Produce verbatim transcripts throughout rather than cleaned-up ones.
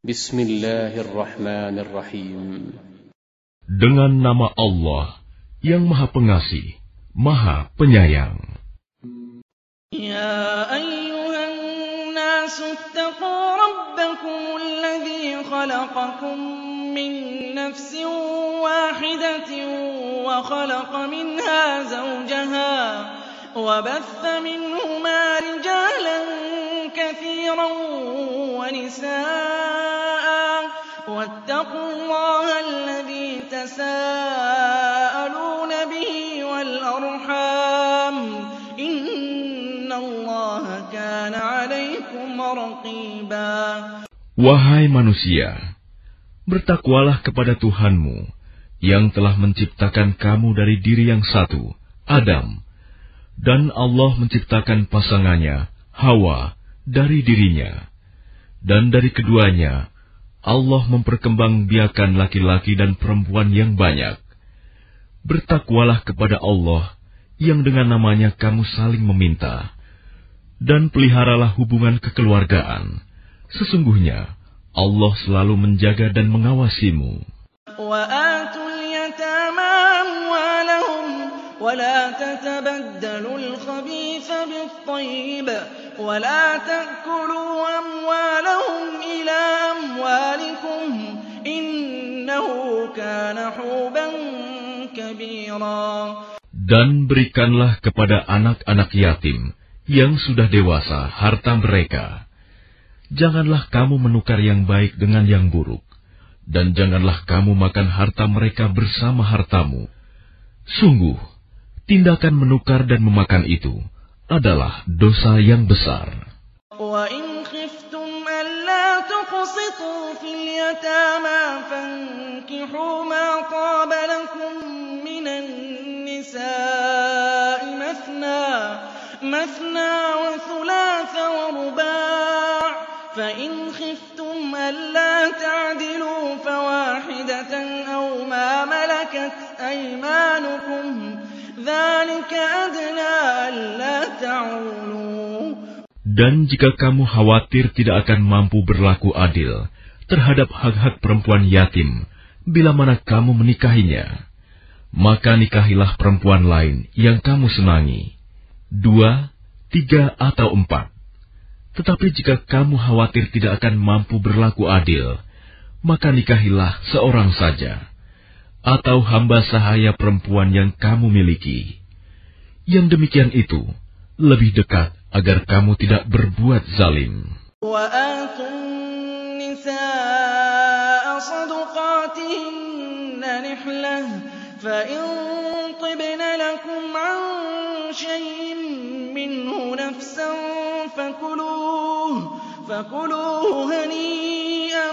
Bismillahirrahmanirrahim. Dengan nama Allah yang Maha Pengasih, Maha Penyayang. Ya ayyuhan nasu ittaqu rabbakum alladhi khalaqakum min nafsin wahidatin wa khalaqa minha zawjaha wa batha minhuma rijalan kathiran wa nisaa wattaqu allaha alladhi tasaaluna bihi wal arham innallaha kana 'alaykum raqiba. Wahai manusia, bertakwalah kepada Tuhanmu yang telah menciptakan kamu dari diri yang satu, Adam, dan Allah menciptakan pasangannya, Hawa, dari dirinya. Dan dari keduanya, Allah memperkembangbiakan laki-laki dan perempuan yang banyak. Bertakwalah kepada Allah yang dengan namanya kamu saling meminta, dan peliharalah hubungan kekeluargaan. Sesungguhnya Allah selalu menjaga dan mengawasimu. وَآتُوا الْيَتَامَى أَمْوَالَهُمْ وَلَا تَتَبَدَّلُوا الْخَبِيثَ بِالطَّيِّبِ وَلَا تَأْكُلُوا أَمْوَالَهُمْ إِلَىٰ أَمْوَالِكُمْ إِنَّهُ كَانَ حُوبًا كَبِيرًا. Dan berikanlah kepada anak-anak yatim yang sudah dewasa harta mereka. Janganlah kamu menukar yang baik dengan yang buruk, dan janganlah kamu makan harta mereka bersama hartamu. Sungguh, tindakan menukar dan memakan itu adalah dosa yang besar. وَإِنْ خِفْتُمْ أَلَّا تُقْسِطُوا فِي الْيَتَامَى فَانكِحُوا مَا طَابَ لَكُم مِّنَ النِّسَاءِ مَثْنَىٰ مَثْنَىٰ وَثُلَاثَ وَرُبَاعَ فَإِنْ خِفْتُمْ أَلَّا تَعْدِلُوا فَوَاحِدَةً أَوْ مَا مَلَكَتْ أَيْمَانُكُمْ ذَلِكَ أَدْنَىٰ أَلَّا تَعُولُوا. Dan jika kamu khawatir tidak akan mampu berlaku adil terhadap hak-hak perempuan yatim bila mana kamu menikahinya, maka nikahilah perempuan lain yang kamu senangi, dua, tiga, atau empat. Tetapi jika kamu khawatir tidak akan mampu berlaku adil, maka nikahilah seorang saja, atau hamba sahaya perempuan yang kamu miliki. Yang demikian itu lebih dekat agar kamu tidak berbuat zalim. وَآتُوا النِّسَاءَ صَدُقَاتِهِنَّ نِحْلَةً فَإِن طِبْنَ لَكُمْ عَن شَيْءٍ مِّنْهُ نَفْسًا فَكُلُوهُ فَكُلُوهُ هَنِيئًا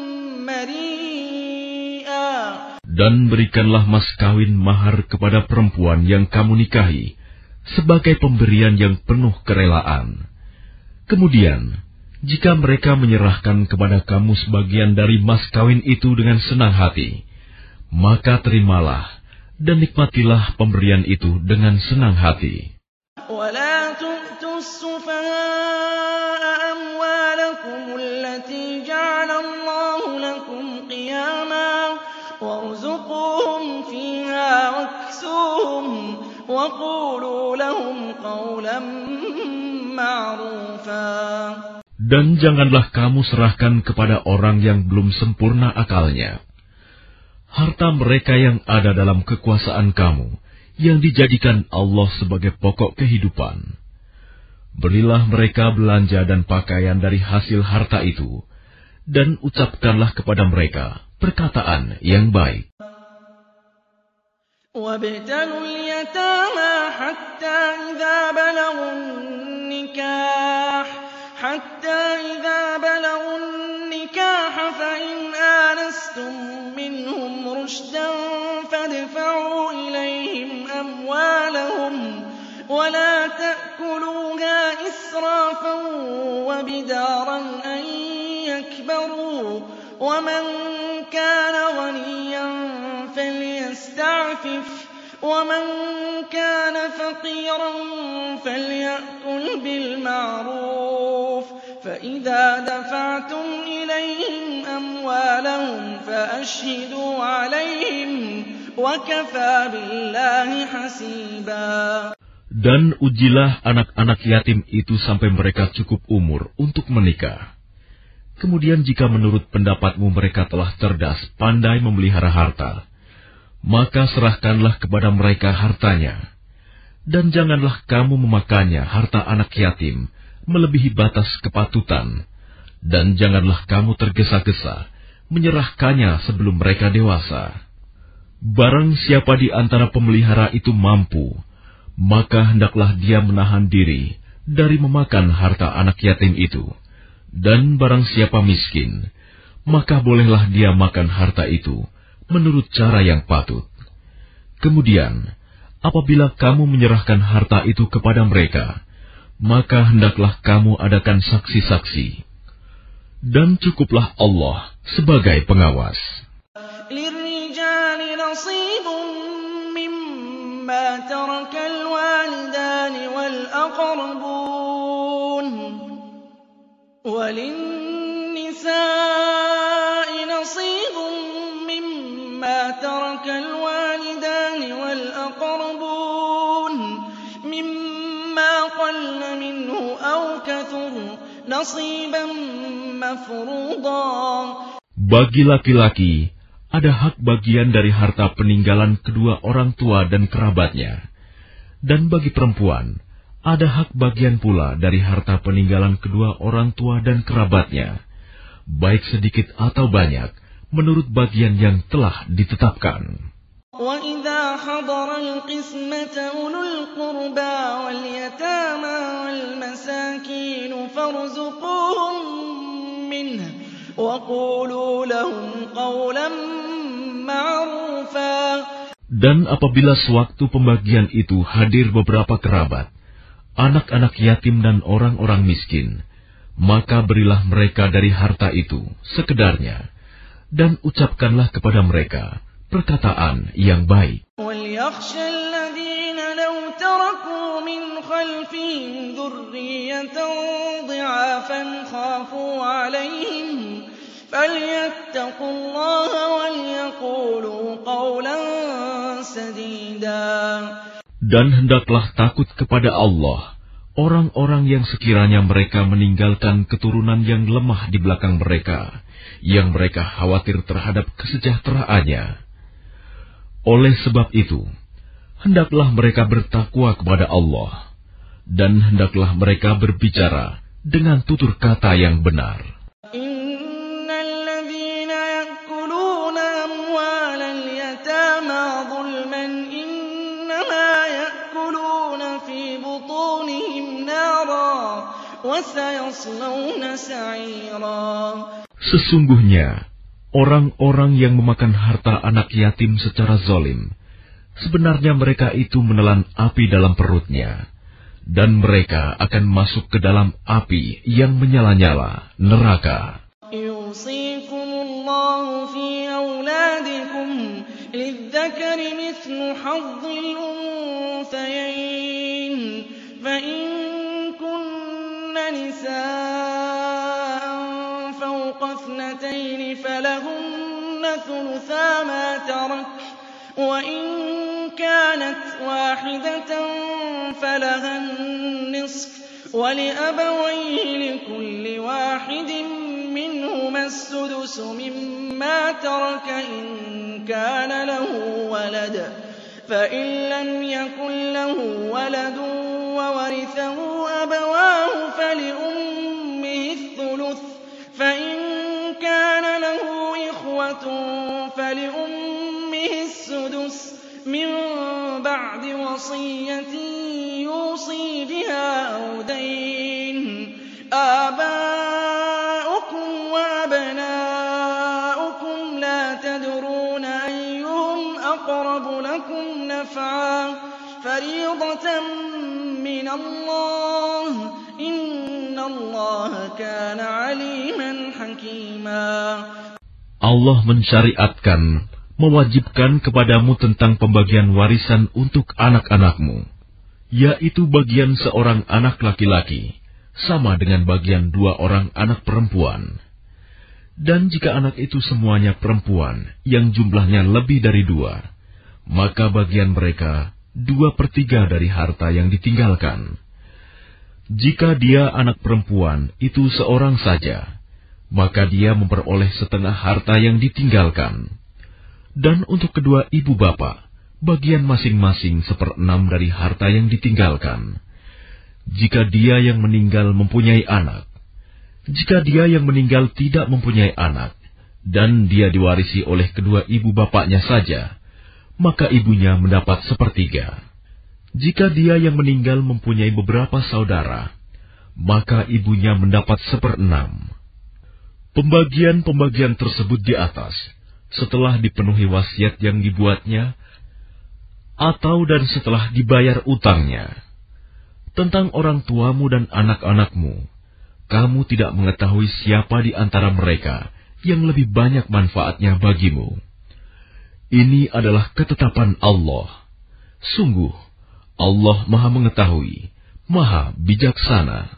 مَّرِيئًا. Dan berikanlah mas kawin mahar kepada perempuan yang kamu nikahi sebagai pemberian yang penuh kerelaan. Kemudian, jika mereka menyerahkan kepada kamu sebagian dari mas kawin itu dengan senang hati, maka terimalah dan nikmatilah pemberian itu dengan senang hati. وَلَا تُؤْتُوا السُّفَهَاءَ أَمْوَالَكُمُ الَّتِي جَعَلَ اللَّهُ لَكُمْ قِيَامًا وَارْزُقُوهُمْ فِيهَا وَاكْسُوهُمْ وَقُولُوا لَهُمْ قَوْلًا مَّعْرُوفًا. Dan janganlah kamu serahkan kepada orang yang belum sempurna akalnya harta mereka yang ada dalam kekuasaan kamu, yang dijadikan Allah sebagai pokok kehidupan. Berilah mereka belanja dan pakaian dari hasil harta itu, dan ucapkanlah kepada mereka perkataan yang baik. وَابْتَلُوا الْيَتَامَى حَتَّىٰ إِذَا بَلَغُوا النِّكَاحَ حَتَّىٰ إِذَا بَلَغُوا النِّكَاحَ فَإِنْ آنَسْتُم مِّنْهُمْ رُشْدًا فَادْفَعُوا إِلَيْهِمْ أَمْوَالَهُمْ وَلَا تَأْكُلُوهَا إِسْرَافًا وَبِدَارًا أَن يَكْبَرُوا وَمَن كَانَ غَنِيًّا فَلْيَسْتَعْفِفْ وَمَن كَانَ فَقِيرًا فَلْيَأْكُلْ بِالْمَعْرُوفِ فَإِذَا دَفَعْتُمْ إِلَيْهِمْ فأشهدوا عليهم وكفى بالله حسيبا. Dan ujilah anak-anak yatim itu sampai mereka cukup umur untuk menikah. Kemudian jika menurut pendapatmu mereka telah cerdas, pandai memelihara harta, maka serahkanlah kepada mereka hartanya. Dan janganlah kamu memakannya harta anak yatim melebihi batas kepatutan. Dan janganlah kamu tergesa-gesa menyerahkannya sebelum mereka dewasa. Barang siapa di antara pemelihara itu mampu, maka hendaklah dia menahan diri dari memakan harta anak yatim itu. Dan barang siapa miskin, maka bolehlah dia makan harta itu menurut cara yang patut. Kemudian, apabila kamu menyerahkan harta itu kepada mereka, maka hendaklah kamu adakan saksi-saksi. Dan cukuplah Allah sebagai pengawas. للرجال نصيب مما ترك الوالدان والأقربون وللنساء نصيب مما ترك الوالدان والأقربون مما قل منه أو كثر نصيبا مفروضا. Bagi laki-laki ada hak bagian dari harta peninggalan kedua orang tua dan kerabatnya. Dan bagi perempuan, ada hak bagian pula dari harta peninggalan kedua orang tua dan kerabatnya, baik sedikit atau banyak, menurut bagian yang telah ditetapkan. وَإِذَا حَضَرَ الْقِسْمَةَ أُولُو الْقُرْبَى وَالْيَتَامَى وَالْمَسَاكِينُ فَارْزُقُوهُم مِّنْهُ وَقُولُوا لَهُمْ قَوْلًا مَّعْرُوفًا. Dan apabila sewaktu pembagian itu hadir beberapa kerabat, anak-anak yatim dan orang-orang miskin, maka berilah mereka dari harta itu sekedarnya, dan ucapkanlah kepada mereka perkataan yang baik. وَلْيَخْشَ الَّذِينَ لَوْ تَرَكُوا مِنْ خَلْفِهِمْ ذُرِّيَّةً ضِعَافًا خَافُوا عَلَيْهِمْ فَلْيَتَّقُوا اللَّهَ وَلْيَقُولُوا قَوْلًا سَدِيدًا. Dan hendaklah takut kepada Allah orang-orang yang sekiranya mereka meninggalkan keturunan yang lemah di belakang mereka, yang mereka khawatir terhadap kesejahteraannya. Oleh sebab itu, hendaklah mereka bertakwa kepada Allah, dan hendaklah mereka berbicara dengan tutur kata yang benar. Innalladzina ya'kuluna amwalal yatama zulman innama ya'kuluna fi butunihim nara wa sayaslawna sa'ira. Sesungguhnya, orang-orang yang memakan harta anak yatim secara zalim, sebenarnya mereka itu menelan api dalam perutnya, dan mereka akan masuk ke dalam api yang menyala-nyala, neraka. Yusikumullahu fi auladikum lidzakari mithlu hazzil unthayain fa in kunna nisaa'an fawqa ithnatayn falahunna thulutha ma tarak wa in kanat wahidatan falaha an-nisf wa li'abawayhi likulli wahidin minhuma as-sudus mimma taraka in kana lahu walad fa in lam yakun lahu waladun wa warithahu abawahu fali ummihi ath-thuluth fa in kana lahu ikhwatun fali ummihi as-sudus min ba'di wasiyatin yusi biha aw dayn. Aba'ukum wa abna'ukum la tadruna ayyuhum aqrabu lakum naf'a fariidatan min Allah inna Allah kana 'aliman hakima. Allah mensyariatkan, mewajibkan kepadamu tentang pembagian warisan untuk anak-anakmu, yaitu bagian seorang anak laki-laki, sama dengan bagian dua orang anak perempuan. Dan jika anak itu semuanya perempuan yang jumlahnya lebih dari dua, maka bagian mereka dua per tiga dari harta yang ditinggalkan. Jika dia anak perempuan itu seorang saja, maka dia memperoleh setengah harta yang ditinggalkan. Dan untuk kedua ibu bapak, bagian masing-masing seperenam dari harta yang ditinggalkan. Jika dia yang meninggal mempunyai anak, jika dia yang meninggal tidak mempunyai anak, dan dia diwarisi oleh kedua ibu bapaknya saja, maka ibunya mendapat sepertiga. Jika dia yang meninggal mempunyai beberapa saudara, maka ibunya mendapat seperenam. Pembagian-pembagian tersebut di atas, setelah dipenuhi wasiat yang dibuatnya, atau dan setelah dibayar utangnya. Tentang orang tuamu dan anak-anakmu, kamu tidak mengetahui siapa di antara mereka yang lebih banyak manfaatnya bagimu. Ini adalah ketetapan Allah. Sungguh, Allah Maha Mengetahui, Maha Bijaksana.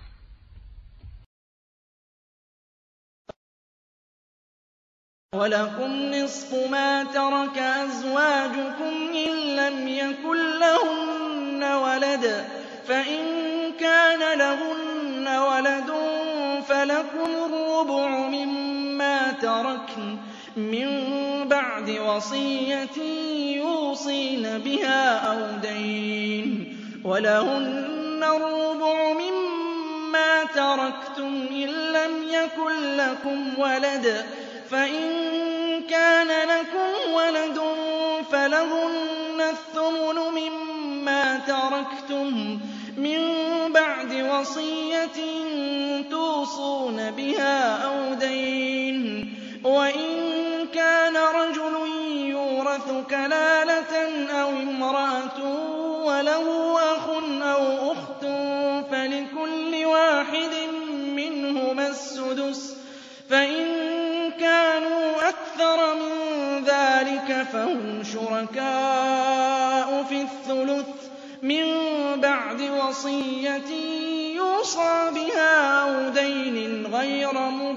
وَلَكُمْ نِصْفُ مَا تَرَكَ أَزْوَاجُكُمْ إِن لَّمْ يَكُن لَّهُنَّ وَلَدٌ فَإِن كَانَ لَهُنَّ وَلَدٌ فَلَكُمُ الرُّبُعُ مِمَّا تَرَكْنَ مِن بَعْدِ وَصِيَّةٍ يُوصِينَ بِهَا أَوْ دَيْنٍ وَلَهُنَّ الرُّبُعُ مِمَّا تَرَكْتُمْ إِن لَّمْ يَكُن لَّكُمْ وَلَدٌ فَإِن كَانَ لَكُمْ وَلَدٌ فَلَهُنَّ الثُّمُنُ مِمَّا تَرَكْتُم مِّن بَعْدِ وَصِيَّةٍ تُوصُونَ بِهَا أَوْ دَيْنٍ وَإِن كَانَ رَجُلٌ يُورَثُ كَلَالَةً أَوْ امْرَأَةٌ وَلَهُ أَخٌ أَوْ أُخْتٌ فَلِكُلِّ وَاحِدٍ مِّنْهُمَا السُّدُسُ فَإِن كَانُوا أَكْثَرَ مِن ذَلِكَ فَهُمْ شُرَكَاءُ فِي الثُّلُثِ مِن بَعْدِ وَصِيَّةٍ يُوصَىٰ بِهَا أَوْ دَيْنٍ غَيْرَ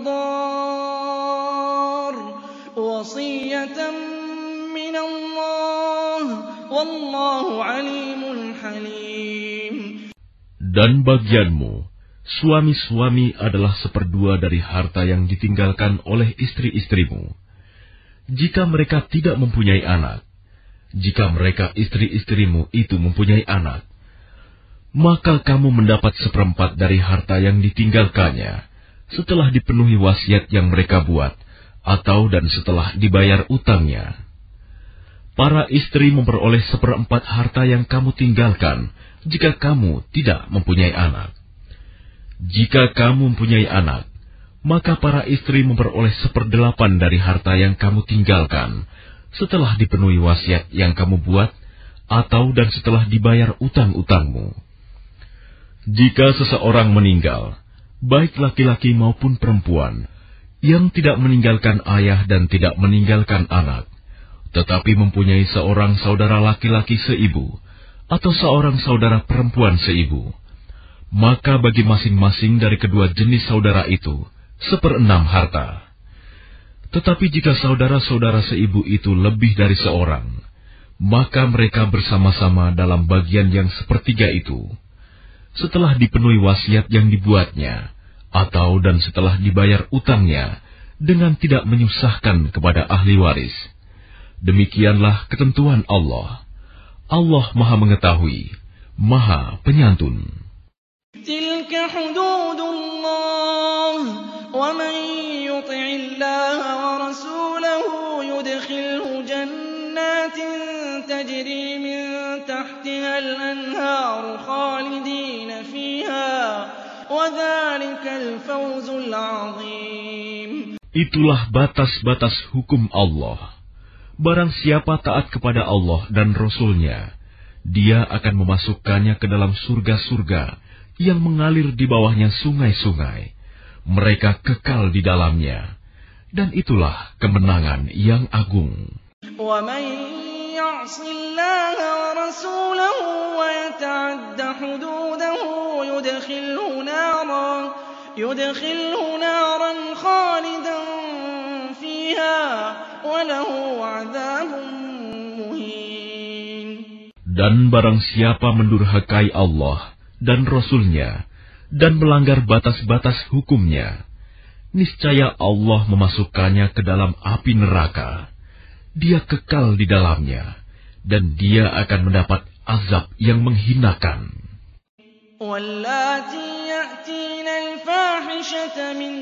مُضَارٍّ وَصِيَّةً مِّنَ اللَّهِ وَاللَّهُ عَلِيمٌ حَلِيمٌ. Dan bagianmu, suami-suami adalah seperdua dari harta yang ditinggalkan oleh istri-istrimu. Jika mereka tidak mempunyai anak, jika mereka istri-istrimu itu mempunyai anak, maka kamu mendapat seperempat dari harta yang ditinggalkannya setelah dipenuhi wasiat yang mereka buat, atau dan setelah dibayar utangnya. Para istri memperoleh seperempat harta yang kamu tinggalkan jika kamu tidak mempunyai anak. Jika kamu mempunyai anak, maka para istri memperoleh seperdelapan dari harta yang kamu tinggalkan setelah dipenuhi wasiat yang kamu buat, atau dan setelah dibayar utang-utangmu. Jika seseorang meninggal, baik laki-laki maupun perempuan, yang tidak meninggalkan ayah dan tidak meninggalkan anak, tetapi mempunyai seorang saudara laki-laki seibu, atau seorang saudara perempuan seibu, maka bagi masing-masing dari kedua jenis saudara itu, seperenam harta. Tetapi jika saudara-saudara seibu itu lebih dari seorang, maka mereka bersama-sama dalam bagian yang sepertiga itu, setelah dipenuhi wasiat yang dibuatnya, atau dan setelah dibayar utangnya, dengan tidak menyusahkan kepada ahli waris. Demikianlah ketentuan Allah. Allah Maha Mengetahui, Maha Penyantun. Tilka hududullah, wa man yuti'illaha wa rasulahu yudkhilhu jannatin tajri min tahtiha al-anharu khalidina fiha, wa dhalikal fawzul 'azim. Itulah batas-batas hukum Allah. Barang siapa taat kepada Allah dan Rasul-Nya, dia akan memasukkannya ke dalam surga-surga yang mengalir di bawahnya sungai-sungai. Mereka kekal di dalamnya. Dan itulah kemenangan yang agung. وَمَن يَعْصِ اللَّهَ وَرَسُولَهُ وَيَتَعَدَّ حُدُودَهُ يُدْخِلْهُ نَارًا يُدْخِلْهُ نَارًا خَالِدًا وَلَهُ عَذَابٌ مُّهِينٌ. Dan barang siapa mendurhakai Allah dan Rasul-Nya dan melanggar batas-batas hukumnya, niscaya Allah memasukkannya ke dalam api neraka. Dia kekal di dalamnya, dan dia akan mendapat azab yang menghinakan. وَاللَّاتِي يَأْتِينَ الْفَاحِشَةَ مِن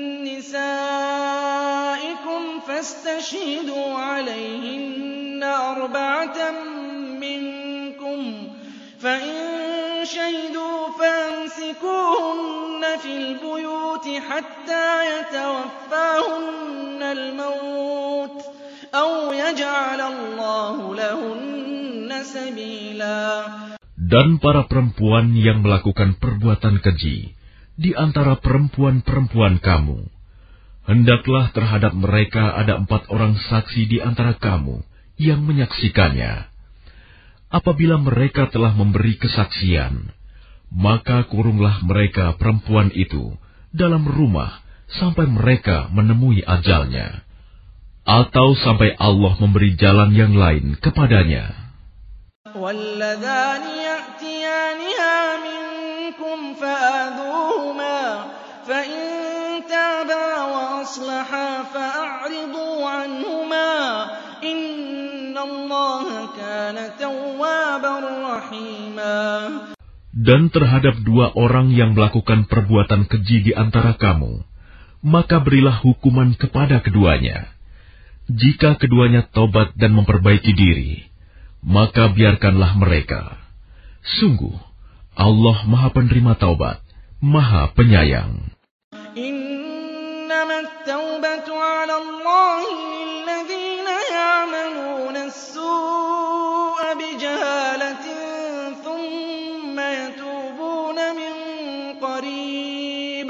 نِّسَائِكُمْ فَاسْتَشْهِدُوا عَلَيْهِنَّ أَرْبَعَةً مِّنكُمْ فَإِن شَهِدُوا فَأَمْسِكُوهُنَّ فِي الْبُيُوتِ حَتَّىٰ يَتَوَفَّاهُنَّ الْمَوْتُ أَوْ يَجْعَلَ اللَّهُ لَهُنَّ سَبِيلًا. Dan para perempuan yang melakukan perbuatan keji di antara perempuan-perempuan kamu, hendaklah terhadap mereka ada empat orang saksi di antara kamu yang menyaksikannya. Apabila mereka telah memberi kesaksian, maka kurunglah mereka perempuan itu dalam rumah sampai mereka menemui ajalnya, atau sampai Allah memberi jalan yang lain kepadanya. وَاللَّذَانِ يَأْتِيَانِهَا مِنكُمْ فَآذُوهُمَا فَإِن تَابَا وَأَصْلَحَا فَأَعْرِضُوا عَنْهُمَا إِنَّ اللَّهَ كَانَ تَوَّابًا رَّحِيمًا. Dan terhadap dua orang yang melakukan perbuatan keji di antara kamu, maka berilah hukuman kepada keduanya. Jika keduanya tobat dan memperbaiki diri, maka biarkanlah mereka. Sungguh, Allah Maha Penerima Taubat, Maha Penyayang. إِنَّمَا التَّوْبَةُ عَلَى اللَّهِ لِلَّذِينَ يَعْمَلُونَ السُّوءَ بِجَهَالَةٍ ثُمَّ يَتُوبُونَ مِن قَرِيبٍ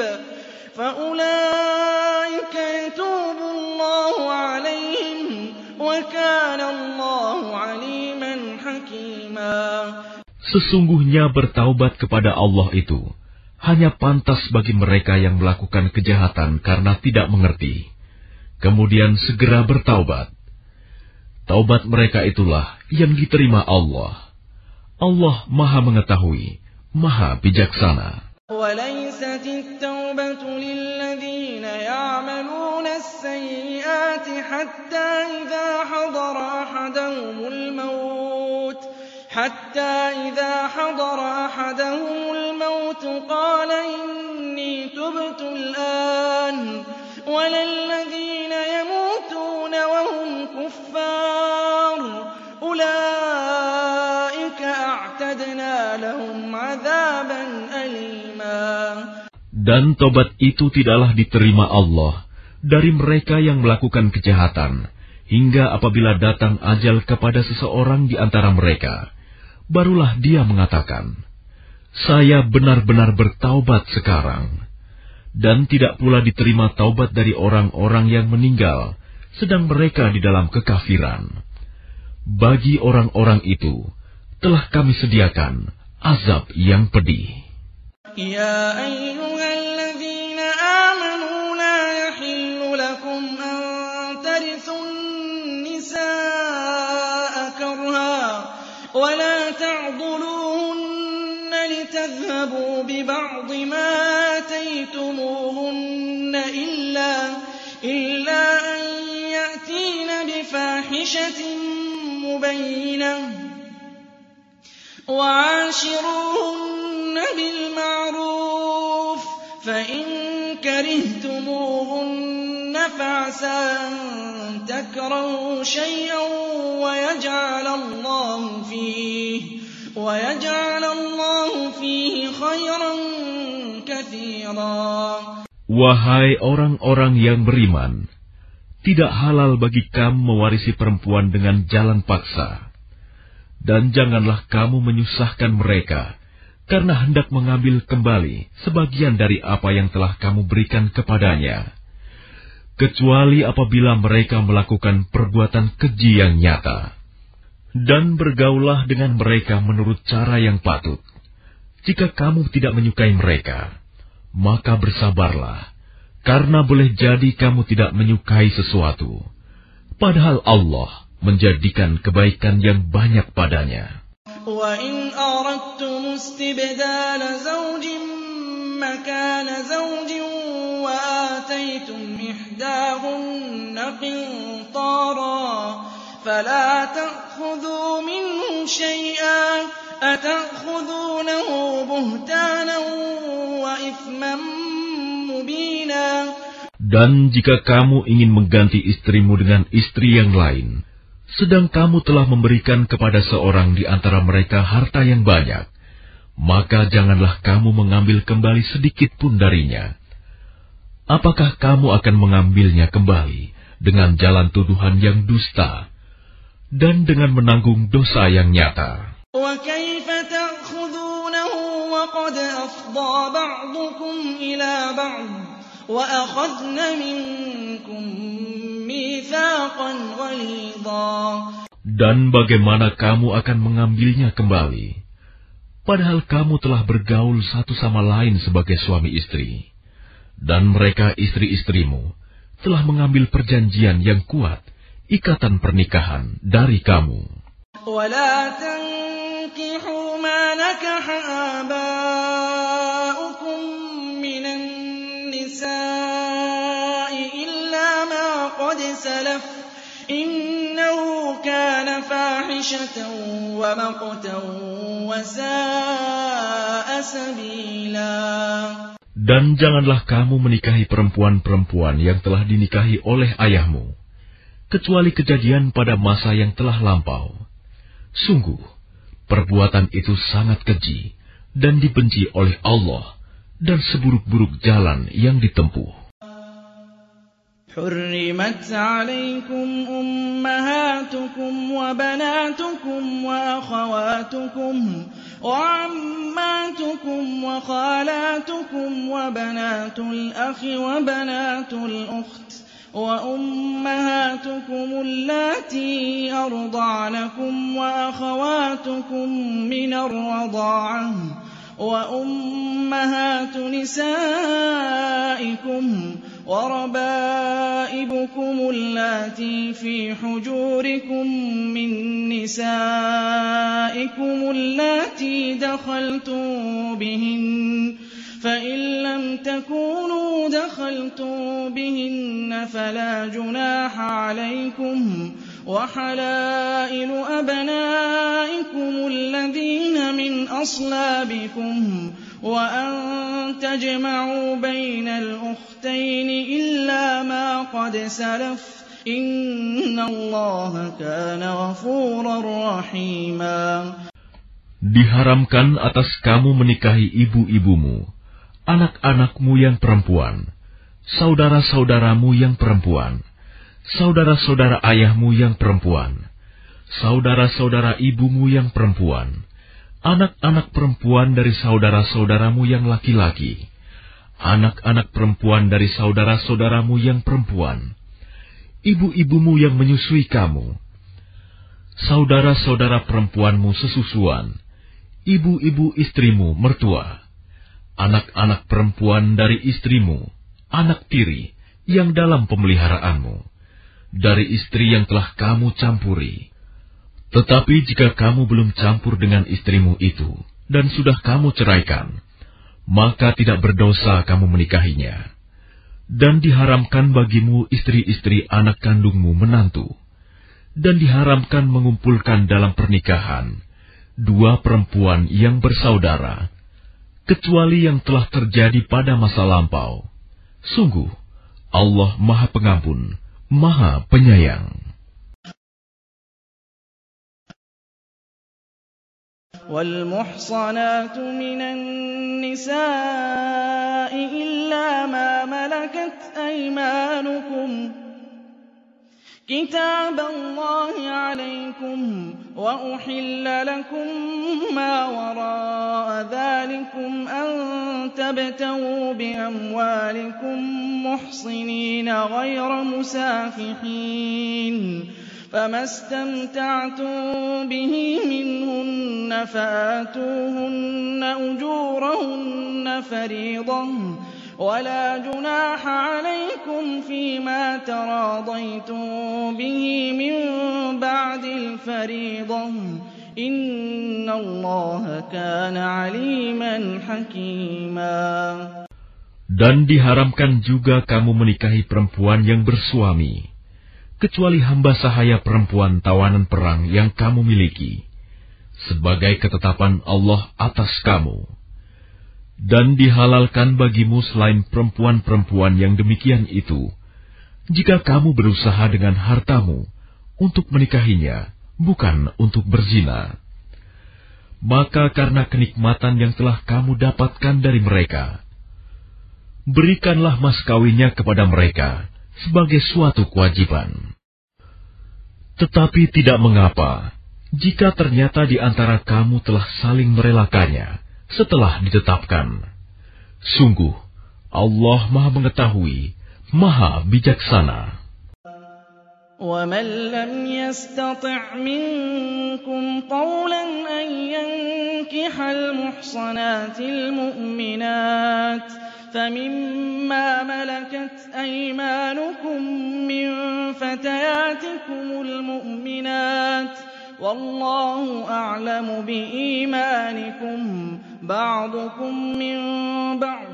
فَأُولَٰئِكَ يَتُوبُ اللَّهُ عَلَيْهِمْ وَكَانَ اللَّهُ عَلِيمًا حَكِيمًا. Sesungguhnya bertaubat kepada Allah itu hanya pantas bagi mereka yang melakukan kejahatan karena tidak mengerti, kemudian segera bertaubat. Taubat mereka itulah yang diterima Allah. Allah Maha Mengetahui, Maha Bijaksana. وَلَيْسَتِ التَّوْبَةُ لِلَّذِينَ يَعْمَلُونَ السَّيِّئَاتِ حَتَّىٰ إِذَا حَضَرَ أَحَدَهُمُ الْمَوْتُ حَتَّىٰ إِذَا حَضَرَ أَحَدَهُمُ الْمَوْتُ قَالَ إِنِّي تُبْتُ الْآنَ وَلَا الَّذِينَ يَمُوتُونَ وَهُمْ كُفَّارٌ أُولَٰئِكَ أَعْتَدْنَا لَهُمْ عَذَابًا أَلِيمًا. Dan tobat itu tidaklah diterima Allah dari mereka yang melakukan kejahatan, hingga apabila datang ajal kepada seseorang di antara mereka, barulah dia mengatakan, "Saya benar-benar bertaubat sekarang." Dan tidak pula diterima taubat dari orang-orang yang meninggal, sedang mereka di dalam kekafiran. Bagi orang-orang itu, telah kami sediakan azab yang pedih. يَا أَيُّهَا الَّذِينَ آمَنُوا لَا يَحِلُّ لَكُمْ أَن تَرِثُوا النِّسَاءَ كَرْهًا وَلَا تَعْضُلُوهُنَّ لِتَذْهَبُوا بِبَعْضِ مَا آتَيْتُمُوهُنَّ إِلَّا أَن يَأْتِينَ بِفَاحِشَةٍ مُّبَيِّنَةٍ وَعَاشِرُوهُنَّ بِالْمَعْرُوفِ فَإِن كَرِهْتُمُوهُنَّ فَعَسَىٰ أَن تَكْرَهُوا شَيْئًا وَيَجْعَلَ اللَّهُ فِيهِ وَيَجْعَلَ اللَّهُ فِيهِ خَيْرًا كَثِيرًا. Wahai orang-orang yang beriman, tidak halal bagi kamu mewarisi perempuan dengan jalan paksa. Dan janganlah kamu menyusahkan mereka, karena hendak mengambil kembali sebagian dari apa yang telah kamu berikan kepadanya, kecuali apabila mereka melakukan perbuatan keji yang nyata. Dan bergaullah dengan mereka menurut cara yang patut. Jika kamu tidak menyukai mereka, maka bersabarlah, karena boleh jadi kamu tidak menyukai sesuatu. padahal Allah menjadikan kebaikan yang banyak padanya. وَإِنْ أَرَدْتُمُ اسْتِبْدَالَ زَوْجٍ مَّكَانَ زَوْجٍ وَآتَيْتُمْ إِحْدَاهُنَّ قِنطَارًا فَلَا تَأْخُذُوا مِنْهُ شَيْئًا أَتَأْخُذُونَهُ بُهْتَانًا وَإِثْمًا مُّبِينًا. Dan jika kamu ingin mengganti istrimu dengan istri yang lain, sedang kamu telah memberikan kepada seorang di antara mereka harta yang banyak, maka janganlah kamu mengambil kembali sedikit pun darinya. Apakah kamu akan mengambilnya kembali dengan jalan tuduhan yang dusta dan dengan menanggung dosa yang nyata? وَكَيْفَ تَأْخُذُونَهُ وَقَدْ أَفْضَىٰ بَعْضُكُمْ إِلَىٰ بَعْضٍ وَأَخَذْنَ مِنكُم مِّيثَاقًا غَلِيظًا. Dan bagaimana kamu akan mengambilnya kembali, padahal kamu telah bergaul satu sama lain sebagai suami istri, dan mereka istri-istrimu telah mengambil perjanjian yang kuat, ikatan pernikahan dari kamu. وَلَا تَنكِحُوا مَا نَكَحَ آبَاؤُكُم مِّنَ النِّسَاءِ إِلَّا مَا قَدْ سَلَفَ إِنَّهُ كَانَ فَاحِشَةً وَمَقْتًا وَسَاءَ سَبِيلًا. Dan janganlah kamu menikahi perempuan-perempuan yang telah dinikahi oleh ayahmu, kecuali kejadian pada masa yang telah lampau. Sungguh, perbuatan itu sangat keji dan dibenci oleh Allah dan seburuk-buruk jalan yang ditempuh. حُرِّمَتْ عَلَيْكُمْ أُمَّهَاتُكُمْ وَبَنَاتُكُمْ وَأَخَوَاتُكُمْ وَعَمَّاتُكُمْ وَخَالَاتُكُمْ وَبَنَاتُ الْأَخِ وَبَنَاتُ الْأُخْتِ وَأُمَّهَاتُكُمُ اللَّاتِي أَرْضَعْنَكُمْ وَأَخَوَاتُكُم مِّنَ الرَّضَاعَةِ وَأُمَّهَاتُ نِسَائِكُمْ وَرَبَائِبُكُمُ اللَّاتِي فِي حُجُورِكُم مِّن نِّسَائِكُمُ اللَّاتِي دَخَلْتُم بِهِنَّ فَإِن لَّمْ تَكُونُوا دَخَلْتُم بِهِنَّ فَلَا جُنَاحَ عَلَيْكُمْ وَحَلَائِلُ أَبْنَائِكُمُ الَّذِينَ مِنْ أَصْلَابِكُمْ وَأَن تَجْمَعُوا بَيْنَ الْأُخْتَيْنِ إِلَّا مَا قَدْ سَلَفَ إِنَّ اللَّهَ كَانَ غَفُورًا رَّحِيمًا. Diharamkan atas kamu menikahi ibu-ibumu, anak-anakmu yang perempuan, saudara-saudaramu yang perempuan, saudara-saudara ayahmu yang perempuan, saudara-saudara ibumu yang perempuan, anak-anak perempuan dari saudara-saudaramu yang laki-laki, anak-anak perempuan dari saudara-saudaramu yang perempuan, ibu-ibumu yang menyusui kamu, saudara-saudara perempuanmu sesusuan, ibu-ibu istrimu mertua, anak-anak perempuan dari istrimu, anak tiri yang dalam pemeliharaanmu, dari istri yang telah kamu campuri. Tetapi jika kamu belum campur dengan istrimu itu, dan sudah kamu ceraikan, maka tidak berdosa kamu menikahinya. Dan diharamkan bagimu istri-istri anak kandungmu menantu, dan diharamkan mengumpulkan dalam pernikahan dua perempuan yang bersaudara, kecuali yang telah terjadi pada masa lampau. Sungguh, Allah Maha Pengampun, Maha Penyayang. وَالْمُحْصَنَاتُ مِنَ النِّسَاءِ إِلَّا مَا مَلَكَتْ أَيْمَانُكُمْ كِتَابَ اللَّهِ عَلَيْكُمْ وَأُحِلَّ لَكُم مَّا وَرَاءَ ذَٰلِكُمْ أَن تَبْتَغُوا بِأَمْوَالِكُم مُّحْصِنِينَ غَيْرَ مُسَافِحِينَ فَمَا اسْتَمْتَعْتُم بِهِ مِنْهُنَّ فَآتُوهُنَّ أُجُورَهُنَّ فَرِيضَةً ولا جناح عليكم فيما تراضيتم به من بعد الفريضة إن الله كان عليما حكيما. Dan diharamkan juga kamu menikahi perempuan yang bersuami, kecuali hamba sahaya perempuan tawanan perang yang kamu miliki, sebagai ketetapan Allah atas kamu. Dan dihalalkan bagimu selain perempuan-perempuan yang demikian itu, jika kamu berusaha dengan hartamu untuk menikahinya, bukan untuk berzina. Maka karena kenikmatan yang telah kamu dapatkan dari mereka, berikanlah mas kawinnya kepada mereka sebagai suatu kewajiban. Tetapi tidak mengapa, jika ternyata di antara kamu telah saling merelakannya setelah ditetapkan. Sungguh, Allah Maha Mengetahui, Maha Bijaksana. وَمَنْ لَمْ يَسْتَطِعْ مِنكُمْ طَوْلًا أَنْ يَنكِحَ الْمُحْصَنَاتِ الْمُؤْمِنَاتِ فَمِمَّا مَلَكَتْ أَيْمَانُكُمْ مِنْ فَتَيَاتِكُمُ الْمُؤْمِنَاتِ وَاللَّهُ أَعْلَمُ بِإِيمَانِكُمْ بَعْضُكُمْ مِنْ بَعْضٍ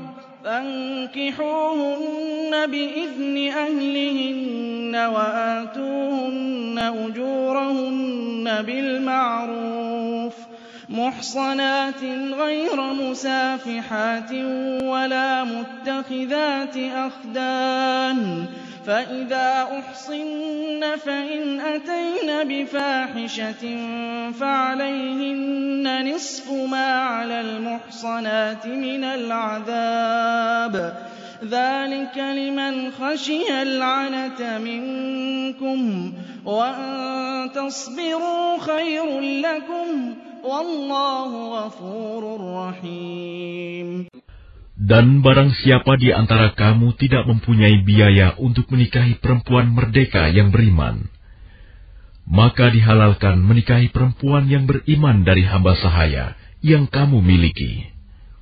فَانكِحُوهُنَّ بِإِذْنِ أَهْلِهِنَّ وَآتُوهُنَّ أُجُورَهُنَّ بِالْمَعْرُوفِ مُحْصَنَاتٍ غَيْرَ مُسَافِحَاتٍ وَلَا مُتَّخِذَاتِ أَخْدَانٍ فَإِذَا أُحْصِنَّ فَإِنْ أَتَيْنَ بِفَاحِشَةٍ فَعَلَيْهِنَّ نِصْفُ مَا عَلَى الْمُحْصَنَاتِ مِنَ الْعَذَابِ ذَلِكَ لِمَنْ خَشِيَ الْعَنَتَ مِنكُمْ وَأَنْ تَصْبِرُوا خَيْرٌ لَكُمْ وَاللَّهُ غَفُورٌ رَحِيمٌ. Dan barang siapa di antara kamu tidak mempunyai biaya untuk menikahi perempuan merdeka yang beriman, maka dihalalkan menikahi perempuan yang beriman dari hamba sahaya yang kamu miliki.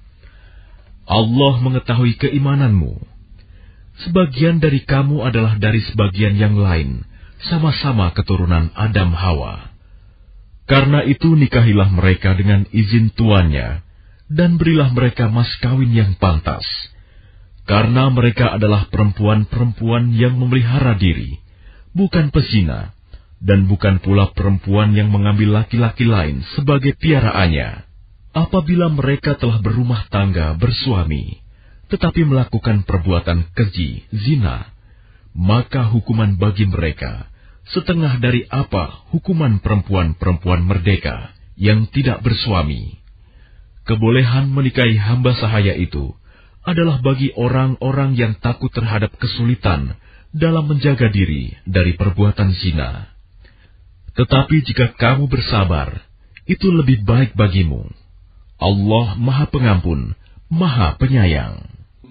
Allah mengetahui keimananmu. Sebagian dari kamu adalah dari sebagian yang lain, sama-sama keturunan Adam Hawa. Karena itu nikahilah mereka dengan izin tuannya, dan berilah mereka mas kawin yang pantas, karena mereka adalah perempuan-perempuan yang memelihara diri, bukan pezina, dan bukan pula perempuan yang mengambil laki-laki lain sebagai piaraannya. Apabila mereka telah berumah tangga bersuami, tetapi melakukan perbuatan keji, zina, maka hukuman bagi mereka setengah dari apa hukuman perempuan-perempuan merdeka yang tidak bersuami. Kebolehan menikahi hamba sahaya itu adalah bagi orang-orang yang takut terhadap kesulitan dalam menjaga diri dari perbuatan zina. Tetapi jika kamu bersabar, itu lebih baik bagimu. Allah Maha Pengampun, Maha Penyayang.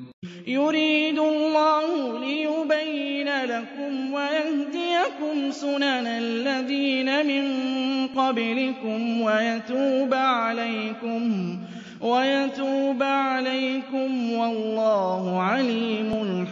Yuridullahu liyubayyina lakum wa yahdiyakum sunanal ladzina min qablikum wa yatuba 'alaikum wa yatuba 'alaikum wallahu 'alimun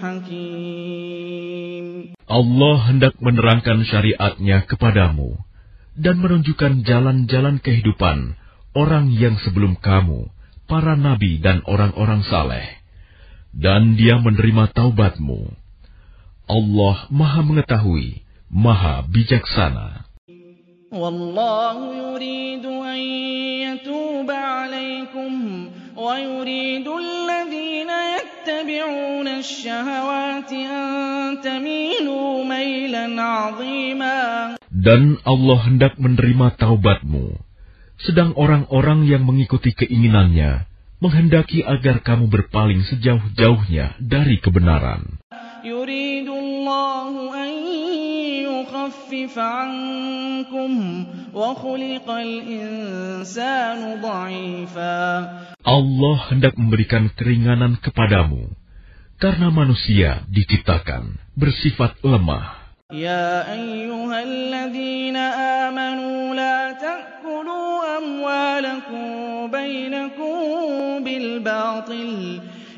hakim. Allah hendak menerangkan syariatnya kepadamu dan menunjukkan jalan-jalan kehidupan orang yang sebelum kamu, para nabi dan orang-orang saleh, dan Dia menerima taubatmu. Allah Maha Mengetahui, Maha Bijaksana. Wallahu yuridu an yatuba 'alaikum wa yuridu alladhina yattabi'una asy-syahawati an tamilu mailan 'azima. Dan Allah hendak menerima taubatmu, sedang orang-orang yang mengikuti keinginannya menghendaki agar kamu berpaling sejauh-jauhnya dari kebenaran. Yuridullahu an yukhaffifa 'ankum wa khuliqal insanu dha'ifa. Allah hendak memberikan keringanan kepadamu karena manusia diciptakan bersifat lemah. Ya ayyuhalladzina amanu la ta'kulu amwalakum bainakum bil batil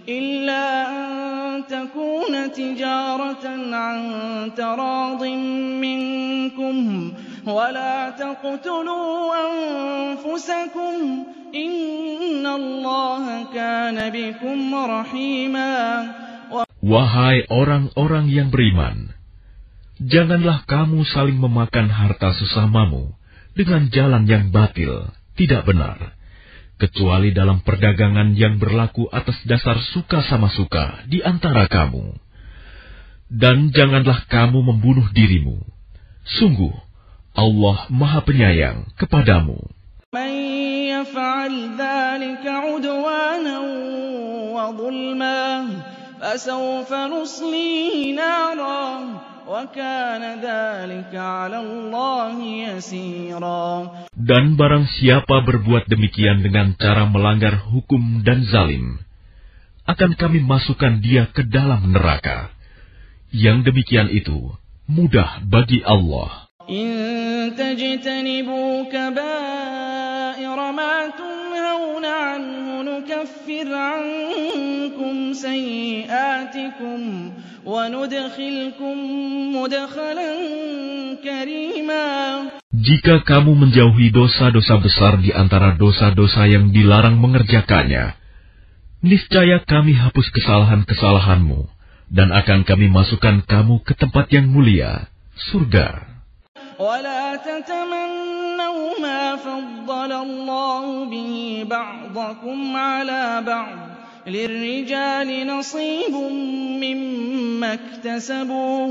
إلا أن تكون تجارة عن تراض منكم ولا تقتلوا أنفسكم إن الله كان بكم رحيما. Wahai orang-orang yang beriman, janganlah kamu saling memakan harta sesamamu dengan jalan yang batil, tidak benar, kecuali dalam perdagangan yang berlaku atas dasar suka sama suka di antara kamu. Dan janganlah kamu membunuh dirimu. Sungguh, Allah Maha Penyayang kepadamu. Man yaf'al dzalika 'udwanan wa dhulman fasawfa nuslihi naran wa kana dzalika 'ala Allahi yasira. Dan barang siapa berbuat demikian dengan cara melanggar hukum dan zalim, akan kami masukkan dia ke dalam neraka. Yang demikian itu mudah bagi Allah. In tajtanibu kaba'ira ma tunhauna 'anhu nukaffir 'ankum sayyi'atikum wa nudkhilkum mudkhalan karima. Jika kamu menjauhi dosa-dosa besar di antara dosa-dosa yang dilarang mengerjakannya, niscaya kami hapus kesalahan-kesalahanmu dan akan kami masukkan kamu ke tempat yang mulia, surga. ولا تتمنوا ما فضل الله به بعضكم على بعض للرجال نصيب مما اكتسبوا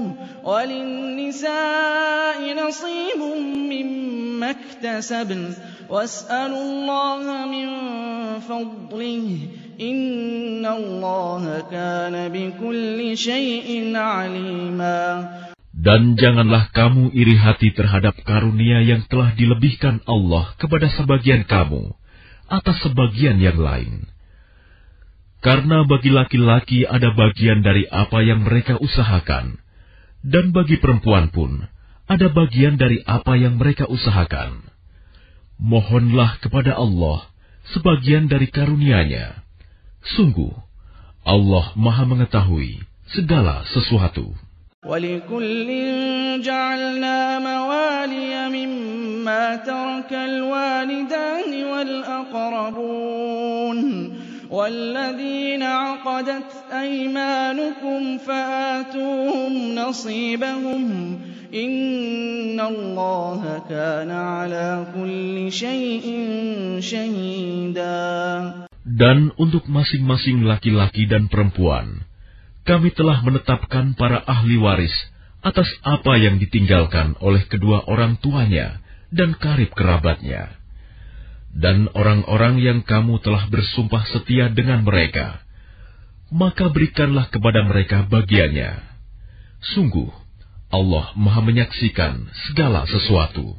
وللنساء نصيب مما اكتسبن واسألوا الله من فضله إن الله كان بكل شيء عليما. Dan janganlah kamu iri hati terhadap karunia yang telah dilebihkan Allah kepada sebagian kamu atas sebagian yang lain. Karena bagi laki-laki ada bagian dari apa yang mereka usahakan, dan bagi perempuan pun ada bagian dari apa yang mereka usahakan. Mohonlah kepada Allah sebagian dari karunia-Nya. Sungguh, Allah Maha Mengetahui segala sesuatu. وَلِكُلٍّ جَعَلْنَا مَوَالِيَ مِمَّا تَرَكَ الْوَالِدَانِ وَالْأَقْرَبُونَ وَالَّذِينَ عَقَدَتْ أَيْمَانُكُمْ فَآتُوهُمْ نَصِيبَهُمْ إِنَّ اللَّهَ كَانَ عَلَى كُلِّ شَيْءٍ شَهِيدًا. Dan untuk masing-masing laki-laki dan perempuan, kami telah menetapkan para ahli waris atas apa yang ditinggalkan oleh kedua orang tuanya dan karib kerabatnya. Dan orang-orang yang kamu telah bersumpah setia dengan mereka, maka berikanlah kepada mereka bagiannya. Sungguh, Allah Maha menyaksikan segala sesuatu.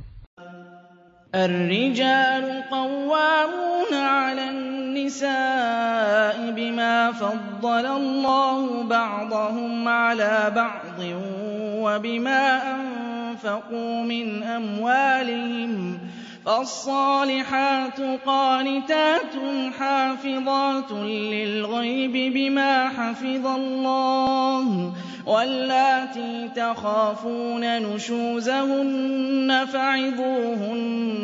الرجال قوامون على النساء بما فضل الله بعضهم على بعض وبما أنفقوا من أموالهم فالصالحات قانتات حافظات للغيب بما حفظ الله واللاتي تخافون نشوزهن فعظوهن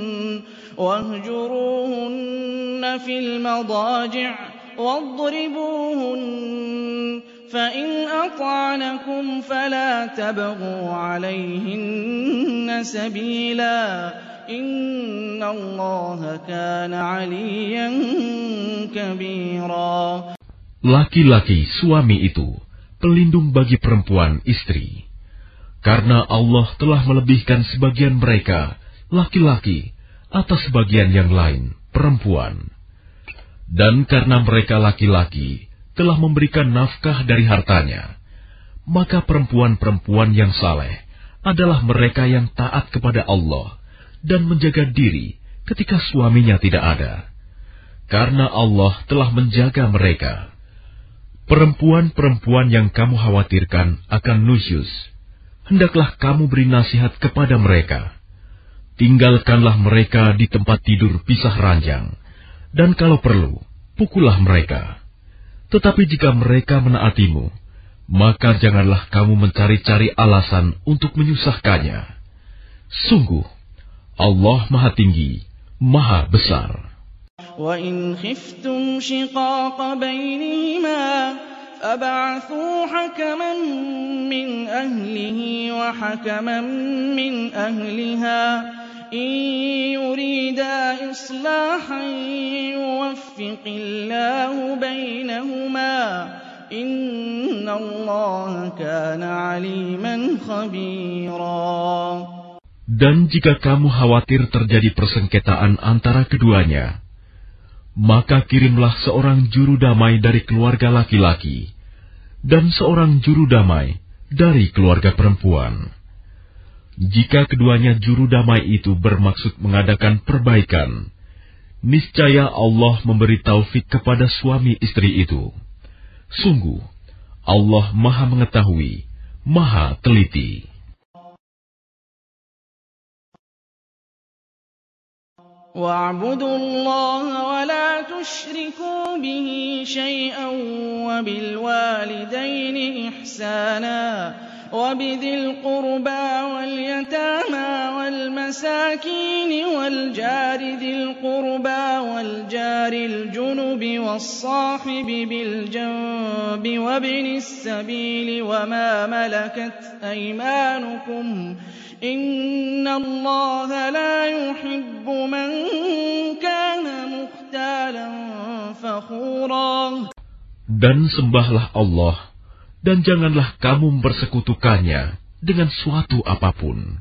واهجروهن في المضاجع واضربوهن فإن أطعنكم فلا تبغوا عليهن سبيلا إن الله كان عليا كبيرا. Laki-laki suami itu pelindung bagi perempuan istri, karena Allah telah melebihkan sebagian mereka, laki-laki, atas sebagian yang lain, perempuan. Dan karena mereka laki-laki telah memberikan nafkah dari hartanya, maka perempuan-perempuan yang saleh adalah mereka yang taat kepada Allah dan menjaga diri ketika suaminya tidak ada, karena Allah telah menjaga mereka. Perempuan-perempuan yang kamu khawatirkan akan nusyuz, hendaklah kamu beri nasihat kepada mereka. Tinggalkanlah mereka di tempat tidur pisah ranjang, dan kalau perlu, pukullah mereka. Tetapi jika mereka menaatimu, maka janganlah kamu mencari-cari alasan untuk menyusahkannya. Sungguh, Allah Maha Tinggi, Maha Besar. وَإِنْ خِفْتُمْ شِقَاقَ بَيْنِهِمَا فَابْعَثُوا حَكَمًا مِّنْ أَهْلِهِ وَحَكَمًا مِّنْ أَهْلِهَا إِن يُرِيدَا إِصْلَاحًا يُوَفِّقِ اللَّهُ بَيْنَهُمَا إِنَّ اللَّهَ كَانَ عَلِيمًا خَبِيرًا. Dan jika kamu khawatir terjadi persengketaan antara keduanya, maka kirimlah seorang juru damai dari keluarga laki-laki dan seorang juru damai dari keluarga perempuan. Jika keduanya juru damai itu bermaksud mengadakan perbaikan, niscaya Allah memberi taufik kepada suami istri itu. Sungguh, Allah Maha Mengetahui, Maha Teliti. وَاعْبُدُوا اللَّهَ وَلَا تُشْرِكُوا بِهِ شَيْئًا وَبِالْوَالِدَيْنِ إِحْسَانًا وَبِذِي الْقُرْبَىٰ وَالْيَتَامَىٰ وَالْمَسَاكِينِ وَالْجَارِ ذِي الْقُرْبَىٰ وَالْجَارِ الْجُنُبِ وَالصَّاحِبِ بِالْجَنبِ وَابْنِ السَّبِيلِ وَمَا مَلَكَتْ أَيْمَانُكُمْ إِنَّ اللَّهَ لَا يُحِبُّ مَن كَانَ مُخْتَالًا فَخُورًا. Dan sembahlah Allah, dan janganlah kamu mempersekutukannya dengan suatu apapun.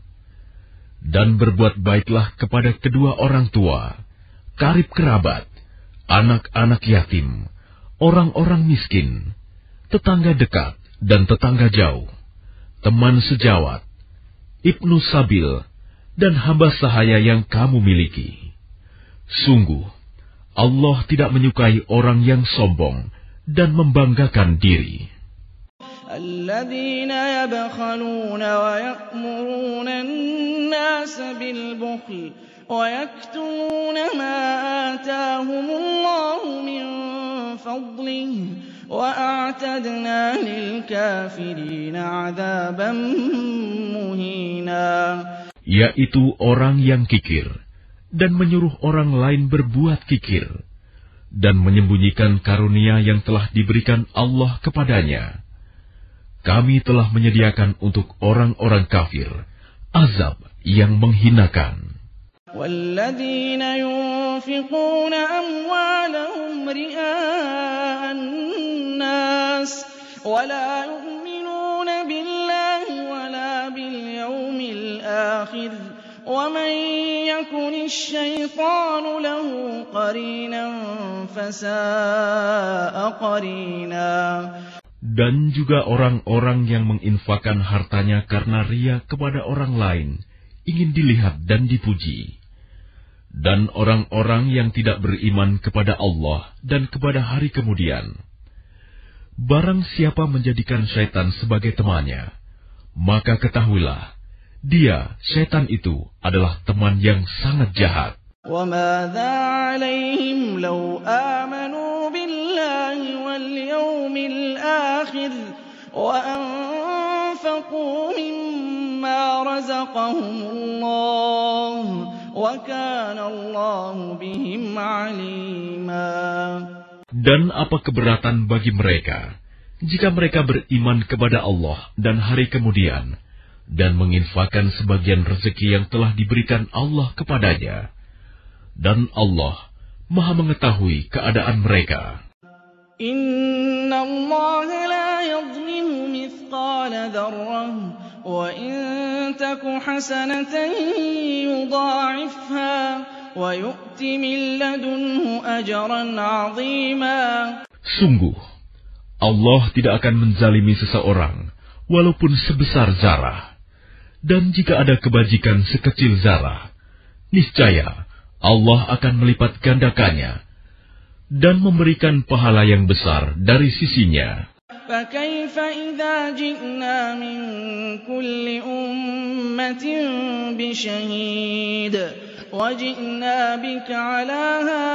Dan berbuat baiklah kepada kedua orang tua, karib kerabat, anak-anak yatim, orang-orang miskin, tetangga dekat dan tetangga jauh, teman sejawat, ibnu sabil, dan hamba sahaya yang kamu miliki. Sungguh, Allah tidak menyukai orang yang sombong dan membanggakan diri. الَّذِينَ يَبْخَلُونَ وَيَأْمُرُونَ النَّاسَ بِالْبُخْلِ وَيَكْتُمُونَ مَا آتَاهُمُ اللَّهُ مِن فَضْلِهِ وَأَعْتَدْنَا لِلْكَافِرِينَ عَذَابًا مُّهِينًا. Yaitu orang yang kikir dan menyuruh orang lain berbuat kikir dan menyembunyikan karunia yang telah diberikan Allah kepadanya. Kami telah menyediakan untuk orang-orang kafir azab yang menghinakan. وَالَّذِينَ يُنفِقُونَ أَمْوَالَهُمْ رِئَاءَ النَّاسِ وَلَا يُؤْمِنُونَ بِاللَّهِ وَلَا بِالْيَوْمِ الْآخِرِ وَمَن يَكُنِ الشَّيْطَانُ لَهُ قَرِينًا فَسَاءَ قَرِينًا. Dan juga orang-orang yang menginfakkan hartanya karena ria kepada orang lain, ingin dilihat dan dipuji. Dan orang-orang yang tidak beriman kepada Allah dan kepada hari kemudian. Barang siapa menjadikan syaitan sebagai temannya, maka ketahuilah, dia, syaitan itu, adalah teman yang sangat jahat. وَمَاذَا عَلَيْهِمْ لَوْ آمَنُوا بِاللَّهِ وَالْيَوْمِ الْآخِرِ وَأَنفَقُوا مِمَّا رَزَقَهُمُ اللَّهُ وَكَانَ اللَّهُ بِهِمْ عَلِيمًا. Dan apa keberatan bagi mereka jika mereka beriman kepada Allah dan hari kemudian dan menginfakkan sebagian rezeki yang telah diberikan Allah kepadanya. Dan Allah Maha Mengetahui keadaan mereka. Inna Allah la yadhlimu mithqala dzarrah wa in taku hasanatan yudha'ifha wa yu'ti min ladunhu ajran 'azima. Sungguh, Allah tidak akan menzalimi seseorang walaupun sebesar zarah. Dan jika ada kebajikan sekecil zarah, niscaya Allah akan melipat gandakannya dan memberikan pahala yang besar dari sisinya. فَكَيْفَ إِذَا جِئْنَا مِنْ كُلِّ أُمَّةٍ بِشَهِيدٍ وَجِئْنَا بِكَ عَلَى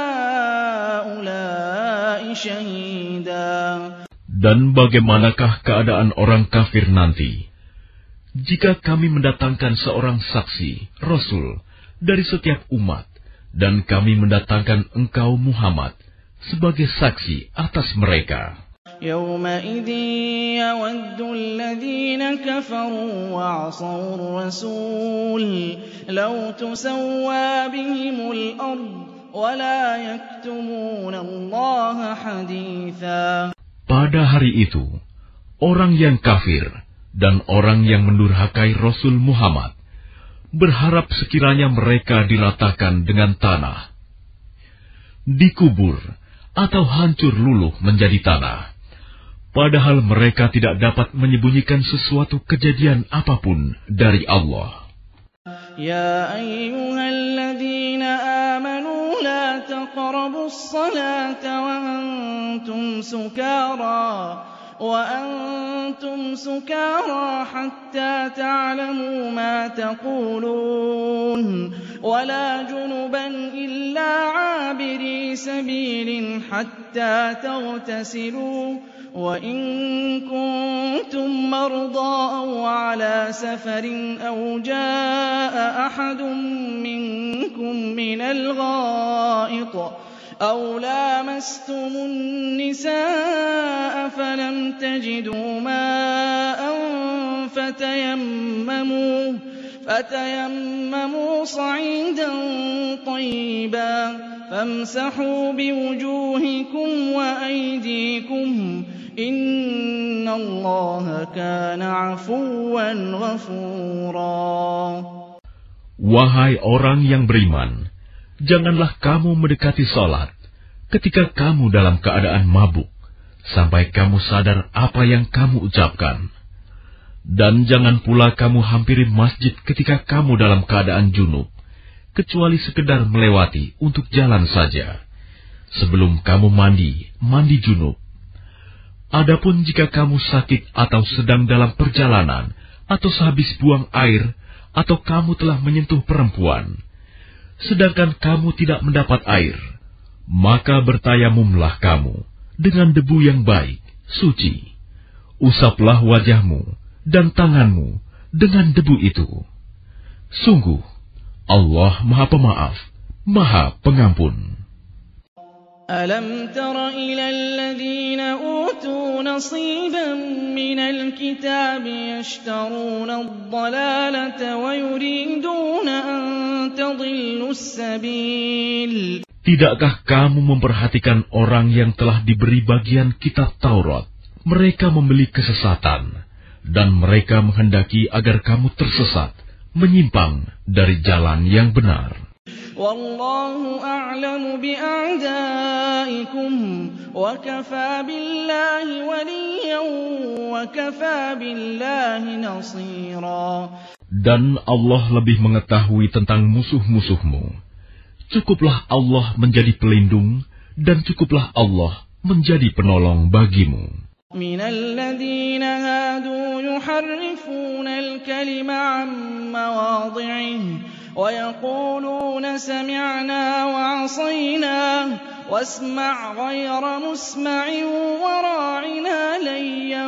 هَٰؤُلَاءِ شَهِيدًا. Dan bagaimanakah keadaan orang kafir nanti, jika kami mendatangkan seorang saksi, Rasul, dari setiap umat, dan kami mendatangkan engkau Muhammad sebagai saksi atas mereka? يَوْمَئِذٍ يَوَدُّ الَّذِينَ كَفَرُوا وَعَصَوُا الرَّسُولَ لَوْ تُسَوَّىٰ بِهِمُ الْأَرْضُ وَلَا يَكْتُمُونَ اللَّهَ حَدِيثًا. Pada hari itu, orang yang kafir dan orang yang mendurhakai Rasul Muhammad berharap sekiranya mereka diratakan dengan tanah, dikubur atau hancur luluh menjadi tanah, padahal mereka tidak dapat menyembunyikan sesuatu kejadian apapun dari Allah. Ya ayyuhalladzina amanu la taqrabus salata wa antum sukara وأنتم سكارى حتى تعلموا ما تقولون ولا جنبا إلا عابري سبيل حتى تغتسلوا وإن كنتم مرضى أو على سفر أو جاء أحد منكم من الغائط أو لامستم النساء فلم تجدوا ماء فتيمموا, فتيمموا صعيدا طيبا فامسحوا بوجوهكم وأيديكم إن الله كان عفوا غفورا. Wahai orang yang beriman, janganlah kamu mendekati salat ketika kamu dalam keadaan mabuk, sampai kamu sadar apa yang kamu ucapkan. Dan jangan pula kamu hampiri masjid ketika kamu dalam keadaan junub, kecuali sekedar melewati untuk jalan saja, sebelum kamu mandi, mandi junub. Adapun jika kamu sakit atau sedang dalam perjalanan, atau sehabis buang air, atau kamu telah menyentuh perempuan, sedangkan kamu tidak mendapat air, maka bertayamumlah kamu dengan debu yang baik, suci. Usaplah wajahmu dan tanganmu dengan debu itu. Sungguh, Allah Maha Pemaaf, Maha Pengampun. أَلَمْ تَرَ إِلَى الَّذِينَ أُوتُوا نَصِيبًا مِنَ الْكِتَابِ يَشْتَرُونَ الضَّلَالَةَ وَيُرِيدُونَ أَن تَضِلُّوا السَّبِيلَ. Tidakkah kamu memperhatikan orang yang telah diberi bagian kitab Taurat? Mereka membeli kesesatan, dan mereka menghendaki agar kamu tersesat, menyimpang dari jalan yang benar. Wallahu a'lamu bi'a'daikum wa kafa billahi waliyan wa kafa billahi nasira. Dan Allah lebih mengetahui tentang musuh-musuhmu. Cukuplah Allah menjadi pelindung, dan cukuplah Allah menjadi penolong bagimu. من الذين هادوا يحرفون الكلم عن مواضعه ويقولون سمعنا وعصينا واسمع غير مسمع وراعنا ليا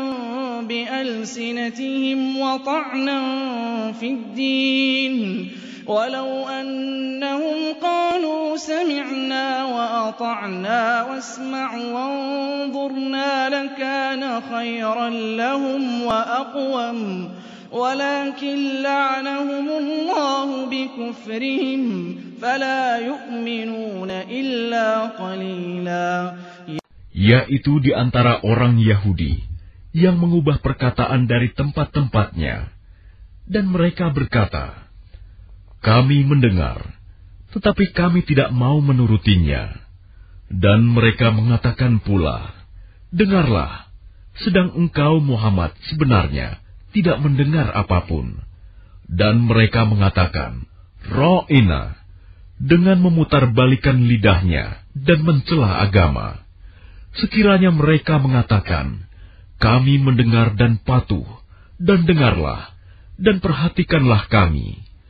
بألسنتهم وطعنا في الدين ولو أنهم قالوا سمعنا وأطعنا واسمع وانظرنا لكان خيرا لهم وأقوم ولكن لعنهم الله بكفرهم فلا يؤمنون إلا قليلا. Yaitu di antara orang Yahudi yang mengubah perkataan dari tempat-tempatnya, dan mereka berkata, kami mendengar, tetapi kami tidak mau menurutinya. Dan mereka mengatakan pula, dengarlah, sedang engkau Muhammad sebenarnya tidak mendengar apapun. Dan mereka mengatakan, Ra'ina, dengan memutarbalikan lidahnya dan mencela agama. Sekiranya mereka mengatakan, kami mendengar dan patuh, dan dengarlah, dan perhatikanlah kami.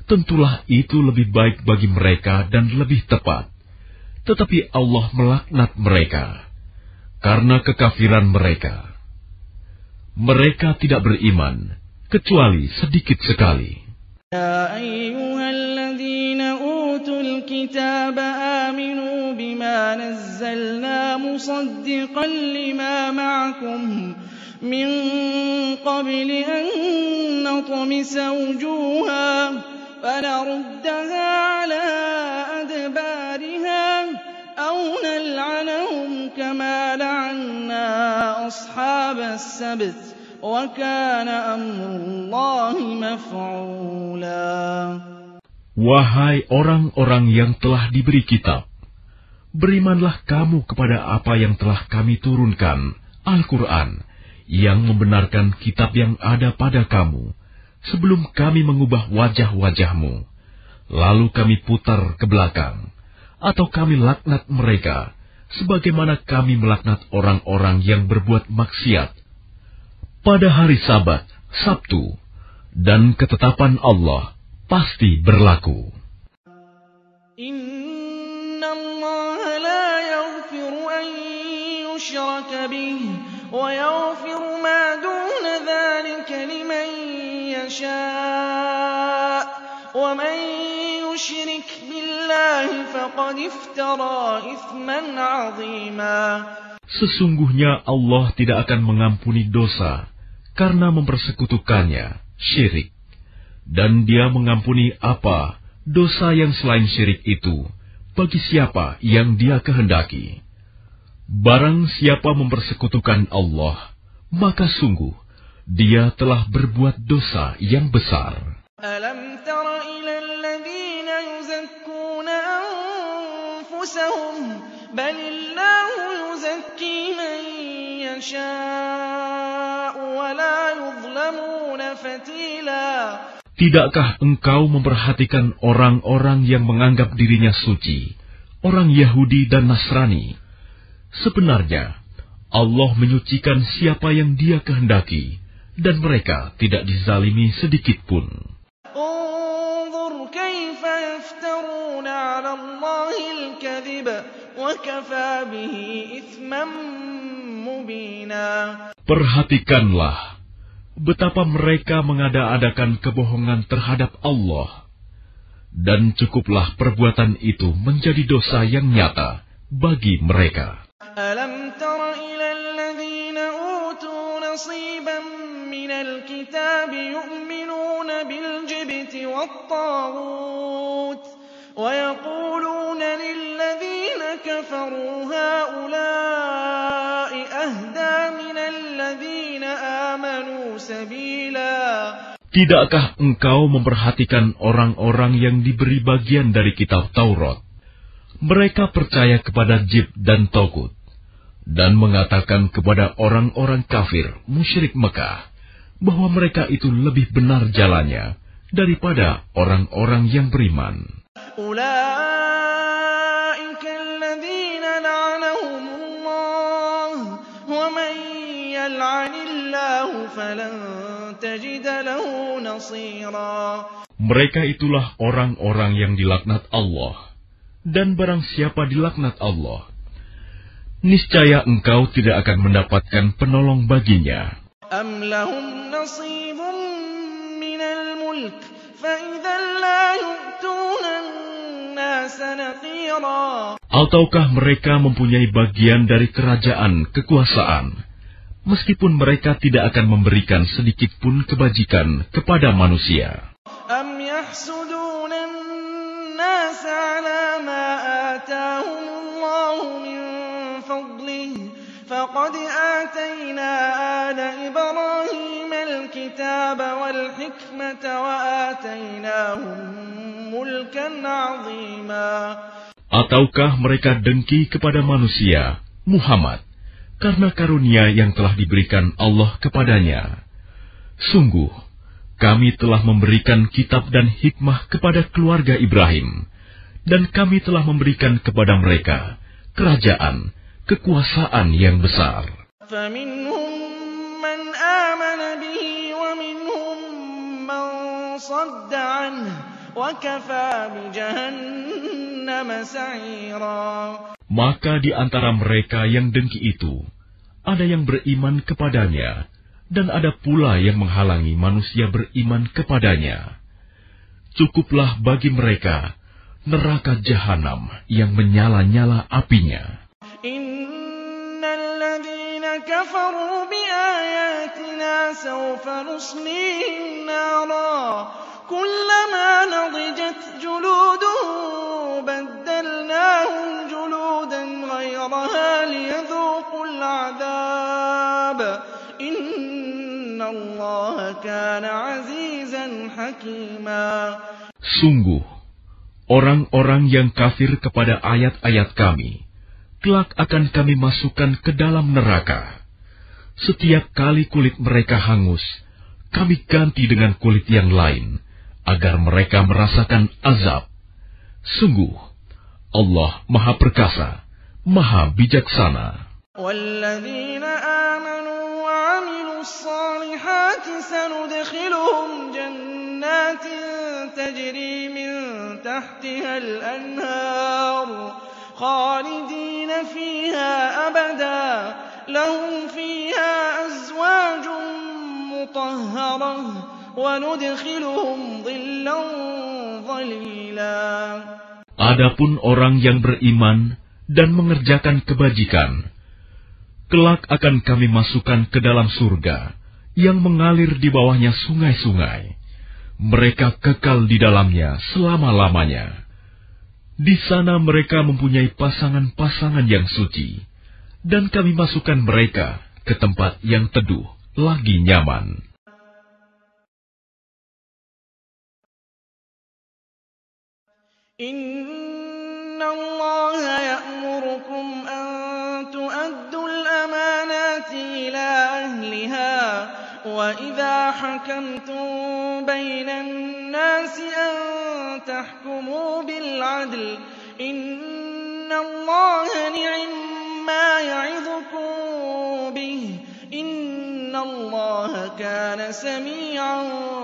tentulah itu lebih baik bagi mereka dan lebih tepat. Tetapi Allah melaknat mereka karena kekafiran mereka. Mereka tidak beriman kecuali sedikit sekali. Ya ayyuhalladzina utul kitab aminu bima nazzalna musaddiqan lima ma'akum min qabli an natmisa wujuhan fanaruddaha ala adbariha aw nal'anahum kama la'anna ashabas sabt wa kana amrullahi maf'ula. Wahai orang-orang yang telah diberi kitab, berimanlah kamu kepada apa yang telah kami turunkan, Al-Quran, yang membenarkan kitab yang ada pada kamu, sebelum kami mengubah wajah-wajahmu, lalu kami putar ke belakang, atau kami laknat mereka, sebagaimana kami melaknat orang-orang yang berbuat maksiat. Pada hari Sabat, Sabtu, dan ketetapan Allah pasti berlaku. Inna Allah la yaghfiru an yushraka bihi wa yaghfiru ma duna dhalika liman yasha' wa man yushrik billahi faqad iftara ithman 'azima. Sesungguhnya Allah tidak akan mengampuni dosa karena mempersekutukannya, syirik. Dan Dia mengampuni apa dosa yang selain syirik itu bagi siapa yang Dia kehendaki. Barang siapa mempersekutukan Allah, maka sungguh dia telah berbuat dosa yang besar. Alam tara ilal ladzina yuzakkuna anfusahum balillahu yuzakki man yasha'u wa la yuzlamuna fatila. Tidakkah engkau memperhatikan orang-orang yang menganggap dirinya suci, orang Yahudi dan Nasrani? Sebenarnya, Allah menyucikan siapa yang Dia kehendaki, dan mereka tidak dizalimi sedikit pun. Unzur kaifa yaftaruna 'ala Allahi al-kadhib wa kafa bihi ithman mubina. Perhatikanlah betapa mereka mengada-adakan kebohongan terhadap Allah, dan cukuplah perbuatan itu menjadi dosa yang nyata bagi mereka. Alam tara ilal ladzina utu nasiban minal kitab yu'minuna bil jibti wat taghut wa yaquluna lil ladzina kafaru haula'i ahda minal ladzina amanu sabila. Tidakkah engkau memperhatikan orang-orang yang diberi bagian dari kitab Taurat? Mereka percaya kepada Jib dan Togut, dan mengatakan kepada orang-orang kafir musyrik Mekah bahwa mereka itu lebih benar jalannya daripada orang-orang yang beriman. Ulaika alladzina la'anahumullah wa man yal'anillahu falan tajida lahu nasira. Mereka itulah orang-orang yang dilaknat Allah, dan barang siapa dilaknat Allah, niscaya engkau tidak akan mendapatkan penolong baginya. Am lahum nasibun minal mulk fa idzan la yu'tuna an-nasa naqira. Ataukah mereka mempunyai bagian dari kerajaan kekuasaan, meskipun mereka tidak akan memberikan sedikit pun kebajikan kepada manusia. Am yahsuduna an-nasa 'ala ma atahumullahu min fadlihi faqad atayna ala Ibrahim al-kitaba wal hikmata wa atainahum mulkan 'azima. Ataukah mereka dengki kepada manusia, Muhammad, karena karunia yang telah diberikan Allah kepadanya? Sungguh, kami telah memberikan kitab dan hikmah kepada keluarga Ibrahim, dan kami telah memberikan kepada mereka kerajaan, kekuasaan yang besar. فَمِنْهُمْ مَنْ آمَنَ بِهِ وَمِنْهُمْ مَنْ صَدَّ عَنْهُ وكفى بجهنم سعيرا. Maka di antara mereka yang dengki itu, ada yang beriman kepadanya, dan ada pula yang menghalangi manusia beriman kepadanya. Cukuplah bagi mereka neraka jahanam yang menyala-nyala apinya. Innal ladzina kafaru biayatina sawfa nuslihim nara kullama nadijat juluduhum baddalnahum juludan ghayraha liyadhuqul 'adzab innallaha kana 'azizan hakima. Sungguh, orang-orang yang kafir kepada ayat-ayat kami, kelak akan kami masukkan ke dalam neraka. Setiap kali kulit mereka hangus, kami ganti dengan kulit yang lain, agar mereka merasakan azab. Sungguh, Allah Maha Perkasa, Maha Bijaksana. وَالَّذِينَ آمَنُوا وَعَمِلُوا الصَّالِحَاتِ سَنُدْخِلُهُمْ جَنَّاتٍ تَجْرِي مِن تَحْتِهَا الْأَنْهَارُ خَالِدِينَ فِيهَا أَبَدًا لَهُمْ فِيهَا أَزْوَاجٌ مُطَهَّرَةٌ وَنُدْخِلُهُمْ ظِلًّا ظَلِيلًا. Adapun orang yang beriman dan mengerjakan kebajikan, kelak akan kami masukkan ke dalam surga yang mengalir di bawahnya sungai-sungai. Mereka kekal di dalamnya selama-lamanya. Di sana mereka mempunyai pasangan-pasangan yang suci, dan kami masukkan mereka ke tempat yang teduh lagi nyaman. Inna Allah ya'murukum an tu'addu al-amanati ila ahliha wa idha hakamtum bayna an-nasi an tahkumu bil-'adl inna Allah ni'ma ya'idhukum bih inna Allah kana sami'an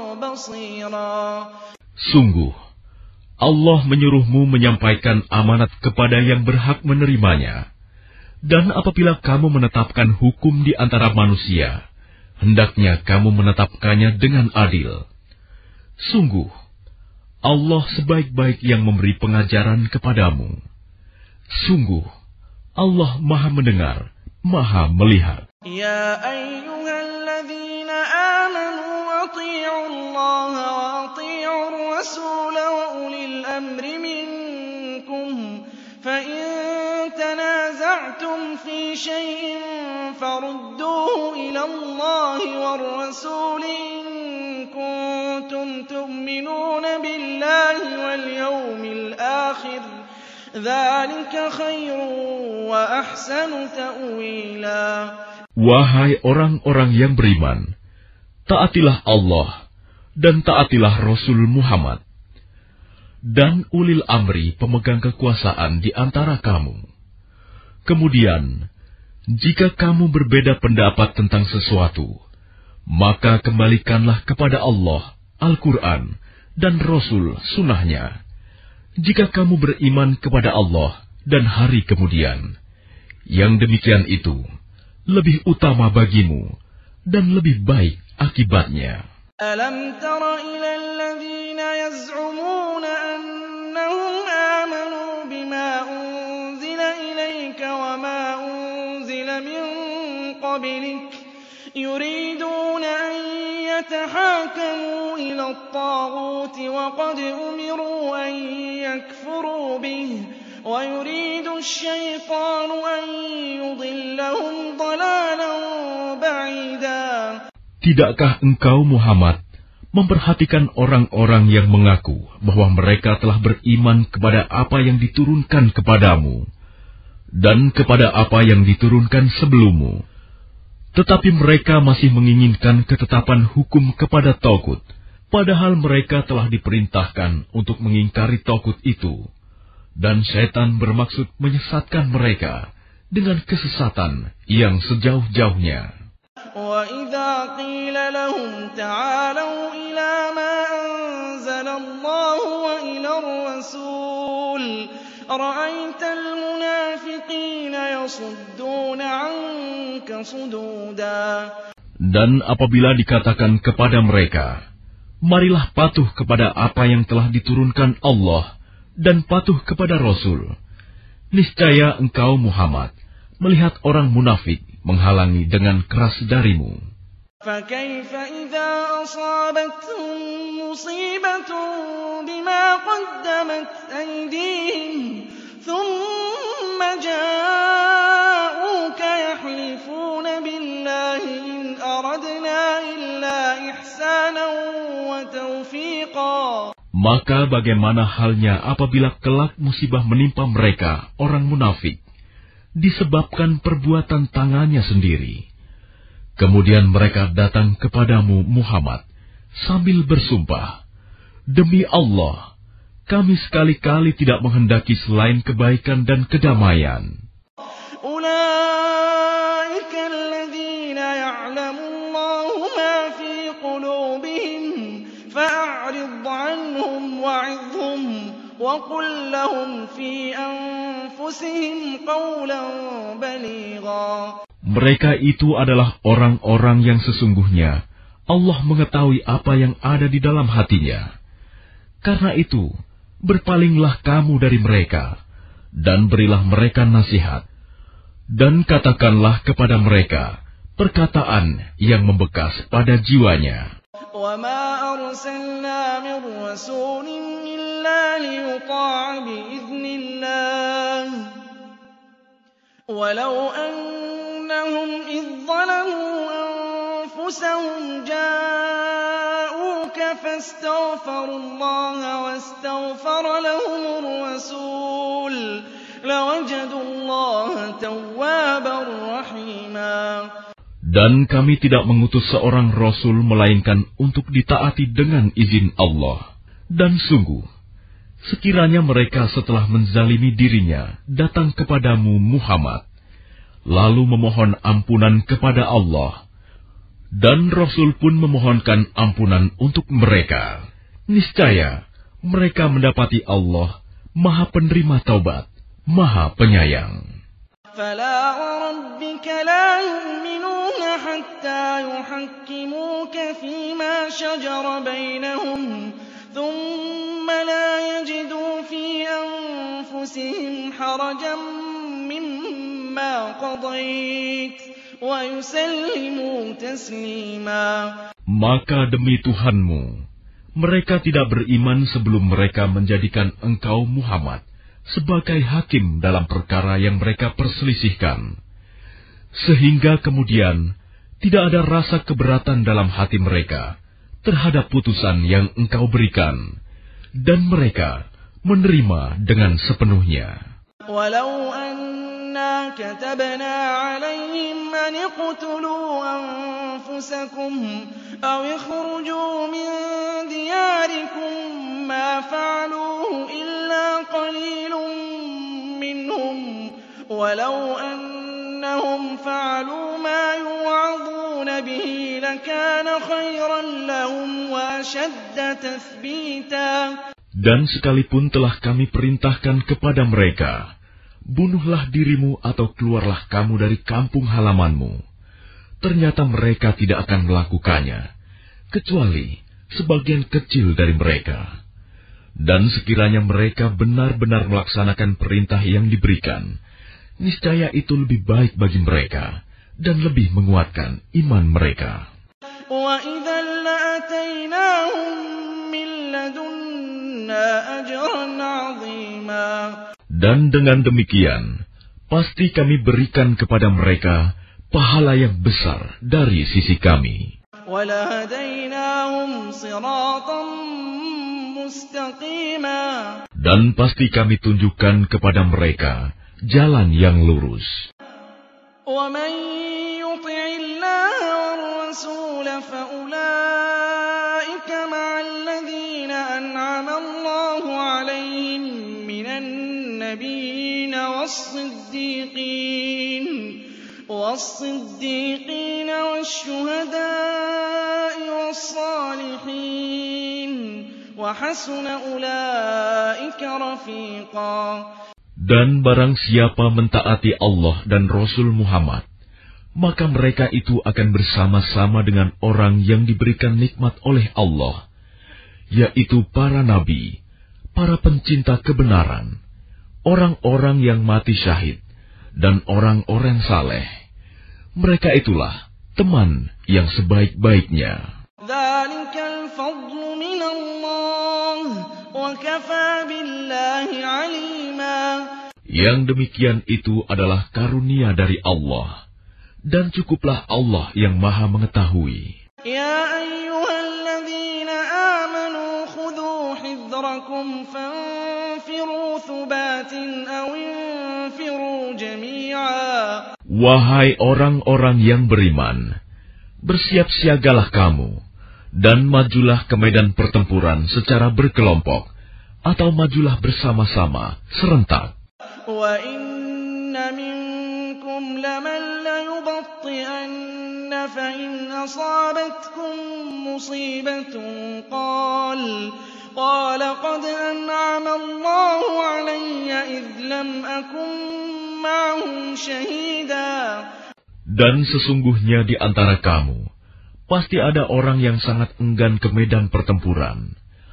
basira. Sungguh, Allah menyuruhmu menyampaikan amanat kepada yang berhak menerimanya. Dan apabila kamu menetapkan hukum di antara manusia, hendaknya kamu menetapkannya dengan adil. Sungguh, Allah sebaik-baik yang memberi pengajaran kepadamu. Sungguh, Allah Maha Mendengar, Maha Melihat. Ya ayyuhalladzina amanu ati'u Allah wa ati'u ar-rasul wa ulil amri minkum fa in tanaza'tum fi shay'in farudduhu ila Allah war-rasul in kuntum tu'minuna billahi wal yawmil akhir dzalika khairun wa ahsanu ta'wila. Wahai orang-orang yang beriman, taatilah Allah dan taatilah Rasul Muhammad dan ulil amri pemegang kekuasaan di antara kamu. Kemudian, jika kamu berbeda pendapat tentang sesuatu, maka kembalikanlah kepada Allah, Al-Quran, dan Rasul Sunnahnya. Jika kamu beriman kepada Allah dan hari kemudian, yang demikian itu lebih utama bagimu dan lebih baik akibatnya. Alam tara ila alladhina yaz'umuna annahum amanu bima unzila ilayka wa ma unzila min qablik yuriduna an yatahakamu ila at-taghut wa qad umiru an yakfuru bihi وَيُرِيدُ الشَّيْطَانُ أَن يُضِلَّهُمْ ضَلَالًا بَعِيدًا. Tidakkah engkau Muhammad memperhatikan orang-orang yang mengaku bahwa mereka telah beriman kepada apa yang diturunkan kepadamu dan kepada apa yang diturunkan sebelummu, tetapi mereka masih menginginkan ketetapan hukum kepada Taghut, padahal mereka telah diperintahkan untuk mengingkari Taghut itu. Dan setan bermaksud menyesatkan mereka dengan kesesatan yang sejauh-jauhnya. وَإِذَا قِيلَ لَهُمْ تَعَالَوْا إِلَى مَا أَنزَلَ اللَّهُ وَإِلَى الرَّسُولِ رَأَيْتَ الْمُنَافِقِينَ يَصُدُّونَ عَنكَ صُدُودًا. Dan apabila dikatakan kepada mereka, marilah patuh kepada apa yang telah diturunkan Allah dan patuh kepada Rasul, niscaya engkau Muhammad melihat orang munafik menghalangi dengan keras darimu. فَكَيْفَ إِذَا أَصَابَتْهُم مُّصِيبَةٌ بِمَا قَدَّمَتْ أَيْدِيهِمْ ثُمَّ جَاءُوكَ يَحْلِفُونَ بِاللَّهِ إِنْ أَرَدْنَا إِلَّا إِحْسَانًا وَتَوْفِيقًا. Maka bagaimana halnya apabila kelak musibah menimpa mereka, orang munafik, disebabkan perbuatan tangannya sendiri. Kemudian mereka datang kepadamu Muhammad sambil bersumpah, demi Allah, kami sekali-kali tidak menghendaki selain kebaikan dan kedamaian. Ulaika alladzina ya'lamu Allahu ma fi qulubihim fa'rid 'anhum wa'idhhum wa qul lahum fi anfusihim qawlan baligha. Mereka itu adalah orang-orang yang sesungguhnya Allah mengetahui apa yang ada di dalam hatinya. Karena itu, berpalinglah kamu dari mereka, dan berilah mereka nasihat. Dan katakanlah kepada mereka perkataan yang membekas pada jiwanya. وَمَا أَرْسَلْنَا مِن رَّسُولٍ إِلَّا لِيُطَاعَ بِإِذْنِ اللَّهِ وَلَوْ أَنَّهُمْ إِذ ظَّلَمُوا أَنفُسَهُمْ جَاءُوكَ فَاسْتَغْفَرُوا اللَّهَ وَاسْتَغْفَرَ لَهُمُ الرَّسُولُ لَوَجَدُوا اللَّهَ تَوَّابًا رَّحِيمًا. Dan kami tidak mengutus seorang Rasul melainkan untuk ditaati dengan izin Allah. Dan sungguh, sekiranya mereka setelah menzalimi dirinya datang kepadamu Muhammad, lalu memohon ampunan kepada Allah, dan Rasul pun memohonkan ampunan untuk mereka, niscaya mereka mendapati Allah Maha Penerima Taubat, Maha Penyayang. فَلَا وَرَبِّكَ لَا يُؤْمِنُونَ حَتَّىٰ يُحَكِّمُوكَ فِيمَا شَجَرَ بَيْنَهُمْ ثُمَّ لَا يَجِدُوا فِي أَنفُسِهِمْ حَرَجًا مِّمَّا قَضَيْتَ وَيُسَلِّمُوا تَسْلِيمًا. Maka demi Tuhanmu, mereka tidak beriman sebelum mereka menjadikan engkau Muhammad sebagai hakim dalam perkara yang mereka perselisihkan, sehingga kemudian tidak ada rasa keberatan dalam hati mereka terhadap putusan yang engkau berikan, dan mereka menerima dengan sepenuhnya. Walau anna katabna alaihim an iqtulu anfusakum aw ikhruju min diyarikum ma fa'aluhu illa qalilun minhum walau annahum fa'alu ma yu'aduna bihi lakana khairan lahum wa ashadda tathbita. Dan sekalipun telah kami perintahkan kepada mereka, bunuhlah dirimu atau keluarlah kamu dari kampung halamanmu, ternyata mereka tidak akan melakukannya, kecuali sebagian kecil dari mereka. Dan sekiranya mereka benar-benar melaksanakan perintah yang diberikan, niscaya itu lebih baik bagi mereka dan lebih menguatkan iman mereka. وَإِذًا لَّآتَيْنَاهُم مِّن لَّدُنَّا أَجْرًا عَظِيمًا. Dan dengan demikian, pasti kami berikan kepada mereka pahala yang besar dari sisi kami. وَلَهَدَيْنَاهُمْ صِرَاطًا مُّسْتَقِيمًا. Dan pasti kami tunjukkan kepada mereka jalan yang lurus. وَمَن يُطِعِ اللَّهَ وَالرَّسُولَ فَأُولَٰئِكَ مَعَ الَّذِينَ أَنْعَمَ اللَّهُ عَلَيْهِم مِّنَ النَّبِيِّينَ وَالصِّدِّيقِينَ وَالصِّدِّيقِينَ وَالشُّهَدَاءِ وَالصَّالِحِينَ وحسن أولئك رفيقا. Dan barang siapa mentaati Allah dan Rasul Muhammad, maka mereka itu akan bersama-sama dengan orang yang diberikan nikmat oleh Allah, yaitu para nabi, para pencinta kebenaran, orang-orang yang mati syahid, dan orang-orang saleh. Mereka itulah teman yang sebaik-baiknya. Dzalikal fadlu minallah wa kafaa billahi alima. Yang demikian itu adalah karunia dari Allah, dan cukuplah Allah yang Maha mengetahui. Ya ayyuhalladzina amanu khudhu hidrakum fanfiru thubatin aw infiru jami'a. Wahai orang-orang yang beriman, bersiap-siagalah kamu, dan majulah ke medan pertempuran secara berkelompok, atau majulah bersama-sama, serentak. Wa inna minkum laman layubatti'anna fa in asabatkum musibatun qal qala qad an'ama Allahu alayya idh lam akun ma'hum shahida. Dan sesungguhnya di antara kamu pasti ada orang yang sangat enggan ke medan pertempuran.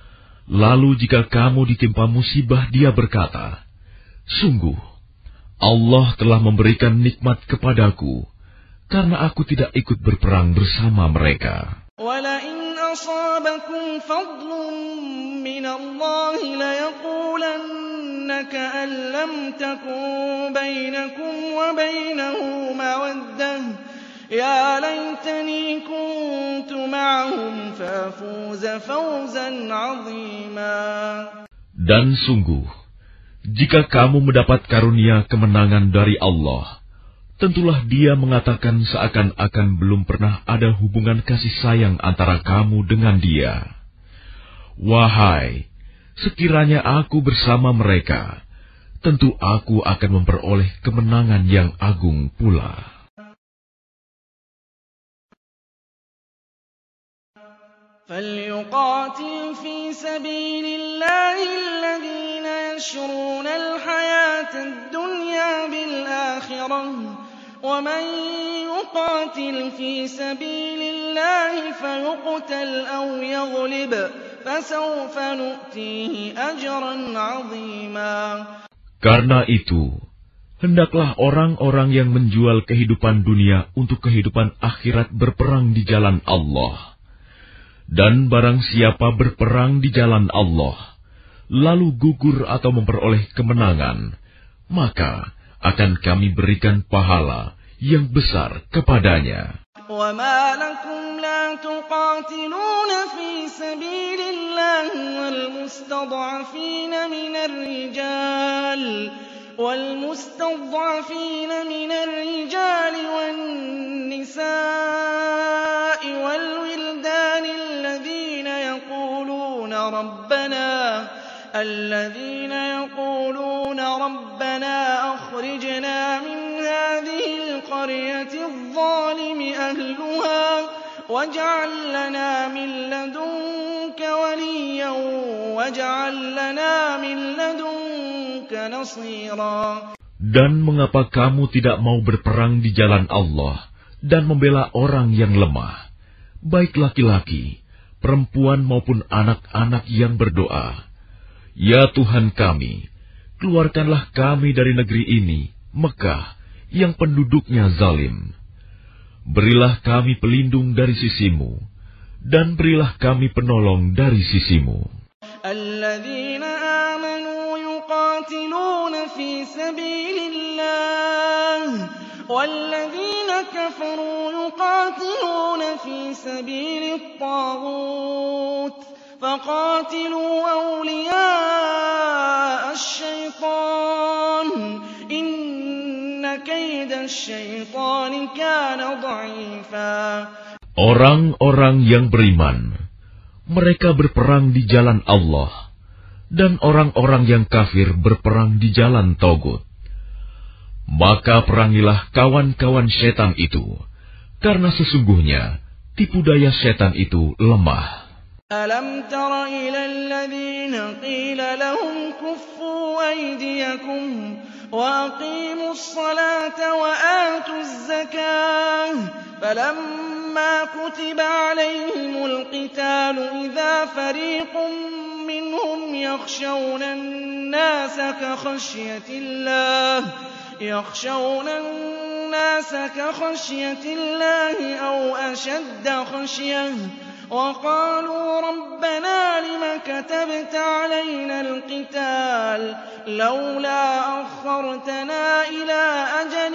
Lalu jika kamu ditimpa musibah, dia berkata, sungguh, Allah telah memberikan nikmat kepadaku, karena aku tidak ikut berperang bersama mereka. وَلَئِنْ أَصَابَكُمْ فَضْلٌ مِّنَ اللَّهِ لَيَقُولَنَّ كَأَن لَّمْ تَكُن بَيْنَكُمْ وَبَيْنَهُ مَوَدَّةٌ يَا لَيْتَنِي كُنتُ مَعَهُمْ فَأَفُوزَ فَوْزًا عَظِيمًا. Dan sungguh, jika kamu mendapat karunia kemenangan dari Allah, tentulah Dia mengatakan seakan-akan belum pernah ada hubungan kasih sayang antara kamu dengan Dia. Wahai, sekiranya aku bersama mereka, tentu aku akan memperoleh kemenangan yang agung pula. فَلْيُقَاتِلْ فِي سَبِيلِ اللَّهِ الَّذِينَ يَشْرُونَ الْحَيَاةَ الدُّنْيَا بِالْآخِرَةِ وَمَن يُقَاتِلْ فِي سَبِيلِ اللَّهِ فَيُقْتَلْ أَوْ يَغْلِبْ فَسَوْفَ نُؤْتِيهِ أَجْرًا عَظِيمًا. Karena itu, hendaklah orang-orang yang menjual kehidupan dunia untuk kehidupan akhirat berperang di jalan Allah. Dan barang siapa berperang di jalan Allah, lalu gugur atau memperoleh kemenangan, maka akan kami berikan pahala yang besar kepadanya. وَمَا لَكُمْ لَا تُقَاتِلُونَ فِي سَبِيلِ اللَّهِ وَالْمُسْتَضْعَفِينَ مِنَ الرِّجَالِ وَالْمُسْتَضْعَفِينَ مِنَ الرِّجَالِ وَالنِّسَاءِ وَالْوِلْدَانِ الَّذِينَ يَقُولُونَ رَبَّنَا الَّذِينَ يَقُولُونَ رَبَّنَا أَخْرِجْنَا مِنْ هَٰذِهِ الْقَرْيَةِ الظَّالِمِ أَهْلُهَا وَاجْعَل لَّنَا مِن لَّدُنكَ وَلِيًّا وَاجْعَل لَّنَا مِن لَّدُنكَ نَصِيرًا. Dan mengapa kamu tidak mau berperang di jalan Allah dan membela orang yang lemah, baik laki-laki, perempuan maupun anak-anak yang berdoa, ya Tuhan kami, keluarkanlah kami dari negeri ini, Mekah, yang penduduknya zalim. Berilah kami pelindung dari sisimu, dan berilah kami penolong dari sisimu. الَّذِينَ آمَنُوا يُقَاتِلُونَ فِي سَبِيلِ اللَّهِ وَالَّذِينَ كَفَرُوا يُقَاتِلُونَ فِي سَبِيلِ الطَّاغُوتِ فَقَاتِلُوا أَوْلِيَاءَ الشَّيْطَانِ إِنَّ كَيْدَ الشَّيْطَانِ كَانَ ضَعِيفًا. Orang-orang yang beriman, mereka berperang di jalan Allah, dan orang-orang yang kafir berperang di jalan Togut. Maka perangilah kawan-kawan setan itu, karena sesungguhnya tipu daya setan itu lemah. أَلَمْ تَرَ إِلَى الَّذِينَ قِيلَ لَهُمْ كُفُّوا أَيْدِيَكُمْ وَأَقِيمُوا الصَّلَاةَ وَآتُوا الزَّكَاةَ فَلَمَّا كُتِبَ عَلَيْهِمُ الْقِتَالُ إِذَا فَرِيقٌ مِّنْهُمْ يَخْشَوْنَ النَّاسَ كَخَشْيَةِ اللَّهِ يَخْشَوْنَ النَّاسَ كَخَشْيَةِ اللَّهِ أَوْ أَشَدَّ خَشْيَةً وَقَالُوا رَبَّنَا لِمَ كَتَبْتَ عَلَيْنَا الْقِتَالَ لَوْلَا أَخَّرْتَنَا إِلَىٰ أَجَلٍ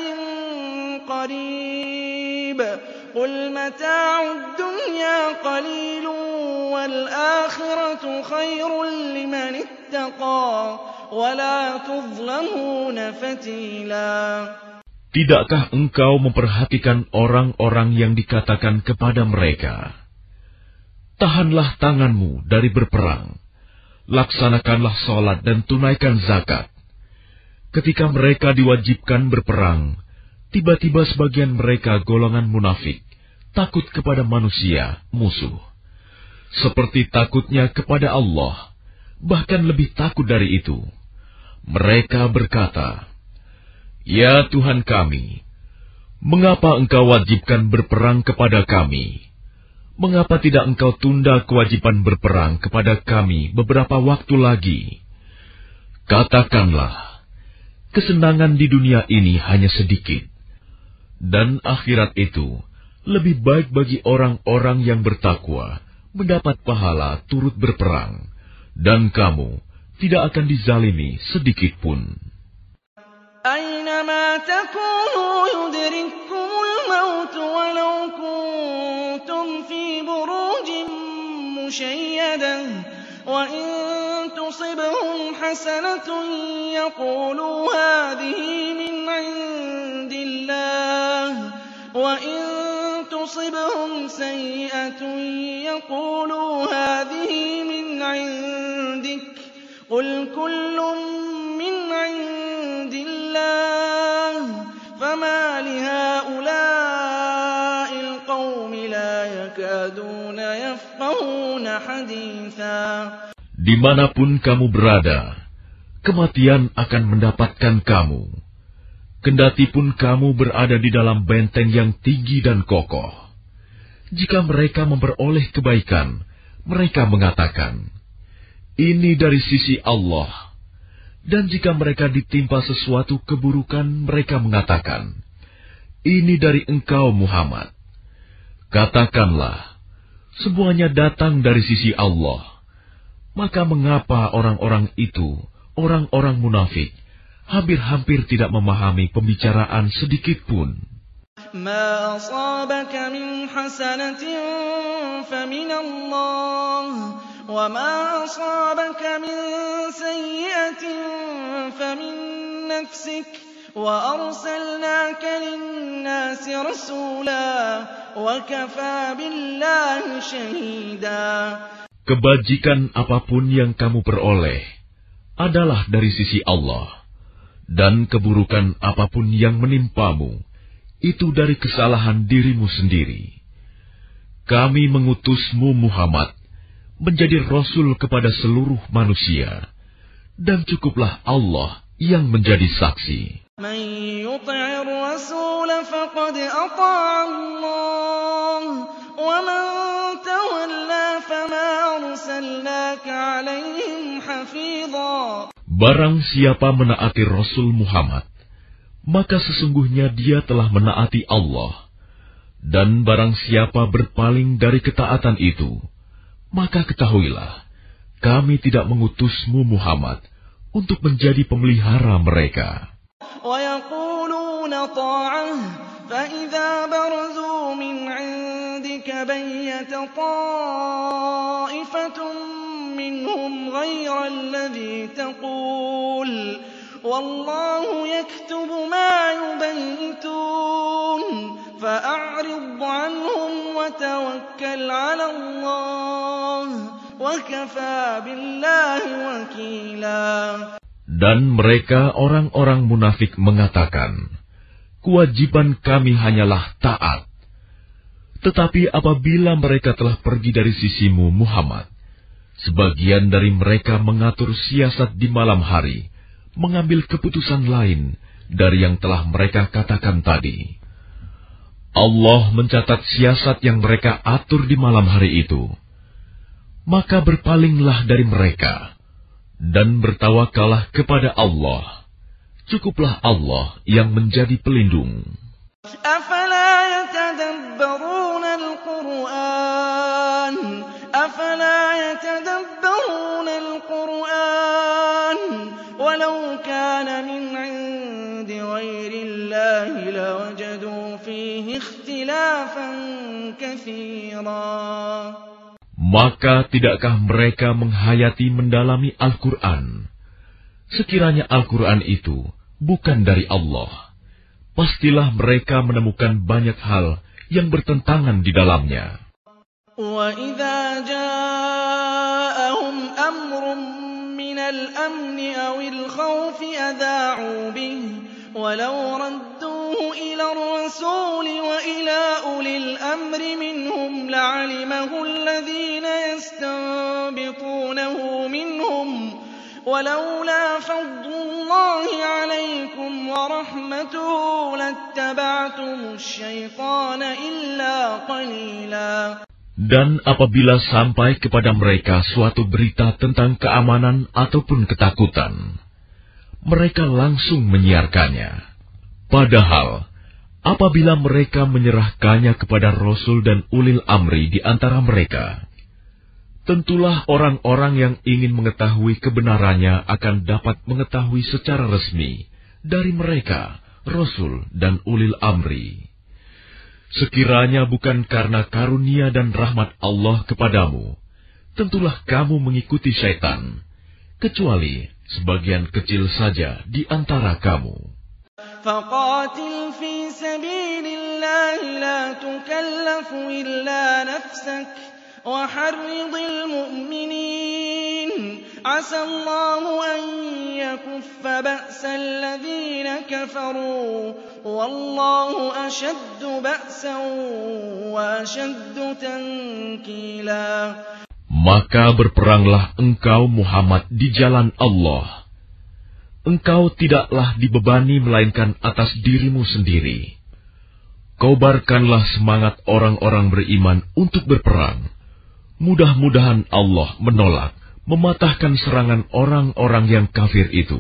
قَرِيبٍ قُلْ مَتَاعُ الدُّنْيَا قَلِيلٌ وَالْآخِرَةُ خَيْرٌ لِّمَنِ اتَّقَىٰ وَلَا تُظْلَمُونَ فَتِيلًا. Tidakkah engkau memperhatikan orang-orang yang dikatakan kepada mereka, tahanlah tanganmu dari berperang, laksanakanlah sholat dan tunaikan zakat. Ketika mereka diwajibkan berperang, tiba-tiba sebagian mereka golongan munafik, takut kepada manusia, musuh. Seperti takutnya kepada Allah, bahkan lebih takut dari itu. Mereka berkata, Ya Tuhan kami, mengapa Engkau wajibkan berperang kepada kami? Mengapa tidak Engkau tunda kewajiban berperang kepada kami beberapa waktu lagi? Katakanlah, kesenangan di dunia ini hanya sedikit, dan akhirat itu lebih baik bagi orang-orang yang bertakwa mendapat pahala turut berperang, dan kamu tidak akan dizalimi sedikit pun. أَيْنَمَا تَكُونُوا يُدْرِككُّمُ الْمَوْتُ وَلَوْ كُنتُمْ فِي بُرُوجٍ مُّشَيَّدَةٍ وَإِن تُصِبْهُمْ حَسَنَةٌ يَقُولُوا هَٰذِهِ مِنْ عِندِ اللَّهِ وَإِن تُصِبْهُمْ سَيِّئَةٌ يَقُولُوا هَٰذِهِ مِنْ عِندِكَ قُلْ كُلٌّ مِّنْ عِندِ اللَّهِ فَمَا لِهَٰؤُلَاءِ الْقَوْمِ لَا يَكَادُونَ يَفْقَهُونَ حَدِيثًا. Dimanapun kamu berada, kematian akan mendapatkan kamu. Kendati pun kamu berada di dalam benteng yang tinggi dan kokoh. Jika mereka memperoleh kebaikan, mereka mengatakan, ini dari sisi Allah. Dan jika mereka ditimpa sesuatu keburukan, mereka mengatakan, ini dari engkau Muhammad. Katakanlah, semuanya datang dari sisi Allah. Maka mengapa orang-orang itu, orang-orang munafik, hampir-hampir tidak memahami pembicaraan sedikit pun? مَا أَصَابَكَ مِنْ حَسَنَةٍ فَمِنَ اللَّهِ وَمَا أَصَابَكَ مِنْ سَيِّئَةٍ فَمِنْ نَفْسِكَ وَأَرْسَلْنَاكَ لِلنَّاسِ رَسُولًا وَكَفَى بِاللَّهِ شَهِيدًا. Kebajikan apapun yang kamu peroleh adalah dari sisi Allah, dan keburukan apapun yang menimpamu itu dari kesalahan dirimu sendiri. Kami mengutusmu Muhammad menjadi Rasul kepada seluruh manusia, dan cukuplah Allah yang menjadi saksi. مَن يُطِعِ الرَّسُولَ فَقَدْ أَطَاعَ اللَّهَ وَمَن تَوَلَّىٰ فَمَا أَرْسَلْنَاكَ عَلَيْهِمْ حَفِيظًا. Barang siapa menaati Rasul Muhammad, maka sesungguhnya dia telah menaati Allah. Dan barang siapa berpaling dari ketaatan itu, maka ketahuilah, kami tidak mengutusmu Muhammad untuk menjadi pemelihara mereka. وَيَقُولُونَ طَاعَةٌ فَإِذَا بَرَزُوا مِنْ عِندِكَ بَيَّتَ طَائِفَةٌ مِّنْهُمْ غَيْرَ الَّذِي تَقُولُ وَاللَّهُ يَكْتُبُ مَا يُبَيِّتُونَ فَأَعْرِضْ عَنْهُمْ وَتَوَكَّلْ عَلَى اللَّهِ وَكَفَى بِاللَّهِ وَكِيلًا. Dan mereka orang-orang munafik mengatakan, kewajiban kami hanyalah taat. Tetapi apabila mereka telah pergi dari sisimu, Muhammad, sebagian dari mereka mengatur siasat di malam hari, mengambil keputusan lain dari yang telah mereka katakan tadi. Allah mencatat siasat yang mereka atur di malam hari itu. Maka berpalinglah dari mereka, dan bertawakallah kepada Allah. Cukuplah Allah yang menjadi pelindung. أَفَلَا يَتَدَبَّرُونَ الْقُرْآنَ أَفَلَا يَتَدَبَّرُونَ الْقُرْآنَ وَلَوْ كَانَ مِنْ عِندِ غَيْرِ اللَّهِ لَوَجَدُوا فِيهِ اخْتِلَافًا كَثِيرًا. Maka tidakkah mereka menghayati mendalami Al-Quran? Sekiranya Al-Quran itu bukan dari Allah, pastilah mereka menemukan banyak hal yang bertentangan di dalamnya. وَإِذَا جَاءَهُمْ أَمْرٌ مِّنَ الْأَمْنِ أَوِ الْخَوْفِ أَذَاعُوا بِهِ وَلَوْ رَدُّوهُ إِلَى الرَّسُولِ وَإِلَى أُولِي الْأَمْرِ مِنْهُمْ لَعَلِمَهُ الَّذِينَ يَسْتَنبِطُونَهُ مِنْهُمْ وَلَوْلَا فَضْلُ اللَّهِ عَلَيْكُمْ وَرَحْمَتُهُ لَاتَّبَعْتُمُ الشَّيْطَانَ إِلَّا قَلِيلًا. Dan apabila sampai kepada mereka suatu berita tentang keamanan ataupun ketakutan, mereka langsung menyiarkannya. Padahal, apabila mereka menyerahkannya kepada Rasul dan ulil amri di antara mereka, tentulah orang-orang yang ingin mengetahui kebenarannya akan dapat mengetahui secara resmi dari mereka, Rasul dan ulil amri. Sekiranya bukan karena karunia dan rahmat Allah kepadamu, tentulah kamu mengikuti syaitan, kecuali sebagian kecil saja di antara kamu. فَقَاتِلْ فِي سَبِيلِ اللَّهِ لَا تُكَلَّفُ إِلَّا نَفْسَكَ وَحَرِّضِ الْمُؤْمِنِينَ عَسَى اللَّهُ أَن يَكُفَّ بَأْسَ الَّذِينَ كَفَرُوا وَاللَّهُ أَشَدُّ بَأْسًا وَأَشَدُّ تَنكِيلًا. Maka berperanglah engkau Muhammad di jalan Allah. Engkau tidaklah dibebani melainkan atas dirimu sendiri. Kobarkanlah semangat orang-orang beriman untuk berperang. Mudah-mudahan Allah menolak, mematahkan serangan orang-orang yang kafir itu.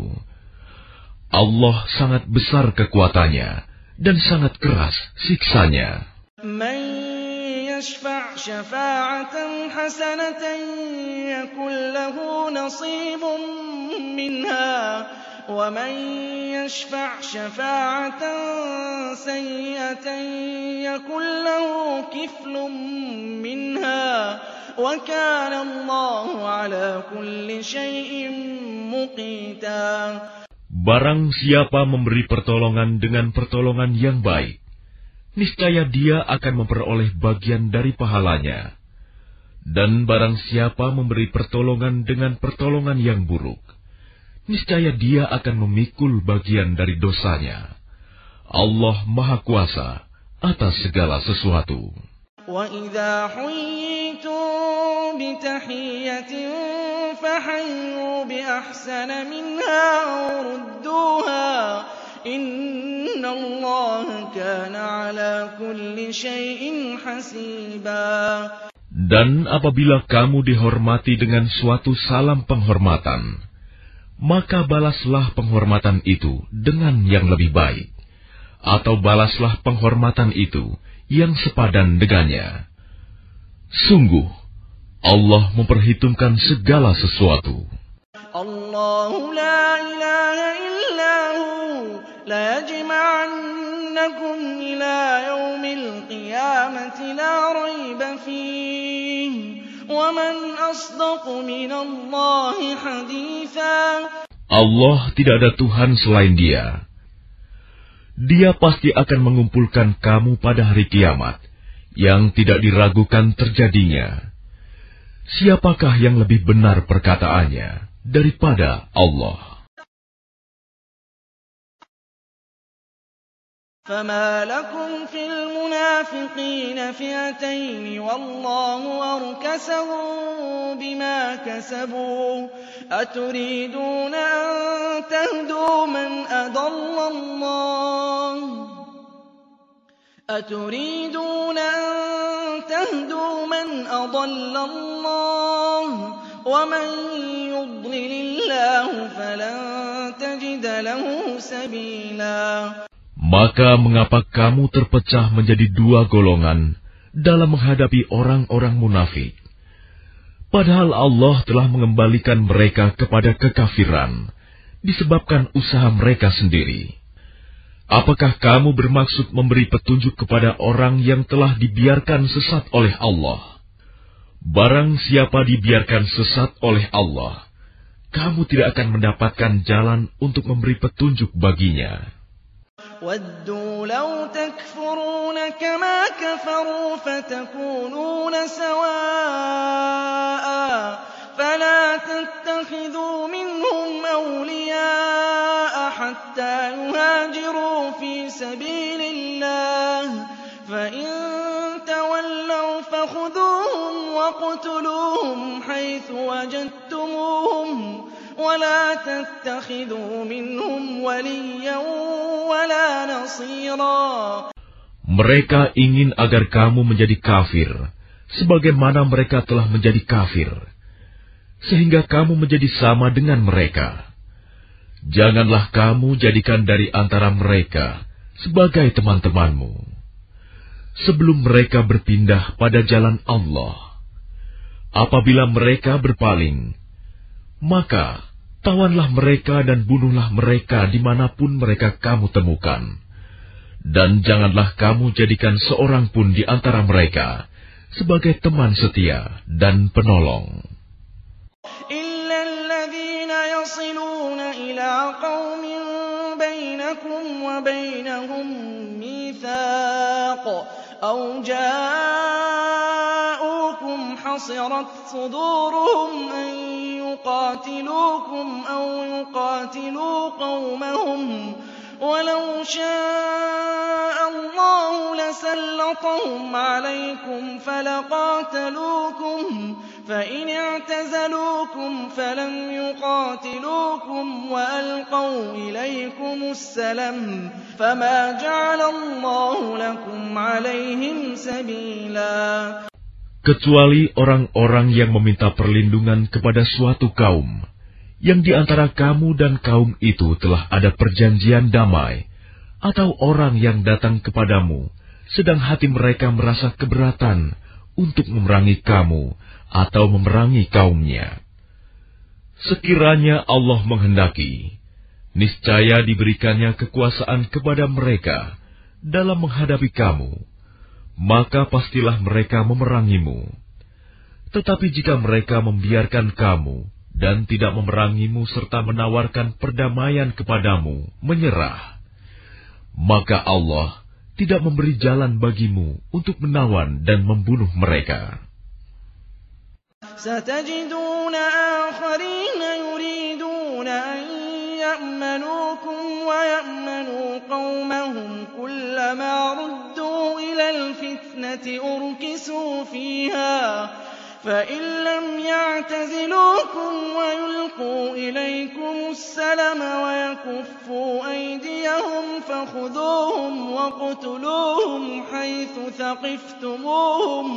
Allah sangat besar kekuatannya dan sangat keras siksanya. مَن يَشْفَعْ شَفَاعَةً حَسَنَةً يَكُن لَّهُ نَصِيبٌ مِّنْهَا وَمَن يَشْفَعْ شَفَاعَةً سَيِّئَةً يَكُن لَّهُ كِفْلٌ مِّنْهَا وَكَانَ اللَّهُ عَلَىٰ كُلِّ شَيْءٍ مُّقِيتًا. Barang siapa memberi pertolongan dengan pertolongan yang baik, niscaya dia akan memperoleh bagian dari pahalanya. Dan barang siapa memberi pertolongan dengan pertolongan yang buruk, niscaya dia akan memikul bagian dari dosanya. Allah Maha Kuasa atas segala sesuatu. وَإِذَا حُيِّيتُم بِتَحِيَّةٍ فَحَيُّوا بِأَحْسَنَ مِنْهَا أَوْ رُدُّوهَا إِنَّ اللَّهَ كَانَ عَلَىٰ كُلِّ شَيْءٍ حَسِيبًا. Dan apabila kamu dihormati dengan suatu salam penghormatan, maka balaslah penghormatan itu dengan yang lebih baik, atau balaslah penghormatan itu yang sepadan dengannya. Sungguh, Allah memperhitungkan segala sesuatu. Allahu la ilaha illahu la yajma'annakum ila yaumil qiyamati la rayba fihi wa man asdaqu minallahi haditha. Allah tidak ada Tuhan selain Dia. Dia pasti akan mengumpulkan kamu pada hari kiamat yang tidak diragukan terjadinya. Siapakah yang lebih benar perkataannya daripada Allah? فما لكم في المنافقين فئتين والله أركسهم بما كسبوا أتريدون أن تهدوا من أضل الله أتريدون أن تهدوا من أضل الله ومن يضلل الله فلن تجد له سبيلا. Maka mengapa kamu terpecah menjadi dua golongan dalam menghadapi orang-orang munafik? Padahal Allah telah mengembalikan mereka kepada kekafiran disebabkan usaha mereka sendiri. Apakah kamu bermaksud memberi petunjuk kepada orang yang telah dibiarkan sesat oleh Allah? Barang siapa dibiarkan sesat oleh Allah, kamu tidak akan mendapatkan jalan untuk memberi petunjuk baginya. وَدُّوا لَوْ تَكْفُرُونَ كَمَا كَفَرُوا فَتَكُونُونَ سَوَاءً فَلَا تَتَّخِذُوا مِنْهُمْ أَوْلِيَاءَ حَتَّى يُهَاجِرُوا فِي سَبِيلِ اللَّهِ فَإِن تَوَلَّوْا فَخُذُوهُمْ وَاقْتُلُوهُمْ حَيْثُ وَجَدتُّمُوهُمْ وَلَا تَتَّخِذُوا مِنْهُمْ وَلِيًّا وَلَا نَصِيرًا. Mereka ingin agar kamu menjadi kafir, sebagaimana mereka telah menjadi kafir, sehingga kamu menjadi sama dengan mereka. Janganlah kamu jadikan dari antara mereka sebagai teman-temanmu, sebelum mereka berpindah pada jalan Allah. Apabila mereka berpaling, maka tawanlah mereka dan bunuhlah mereka dimanapun mereka kamu temukan. Dan janganlah kamu jadikan seorang pun di antara mereka sebagai teman setia dan penolong. إِلَّا الَّذِينَ يَصِلُونَ إِلَىٰ قَوْمٍ بَيْنَكُمْ وَبَيْنَهُم مِّيثَاقٌ أَوْ جَاءُوكُمْ حَصِرَتْ صُدُورُهُمْ أَن يُقَاتِلُوكُمْ أَوْ يُقَاتِلُوا قَوْمَهُمْ وَلَوْ شَاءَ اللَّهُ لَسَلَّطَهُمْ عَلَيْكُمْ فَلَقَاتَلُوكُمْ فَإِنِ اعْتَزَلُوكُمْ فَلَمْ يُقَاتِلُوكُمْ وَأَلْقَوْا إِلَيْكُمُ السَّلَمَ فَمَا جَعَلَ اللَّهُ لَكُمْ عَلَيْهِمْ سَبِيلًا. Kecuali orang-orang yang meminta perlindungan kepada suatu kaum, yang di antara kamu dan kaum itu telah ada perjanjian damai, atau orang yang datang kepadamu, sedang hati mereka merasa keberatan untuk memerangi kamu atau memerangi kaumnya. Sekiranya Allah menghendaki, niscaya diberikannya kekuasaan kepada mereka dalam menghadapi kamu, maka pastilah mereka memerangimu. Tetapi jika mereka membiarkan kamu dan tidak memerangimu serta menawarkan perdamaian kepadamu, menyerah, maka Allah tidak memberi jalan bagimu untuk menawan dan membunuh mereka. سَتَجِدُونَ آخَرِينَ يُرِيدُونَ أَن يَأْمَنُوكُمْ وَيَأْمَنُوا قَوْمَهُمْ كُلَّمَا رُدُّوا إِلَى الْفِتْنَةِ أُرْكِسُوا فِيهَا فَإِن لَّمْ يَعْتَزِلُوكُمْ وَيُلْقُوا إِلَيْكُمُ السَّلَمَ وَيَكُفُّوا أَيْدِيَهُمْ فَخُذُوهُمْ وَاقْتُلُوهُمْ حَيْثُ ثَقِفْتُمُوهُمْ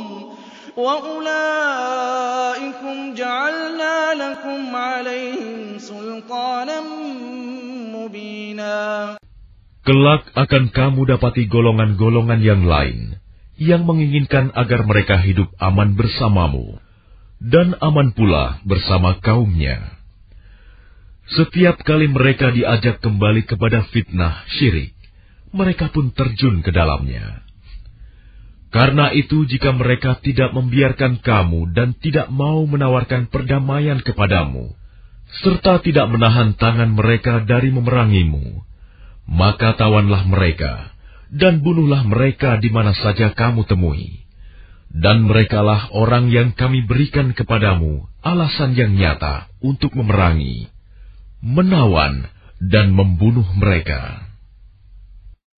وَأُولَٰئِكُمْ جَعَلْنَا لَكُمْ عَلَيْهِمْ سُلْطَانًا مُّبِينًا. Kelak akan kamu dapati golongan-golongan yang lain yang menginginkan agar mereka hidup aman bersamamu, dan aman pula bersama kaumnya. Setiap kali mereka diajak kembali kepada fitnah syirik, mereka pun terjun ke dalamnya. Karena itu, jika mereka tidak membiarkan kamu dan tidak mau menawarkan perdamaian kepadamu, serta tidak menahan tangan mereka dari memerangimu, maka tawanlah mereka dan bunuhlah mereka di mana saja kamu temui. Dan merekalah orang yang kami berikan kepadamu alasan yang nyata untuk memerangi, menawan, dan membunuh mereka.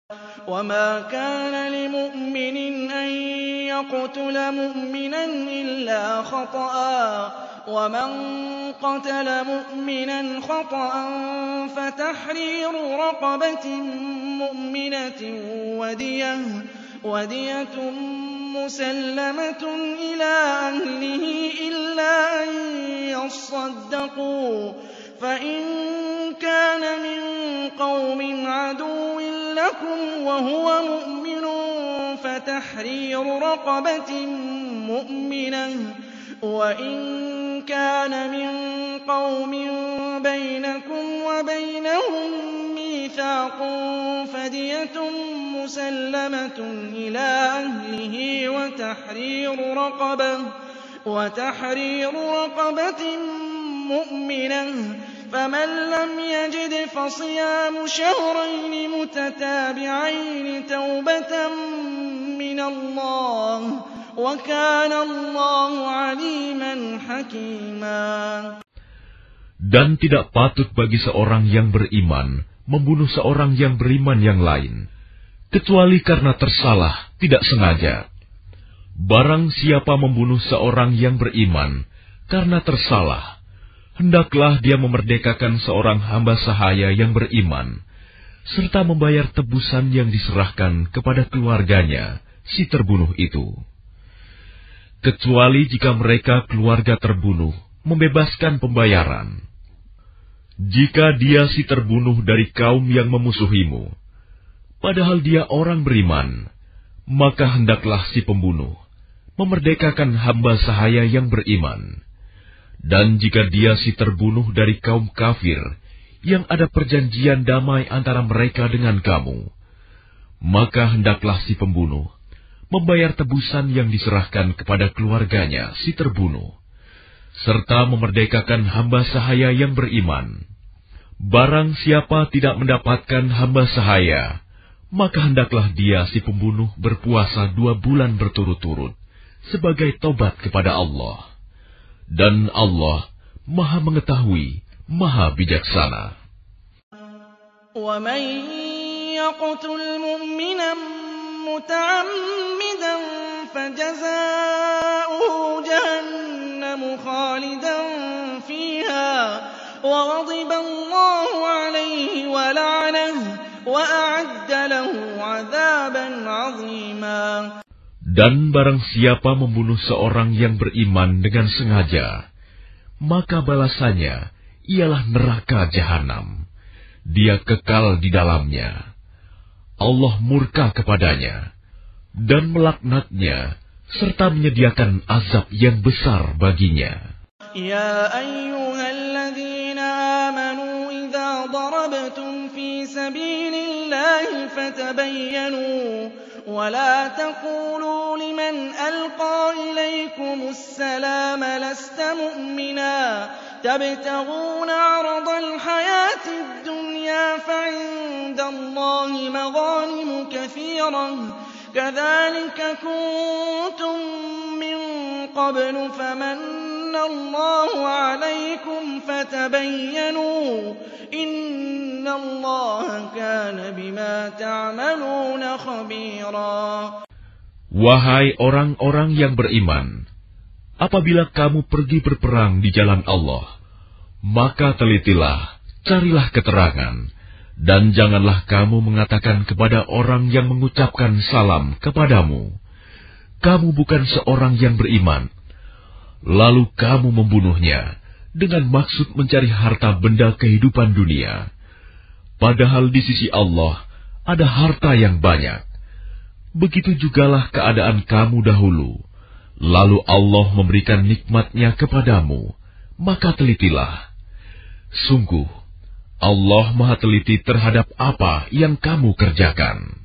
وَمَا كَانَ لِمُؤْمِنٍ أَن يَقْتُلَ مُؤْمِنًا إِلَّا خَطَأً وَمَن قَتَلَ مُؤْمِنًا خَطَأً فَتَحْرِيرُ رَقَبَةٍ مُّؤْمِنَةٍ وَدِيَةٌ وَدِيَةٌ مُّسَلَّمَةٌ إِلَىٰ أَهْلِهِ إِلَّا أَن يَصَّدَّقُوا فَإِن كَانَ مِن قَوْمٍ عَدُوٍّ لَّكُمْ وَهُوَ مُؤْمِنٌ فَتَحْرِيرُ رَقَبَةٍ مُّؤْمِنَةٍ وَإِن كَانَ مِن قَوْمٍ بَيْنَكُمْ وَبَيْنَهُم مِّيثَاقٌ فَدِيَةٌ مُّسَلَّمَةٌ إِلَىٰ أَهْلِهِ وَتَحْرِيرُ رَقَبَةٍ وَتَحْرِيرُ رَقَبَةٍ مُّؤْمِنَةٍ فَمَن لَّمْ يَجِدْ فَصِيَامُ شَهْرَيْنِ مُتَتَابِعَيْنِ تَوْبَةً مِّنَ اللَّهِ ۗ وَكَانَ اللَّهُ عَلِيمًا حَكِيمًا. Dan tidak patut bagi seorang yang beriman membunuh seorang yang beriman yang lain, kecuali karena tersalah, tidak sengaja. Barang siapa membunuh seorang yang beriman karena tersalah, hendaklah dia memerdekakan seorang hamba sahaya yang beriman, serta membayar tebusan yang diserahkan kepada keluarganya, si terbunuh itu. Kecuali jika mereka keluarga terbunuh membebaskan pembayaran. Jika dia si terbunuh dari kaum yang memusuhimu, padahal dia orang beriman, maka hendaklah si pembunuh memerdekakan hamba sahaya yang beriman. Dan jika dia si terbunuh dari kaum kafir yang ada perjanjian damai antara mereka dengan kamu, maka hendaklah si pembunuh membayar tebusan yang diserahkan kepada keluarganya si terbunuh, serta memerdekakan hamba sahaya yang beriman. Barang siapa tidak mendapatkan hamba sahaya, maka hendaklah dia si pembunuh berpuasa dua bulan berturut-turut sebagai tobat kepada Allah. Dan Allah Maha Mengetahui, Maha Bijaksana. وَمَن يَقْتُلْ مُؤْمِنًا مُّتَعَمِّدًا فَجَزَاؤُهُ جَهَنَّمُ خَالِدًا فِيهَا وَغَضِبَ اللَّهُ عَلَيْهِ وَلَعَنَهُ وَأَعَدَّ لَهُ عَذَابًا عَظِيمًا. Dan barang siapa membunuh seorang yang beriman dengan sengaja, maka balasannya ialah neraka jahanam. Dia kekal di dalamnya. Allah murka kepadanya dan melaknatnya, serta menyediakan azab yang besar baginya. Ya ayyuhalladzina amanu idza darabtum fi sabilillahi fatabayyanu ولا تقولوا لمن ألقى إليكم السلام لست مؤمنا تبتغون عرض الحياة الدنيا فعند الله مغانم كثيرة كذلك كنتم من قبل فمن الله عليكم فتبينوا إن الله كان بما تعملون خبيرا. Wahai orang-orang yang beriman, apabila kamu pergi berperang di jalan Allah, maka telitilah, carilah keterangan, dan janganlah kamu mengatakan kepada orang yang mengucapkan salam kepadamu, kamu bukan seorang yang beriman, lalu kamu membunuhnya dengan maksud mencari harta benda kehidupan dunia. Padahal di sisi Allah ada harta yang banyak. Begitu jugalah keadaan kamu dahulu. Lalu Allah memberikan nikmat-Nya kepadamu, maka telitilah. Sungguh, Allah Maha teliti terhadap apa yang kamu kerjakan.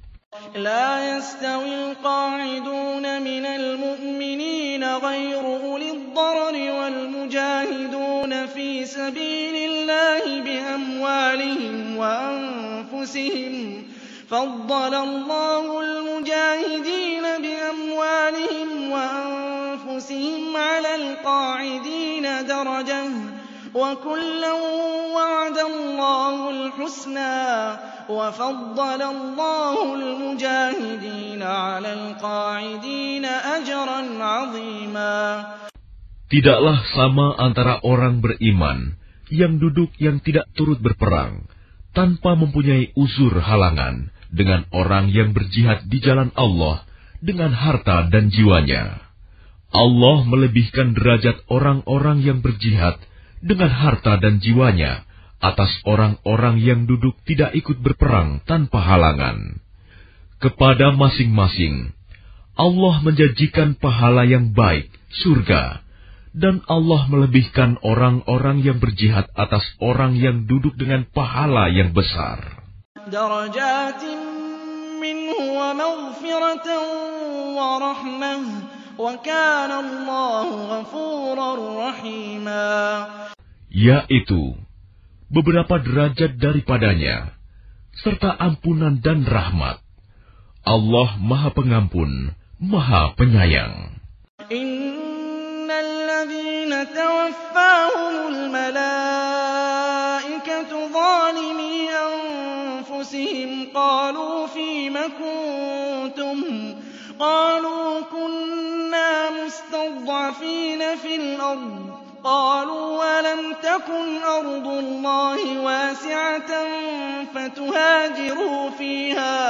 لا يستوي القاعدون من المؤمنين غير أولي الضرر والمجاهدون في سبيل الله بأموالهم وأنفسهم فضل الله المجاهدين بأموالهم وأنفسهم على القاعدين درجة وكلا وعد الله الحسنى وَفَضَّلَ اللَّهُ الْمُجَاهِدِينَ عَلَى الْقَاعِدِينَ أَجْرًا عَظِيمًا. Tidaklah sama antara orang beriman yang duduk yang tidak turut berperang, tanpa mempunyai uzur halangan, dengan orang yang berjihad di jalan Allah dengan harta dan jiwanya. Allah melebihkan derajat orang-orang yang berjihad dengan harta dan jiwanya atas orang-orang yang duduk tidak ikut berperang tanpa halangan. Kepada masing-masing, Allah menjanjikan pahala yang baik, surga, dan Allah melebihkan orang-orang yang berjihad atas orang yang duduk dengan pahala yang besar. Darajatin minhu wa maghfiratan wa rahmah wa kana Allahu ghafurar rahima. Yaitu beberapa derajat daripadanya, serta ampunan dan rahmat. Allah Maha Pengampun, Maha Penyayang. Innal ladzina tawaffahumul malaikatu zalimi anfusihim qalu fima kuntum qalu kunna mustad'afina fil ardh قالوا ولم تكن أرض الله واسعة فتهاجروا فيها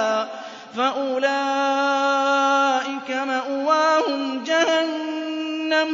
فأولئك مأواهم جهنم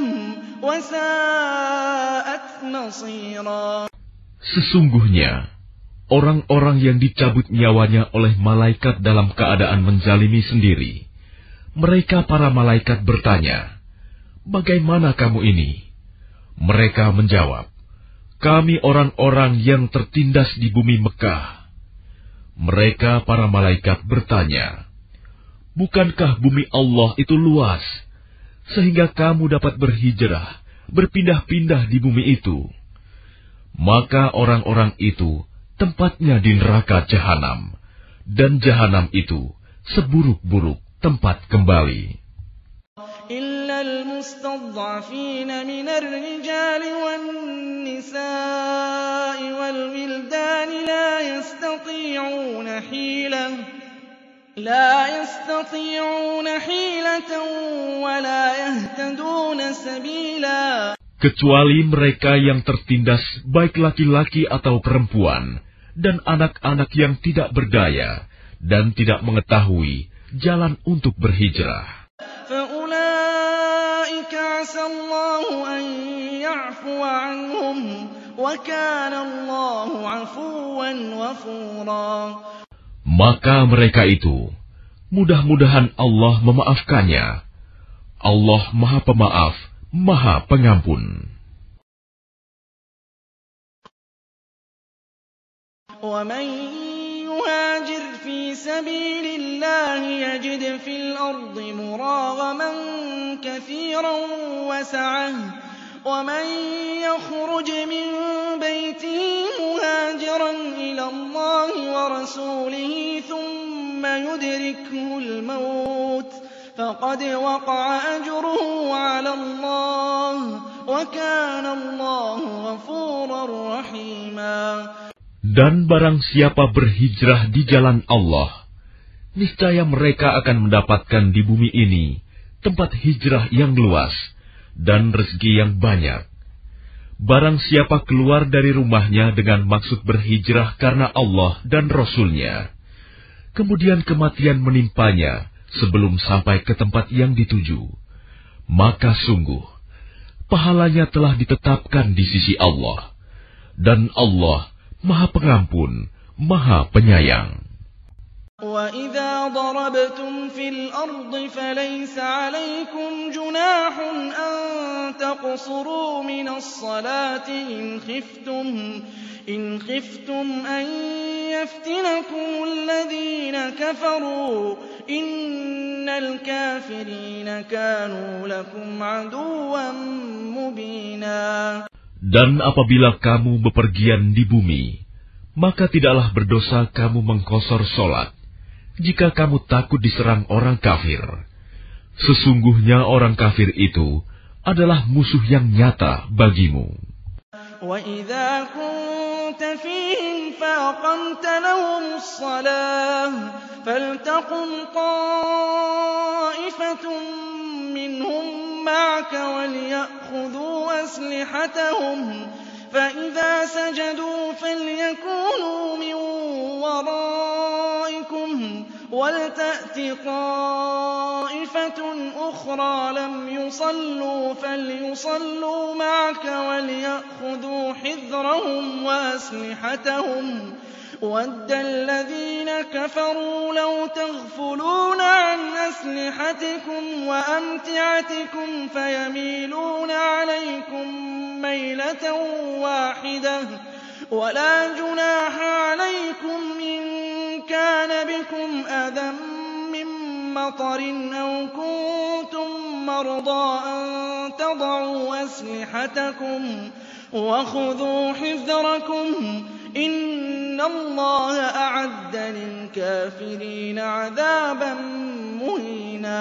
وساءت مصيرا. Sesungguhnya orang-orang yang dicabut nyawanya oleh malaikat dalam keadaan menzalimi sendiri, mereka para malaikat bertanya, "Bagaimana kamu ini?" Mereka menjawab, "Kami orang-orang yang tertindas di bumi Mekah." Mereka para malaikat bertanya, "Bukankah bumi Allah itu luas, sehingga kamu dapat berhijrah, berpindah-pindah di bumi itu?" Maka orang-orang itu tempatnya di neraka Jahanam, dan Jahanam itu seburuk-buruk tempat kembali. إلا المستضعفين من الرجال والنساء والولدان لا يستطيعون حيلة لا يستطيعون حيلة ولا يهتدون سبيلا. Kecuali mereka yang tertindas, baik laki-laki atau perempuan, dan anak-anak yang tidak berdaya dan tidak mengetahui jalan untuk berhijrah. فَأُولَئِكَ عَسَى اللَّهُ أَن يَعْفُوَ عَنْهُمْ وَكَانَ اللَّهُ عَفُوًّا غَفُورًا. Maka mereka itu, mudah-mudahan Allah memaafkannya. Allah Maha Pemaaf, Maha Pengampun. وَمَن يُهَاجِرْ فِي سَبِيلِ اللَّهِ يَجِدْ فِي الْأَرْضِ مُرَاغَمًا كَثِيرًا وَسَعَةً وَمَن يَخْرُجْ مِن بَيْتِهِ مُهَاجِرًا إِلَى اللَّهِ وَرَسُولِهِ ثُمَّ يُدْرِكْهُ الْمَوْتُ فَقَدْ وَقَعَ أَجْرُهُ عَلَى اللَّهِ وَكَانَ اللَّهُ غَفُورًا رَّحِيمًا. Dan barang siapa berhijrah di jalan Allah, niscaya mereka akan mendapatkan di bumi ini tempat hijrah yang luas dan rezeki yang banyak. Barang siapa keluar dari rumahnya dengan maksud berhijrah karena Allah dan Rasul-Nya, kemudian kematian menimpanya sebelum sampai ke tempat yang dituju, maka sungguh pahalanya telah ditetapkan di sisi Allah, dan Allah Maha Pengampun, Maha Penyayang. وَإِذَا ضَرَبْتُمْ فِي الْأَرْضِ فَلَيْسَ عَلَيْكُمْ جُنَاحٌ أَن تَقْصُرُوا مِنَ الصَّلَاةِ إِنْ خِفْتُمْ إِنْ خِفْتُمْ أَن يَفْتِنَكُمُ الَّذِينَ كَفَرُوا إِنَّ الْكَافِرِينَ كَانُوا لَكُمْ عَدُوًّا مُبِينًا. Dan apabila kamu bepergian di bumi, maka tidaklah berdosa kamu mengkosor solat, jika kamu takut diserang orang kafir. Sesungguhnya orang kafir itu adalah musuh yang nyata bagimu. وَإِذَا كُنتَ فِيهِمْ فَأَقَمْتَ لَهُمُ الصَّلَاةَ فَلْتَقُمْ طَائِفَةٌ مِّنْهُم مَّعَكَ وَلْيَأْخُذُوا أَسْلِحَتَهُمْ فَإِذَا سَجَدُوا فَلْيَكُونُوا مِن وَرَائِكُمْ وَلْتَأْتِ طَائِفَةٌ أُخْرَىٰ لَمْ يُصَلُّوا فَلْيُصَلُّوا مَعَكَ وَلْيَأْخُذُوا حِذْرَهُمْ وَأَسْلِحَتَهُمْ وَدَّ الَّذِينَ كَفَرُوا لَوْ تَغْفُلُونَ عَنْ أَسْلِحَتِكُمْ وَأَمْتِعَتِكُمْ فَيَمِيلُونَ عَلَيْكُم مَّيْلَةً وَاحِدَةً وَلَا جُنَاحَ عَلَيْكُمْ إِن كَانَ بِكُمْ أَذًى مِّن مَّطَرٍ أَوْ كُنتُم مَّرْضَىٰ أَن تَضَعُوا أَسْلِحَتَكُمْ وَخُذُوا حِذْرَكُمْ إِنَّ اللَّهَ أَعَدَّ لِلْكَافِرِينَ عَذَابًا مُّهِينًا.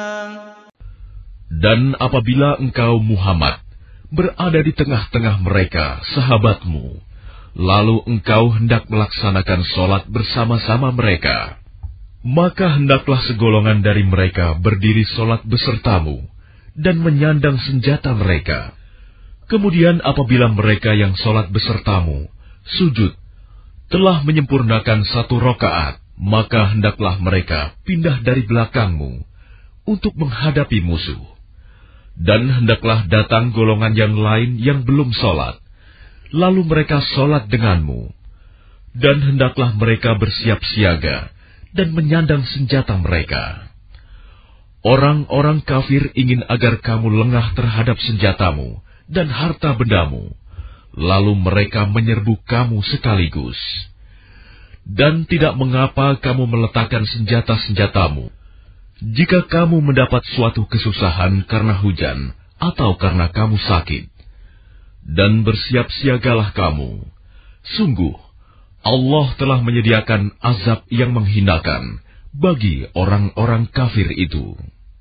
Dan apabila engkau Muhammad berada di tengah-tengah mereka, sahabatmu, lalu engkau hendak melaksanakan sholat bersama-sama mereka, maka hendaklah segolongan dari mereka berdiri sholat besertamu dan menyandang senjata mereka. Kemudian apabila mereka yang sholat besertamu sujud telah menyempurnakan satu rakaat, maka hendaklah mereka pindah dari belakangmu untuk menghadapi musuh. Dan hendaklah datang golongan yang lain yang belum sholat, lalu mereka sholat denganmu. Dan hendaklah mereka bersiap siaga dan menyandang senjata mereka. Orang-orang kafir ingin agar kamu lengah terhadap senjatamu dan harta bendamu, lalu mereka menyerbu kamu sekaligus. Dan tidak mengapa kamu meletakkan senjata-senjatamu, jika kamu mendapat suatu kesusahan karena hujan atau karena kamu sakit. Dan bersiap siagalah kamu. Sungguh, Allah telah menyediakan azab yang menghinakan bagi orang-orang kafir itu.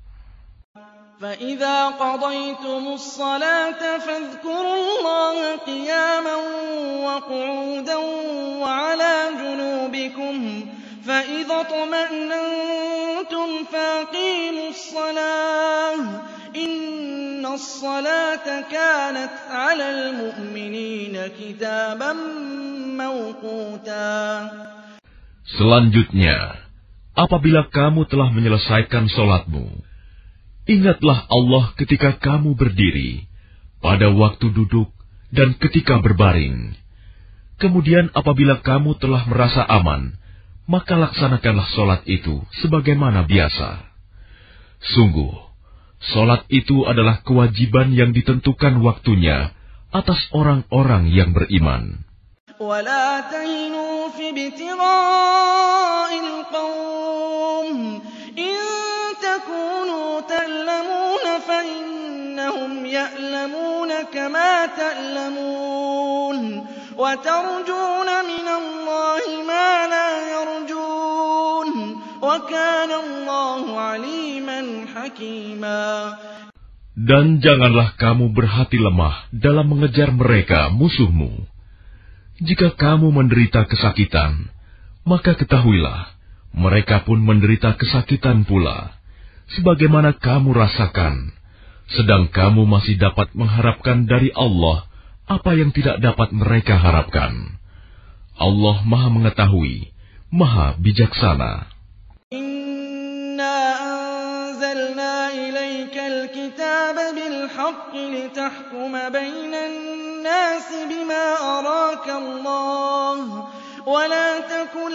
فَإِذَا قَضَيْتُمُ الصَّلَاةَ فَاذْكُرُوا اللَّهَ قِيَامًا وَقُعُودًا وَعَلَىٰ جُنُوبِكُمْ فَإِذَا اطْمَأْنَنتُمْ فَأَقِيمُوا الصَّلَاةَ إِنَّ الصَّلَاةَ كَانَتْ عَلَى الْمُؤْمِنِينَ كِتَابًا مَّوْقُوتًا. Selanjutnya, apabila kamu telah menyelesaikan sholatmu, ingatlah Allah ketika kamu berdiri, pada waktu duduk, dan ketika berbaring. Kemudian apabila kamu telah merasa aman, maka laksanakanlah sholat itu sebagaimana biasa. Sungguh, sholat itu adalah kewajiban yang ditentukan waktunya atas orang-orang yang beriman. وَلَا تَهِنُوا فِي ابْتِغَاءِ الْقَوْمِ إِن تَكُونُوا تَأْلَمُونَ فَإِنَّهُمْ يَأْلَمُونَ كَمَا تَأْلَمُونَ وَتَرْجُونَ مِنَ اللَّهِ مَا لَا يَرْجُونَ وَكَانَ اللَّهُ عَلِيمًا حَكِيمًا. Dan janganlah kamu berhati lemah dalam mengejar mereka, musuhmu. Jika kamu menderita kesakitan, maka ketahuilah, mereka pun menderita kesakitan pula, sebagaimana kamu rasakan, sedang kamu masih dapat mengharapkan dari Allah apa yang tidak dapat mereka harapkan. Allah Maha Mengetahui, Maha Bijaksana. Inna anzalna ilayka al-kitaba bil-haqqi litahkuma bainan nasi bima araka Allah wa la takun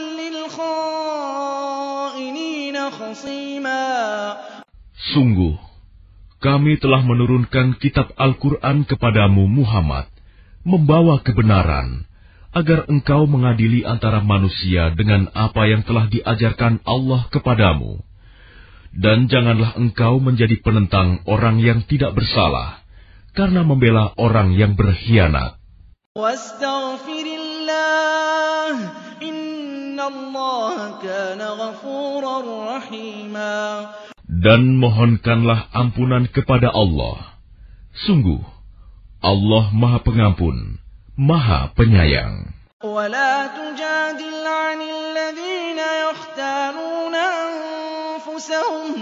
lil-kha'inina khasima. Sungguh, kami telah menurunkan kitab Al-Quran kepadamu Muhammad, membawa kebenaran, agar engkau mengadili antara manusia dengan apa yang telah diajarkan Allah kepadamu. Dan janganlah engkau menjadi penentang orang yang tidak bersalah, karena membela orang yang berkhianat. Wastaghfirillah, innallaha kana ghafurar rahima. Dan mohonkanlah ampunan kepada Allah. Sungguh, Allah Maha Pengampun, Maha Penyayang. ولا تجادل عن الذين يختانون أنفسهم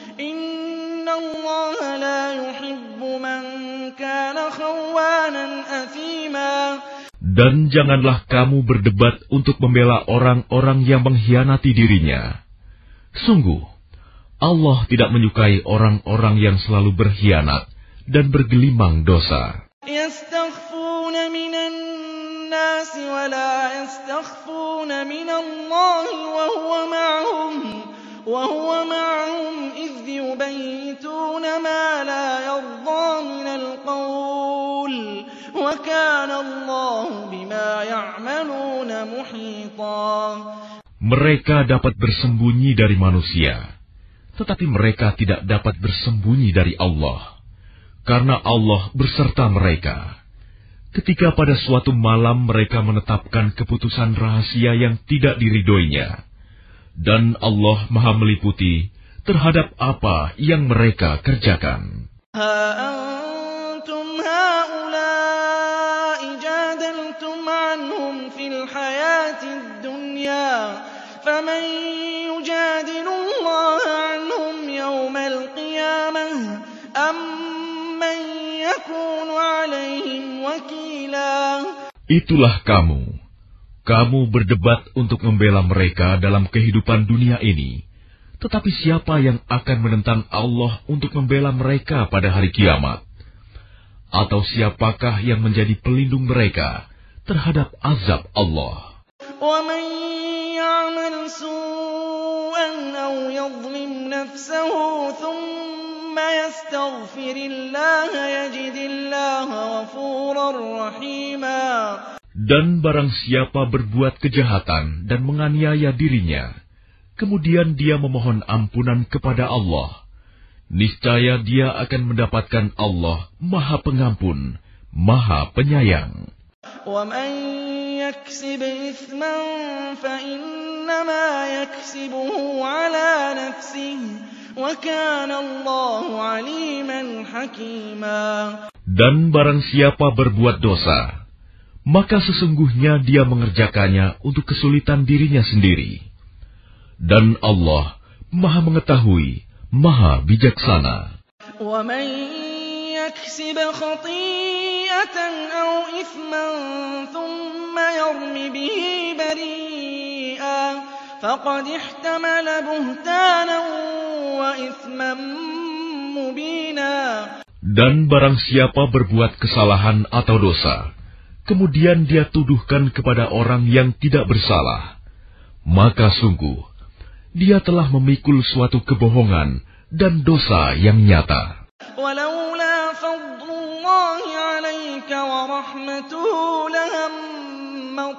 إن الله لا يحب من كان خوانا أثيما. Dan janganlah kamu berdebat untuk membela orang-orang yang mengkhianati dirinya. Sungguh, Allah tidak menyukai orang-orang yang selalu berkhianat dan bergelimang dosa. يستخفون من الناس ولا يستخفون من الله وهو معهم وهو معهم إذ يبيتون ما لا يرضى من القول وكان الله بما يعملون محيطا. Mereka dapat bersembunyi dari manusia, tetapi mereka tidak dapat bersembunyi dari Allah, karena Allah berserta mereka. Ketika pada suatu malam mereka menetapkan keputusan rahasia yang tidak diridhoinya, dan Allah Maha meliputi terhadap apa yang mereka kerjakan. Ha antum haula'i jadaltum anhum fil hayatid dunya faman yujadilullaha anhum yawmal qiyamah am man yakunu alaihim wakila. Itulah kamu. Kamu berdebat untuk membela mereka dalam kehidupan dunia ini. Tetapi siapa yang akan menentang Allah untuk membela mereka pada hari kiamat? Atau siapakah yang menjadi pelindung mereka terhadap azab Allah? وَمَن يَعْمَلْ سُوءًا أَوْ يَظْلِمْ نَفْسَهُ ثُمَّ يَسْتَغْفِرِ اللَّهَ يَجِدِ اللَّهَ غَفُورًا رَّحِيمًا. Dan barang siapa berbuat kejahatan dan menganiaya dirinya, kemudian dia memohon ampunan kepada Allah, niscaya dia akan mendapatkan Allah Maha Pengampun, Maha Penyayang. وَمَن يَكْسِبْ إِثْمًا فَإِنَّمَا يَكْسِبُهُ عَلَى نَفْسِهِ وَكَانَ اللَّهُ عَلِيمًا حَكِيمًا. Dan barang siapa berbuat dosa, maka sesungguhnya dia mengerjakannya untuk kesulitan dirinya sendiri. Dan Allah Maha mengetahui, Maha bijaksana. وَمَن يَكْسِبْ خَطِيئَةً أَوْ إِثْمًا ثُمَّ يَرْمِ بِهِ بَرِيئًا فَقَدِ احْتَمَلَ بُهْتَانًا وَإِثْمًا مُّبِينًا. Dan barang siapa berbuat kesalahan atau dosa, kemudian dia tuduhkan kepada orang yang tidak bersalah, maka sungguh dia telah memikul suatu kebohongan dan dosa yang nyata. وَلَوْلَا فَضْلُ اللَّهِ عَلَيْكَ وَرَحْمَتُهُ لَهَمَّت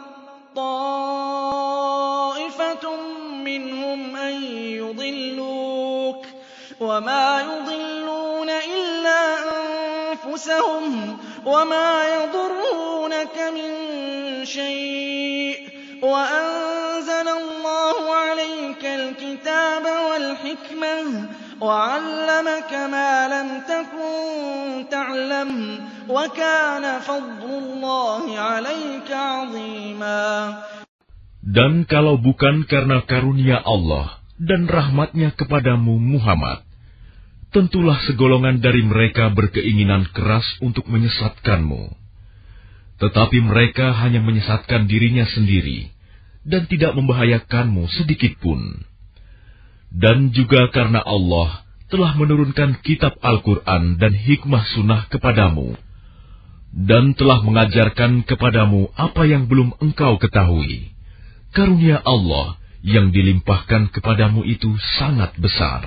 طَّائِفَةٌ مِّنْهُمْ أَن يُضِلُّوكَ وَمَا يُضِلُّونَ إِلَّا أَنفُسَهُمْ وَمَا يَضُرُّونَكَ مِن شَيْءٍ وَأَنزَلَ اللَّهُ عَلَيْكَ الْكِتَابَ وَالْحِكْمَةَ وَعَلَّمَكَ مَا لَمْ تَكُن تَعْلَمُ وَكَانَ فَضْلُ اللَّهِ عَلَيْكَ عَظِيمًا. Dan kalau bukan karena karunia Allah dan rahmat-Nya kepadamu Muhammad, tentulah segolongan dari mereka berkeinginan keras untuk menyesatkanmu. Tetapi mereka hanya menyesatkan dirinya sendiri dan tidak membahayakanmu sedikitpun. Dan juga karena Allah telah menurunkan kitab Al-Quran dan hikmah sunnah kepadamu, dan telah mengajarkan kepadamu apa yang belum engkau ketahui. Karunia Allah yang dilimpahkan kepadamu itu sangat besar.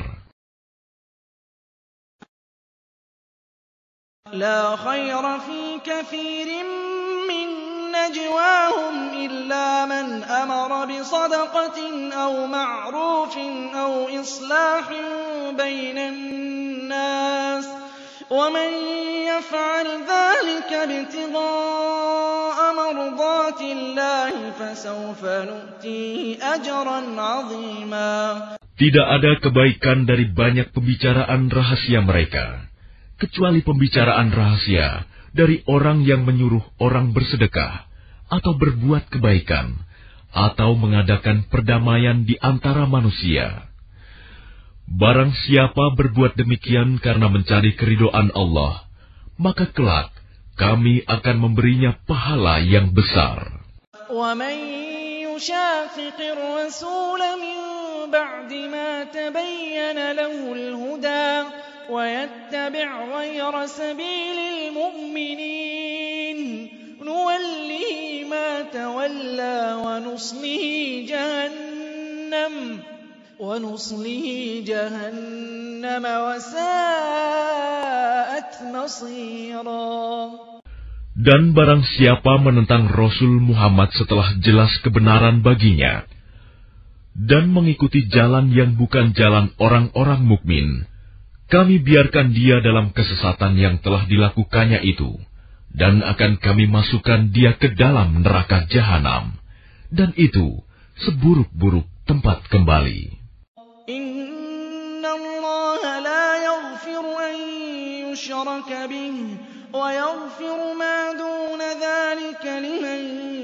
لا خير في كثير من نجواهم إلا من أمر بصدقة أو معروف أو إصلاح بين الناس ومن يفعل ذلك ابتغاء مرضات الله فسوف نؤتيه أجرا عظيما. Tidak ada kebaikan dari banyak pembicaraan rahasia mereka, kecuali pembicaraan rahasia dari orang yang menyuruh orang bersedekah, atau berbuat kebaikan, atau mengadakan perdamaian di antara manusia. Barang siapa berbuat demikian karena mencari keridhaan Allah, maka kelak kami akan memberinya pahala yang besar. وَمَن يُشَاقِقِ الرَّسُولَ مِن بَعْدِ مَا تَبَيَّنَ لَهُ الْهُدَىٰ وَيَتَّبِعْ غَيْرَ سَبِيلِ الْمُؤْمِنِينَ نُوَلِّهِ مَا تَوَلَّىٰ وَنُصْلِهِ جَهَنَّمَ وَنُصْلِهِ جَهَنَّمَ وَسَاءَتْ مَصِيرًا. Dan barang siapa menentang Rasul Muhammad setelah jelas kebenaran baginya, dan mengikuti jalan yang bukan jalan orang-orang mukmin, kami biarkan dia dalam kesesatan yang telah dilakukannya itu, dan akan kami masukkan dia ke dalam neraka jahanam, dan itu seburuk-buruk tempat kembali. Inna Allah la yaghfiru an yushraka bih wa yaghfiru ma duna dhalika liman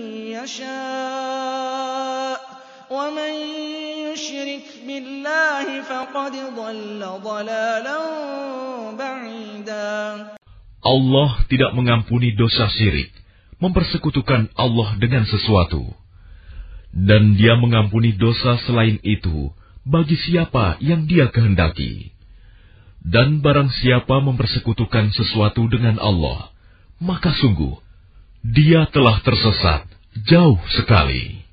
yasha' wa man yushrik billahi faqad dhalla dhalalan ba'ida. Allah tidak mengampuni dosa syirik, mempersekutukan Allah dengan sesuatu. Dan Dia mengampuni dosa selain itu bagi siapa yang Dia kehendaki. Dan barang siapa mempersekutukan sesuatu dengan Allah, maka sungguh dia telah tersesat jauh sekali.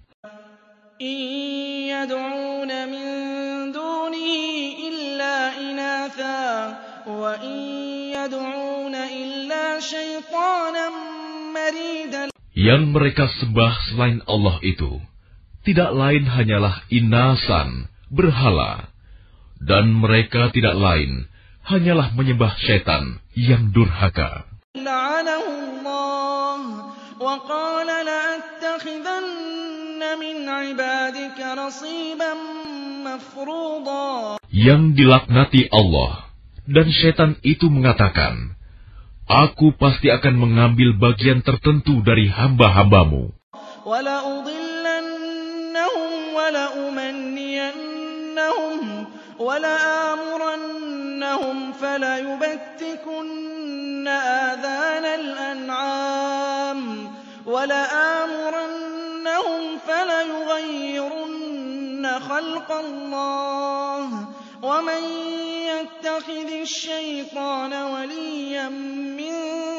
In yad'una min dunihi illa inatha wa in yad'una illa syaitanan maridan. Yang mereka sembah selain Allah itu tidak lain hanyalah inasan, berhala, dan mereka tidak lain hanyalah menyembah syaitan yang durhaka. La'anahu Allah wa qala la'attakhidanna min 'ibadika nasiban mafruḍa. Yang dilaknati Allah, dan syaitan itu mengatakan, aku pasti akan mengambil bagian tertentu dari hamba-hambamu. Wa la'udillannahum wa la'umanniyannahum wa la'amurannahum falayubattikunna adhanal an'am wa la'amurannahum falayughayyirunna khalqallah wa man yattakhidhish shaytana waliyyan min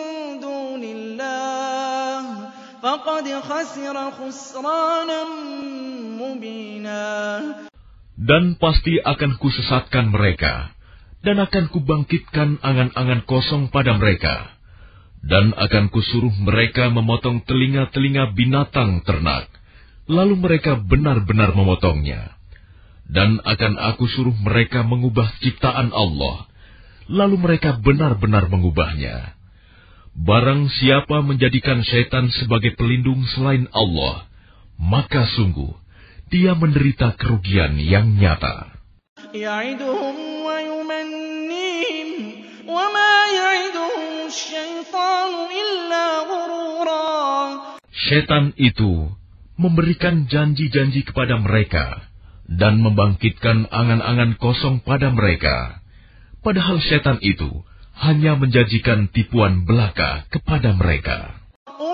dunillah faqad khasira khusranan mubina. Dan pasti akan kusesatkan mereka, dan akan kubangkitkan angan-angan kosong pada mereka, dan akan kusuruh mereka memotong telinga-telinga binatang ternak, lalu mereka benar-benar memotongnya. Dan akan aku suruh mereka mengubah ciptaan Allah, lalu mereka benar-benar mengubahnya. Barang siapa menjadikan syaitan sebagai pelindung selain Allah, maka sungguh dia menderita kerugian yang nyata. Ya'iduhum wa yumannihim wa ma ya'iduhum syaitanu illa ghurura. Syaitan itu memberikan janji-janji kepada mereka dan membangkitkan angan-angan kosong pada mereka. Padahal syaitan itu hanya menjanjikan tipuan belaka kepada mereka.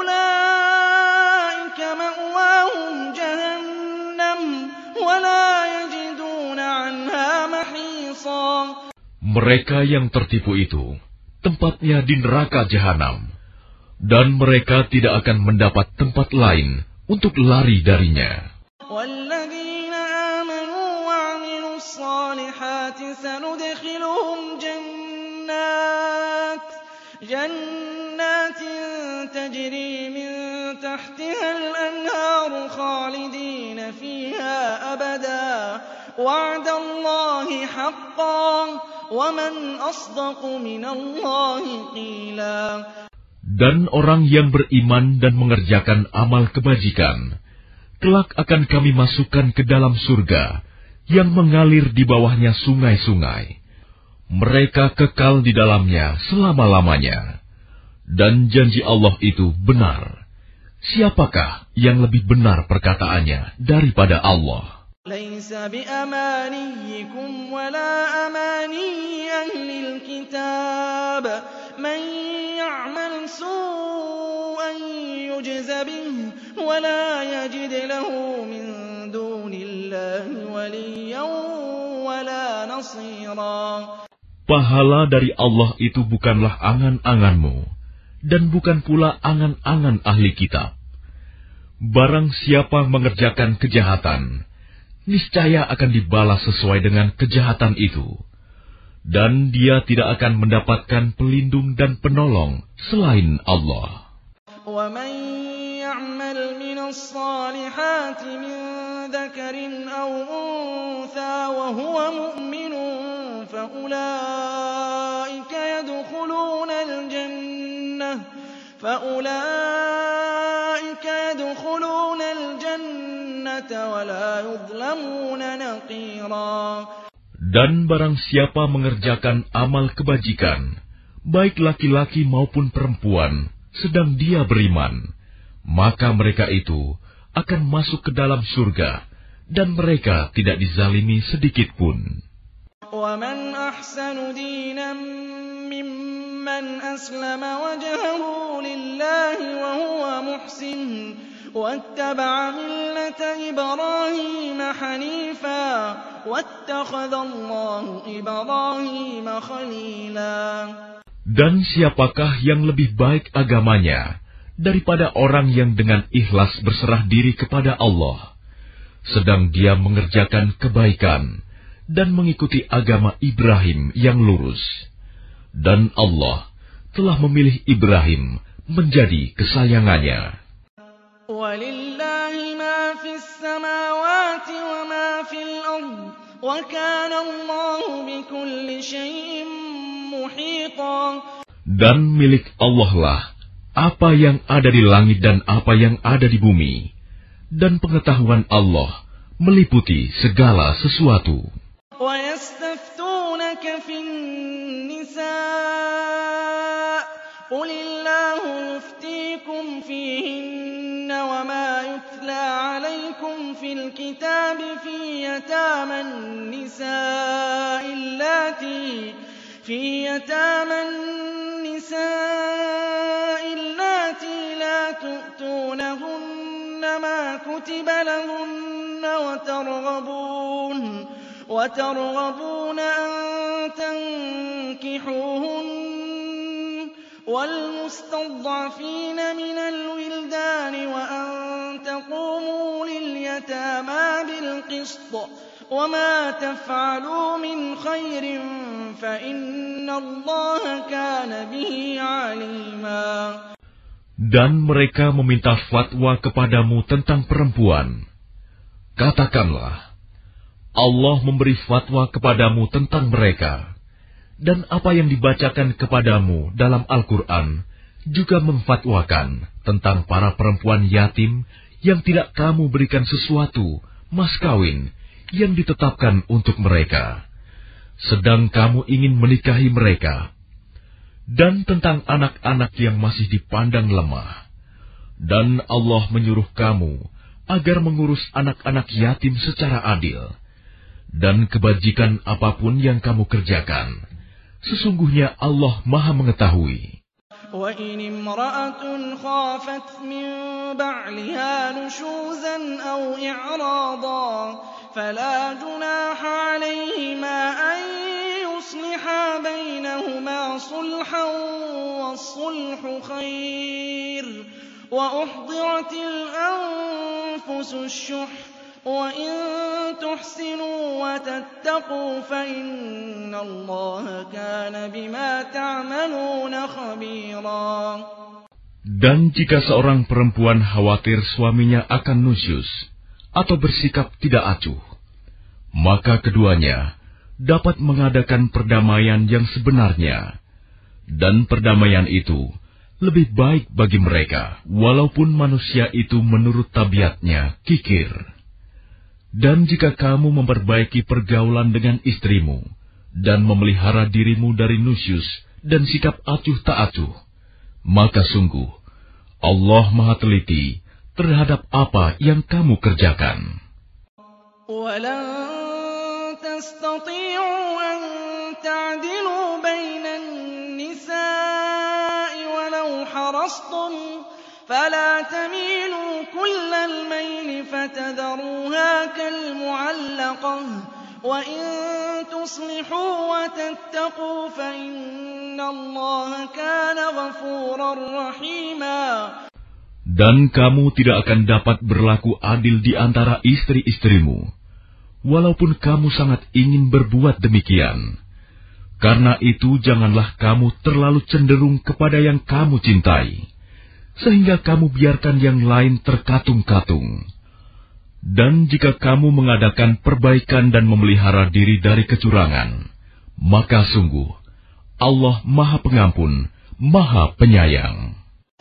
Mereka yang tertipu itu tempatnya di neraka jahanam, dan mereka tidak akan mendapat tempat lain untuk lari darinya. Walladzina amanu wa 'amilus salihati sanudkhiluhum jannat jannatin tajri min tahtiha al-anharu khalidina fiha abada wa'da Allahi haqqan wa man asdaqu minallahi qila. Dan orang yang beriman dan mengerjakan amal kebajikan, kelak akan kami masukkan ke dalam surga yang mengalir di bawahnya sungai-sungai. Mereka kekal di dalamnya selama-lamanya. Dan janji Allah itu benar. Siapakah yang lebih benar perkataannya daripada Allah? ليس بأمانيكم ولا أماني أهل الكتاب من يعمل سوءا يجز به ولا يجد له من دون الله وليا ولا نصيرا. Pahala dari Allah itu bukanlah angan-anganmu, dan bukan pula angan-angan ahli kitab. Barang siapa mengerjakan kejahatan, niscaya akan dibalas sesuai dengan kejahatan itu, dan dia tidak akan mendapatkan pelindung dan penolong selain Allah. وَمَن يَعْمَلْ مِنَ الصَّالِحَاتِ مِن ذَكَرٍ أَوْ أُنثَىٰ وَهُوَ مُؤْمِنٌ فَأُولَٰئِكَ يَدْخُلُونَ الْجَنَّةَ فَأُولَٰئِكَ يَدْخُلُونَ الْجَنَّةَ وَلَا يُظْلَمُونَ نَقِيرًا. Dan barang siapa mengerjakan amal kebajikan, baik laki-laki maupun perempuan, sedang dia beriman, maka mereka itu akan masuk ke dalam surga, dan mereka tidak dizalimi sedikit pun. وَمَنْ أَحْسَنُ دِينًا مِّمَّنْ أَسْلَمَ وَجْهَهُ لِلَّهِ وَهُوَ مُحْسِنٌ وَاتَّبَعَ مِلَّةَ إِبْرَاهِيمَ حَنِيفًا وَاتَّخَذَ اللَّهُ إِبْرَاهِيمَ خَلِيلًا. Dan siapakah yang lebih baik agamanya daripada orang yang dengan ikhlas berserah diri kepada Allah, sedang dia mengerjakan kebaikan dan mengikuti agama Ibrahim yang lurus. Dan Allah telah memilih Ibrahim menjadi kesayangannya. وَلِلَّهِ مَا فِي السَّمَاوَاتِ وَمَا فِي الْأَرْضِ وَكَانَ اللَّهُ بِكُلِّ شَيْءٍ مُحِيطًا. Dan milik Allah lah apa yang ada di langit dan apa yang ada di bumi, dan pengetahuan Allah meliputi segala sesuatu. وَيَسْتَفْتُونَكَ فِي النِّسَاءِ قُلِ اللَّهُ يُفْتِيكُمْ فِيهِنَّ وَمَا يُتْلَىٰ عَلَيْكُمْ فِي الْكِتَابِ فِي يَتَامَى النِّسَاءِ اللَّاتِي في يتامى النساء اللاتي لا تؤتونهن ما كتب لهن وترغبون وترغبون أن تنكحوهن والمستضعفين من الولدان وأن تقوموا لليتامى بالقسط وما تفعلوا من خير فإن الله كان به عليما. Dan mereka meminta fatwa kepadamu tentang perempuan. Katakanlah, Allah memberi fatwa kepadamu tentang mereka, dan apa yang dibacakan kepadamu dalam Al-Quran juga memfatwakan tentang para perempuan yatim yang tidak kamu berikan sesuatu, mas kawin, yang ditetapkan untuk mereka, sedang kamu ingin menikahi mereka. Dan tentang anak-anak yang masih dipandang lemah, dan Allah menyuruh kamu agar mengurus anak-anak yatim secara adil. Dan kebajikan apapun yang kamu kerjakan, sesungguhnya Allah Maha mengetahui. وَإِنِ امْرَأَةٌ خَافَتْ مِنْ بَعْلِهَا نُشُوزًا أَوْ إِعْرَاضًا فَلَا جُنَاحَ عَلَيْهِمَا أَنْ يُصْلِحَا بَيْنَهُمَا صُلْحًا وَالصُّلْحُ خَيْرٌ وَأُحْضِرَتِ الْأَنْفُسُ الشُّحَّ وَإِنْ تُحْسِنُوا وَتَتَّقُوا فَإِنَّ اللَّهَ كَانَ بِمَا تَعْمَلُونَ خَبِيرًا. Dan jika seorang perempuan khawatir suaminya akan nusyus atau bersikap tidak acuh, maka keduanya dapat mengadakan perdamaian yang sebenarnya, dan perdamaian itu lebih baik bagi mereka, walaupun manusia itu menurut tabiatnya kikir. Dan jika kamu memperbaiki pergaulan dengan istrimu dan memelihara dirimu dari nusyus dan sikap acuh tak acuh, maka sungguh Allah Maha Teliti terhadap apa yang kamu kerjakan. وَلَن تَسْتَطِيعُوا أَن تَعْدِلُوا بَيْنَ النِّسَاءِ وَلَوْ حَرَصْتُمْ فَلَا تَمِيلُوا كُلَّ الْمَيْلِ فَتَذَرُوهَا كَالْمُعَلَّقَةِ وَإِن تُصْلِحُوا وَتَتَّقُوا فَإِنَّ اللَّهَ كَانَ غَفُورًا رَّحِيمًا. Dan kamu tidak akan dapat berlaku adil di antara istri-istrimu, walaupun kamu sangat ingin berbuat demikian. Karena itu janganlah kamu terlalu cenderung kepada yang kamu cintai, sehingga kamu biarkan yang lain terkatung-katung. Dan jika kamu mengadakan perbaikan dan memelihara diri dari kecurangan, maka sungguh Allah Maha Pengampun, Maha Penyayang.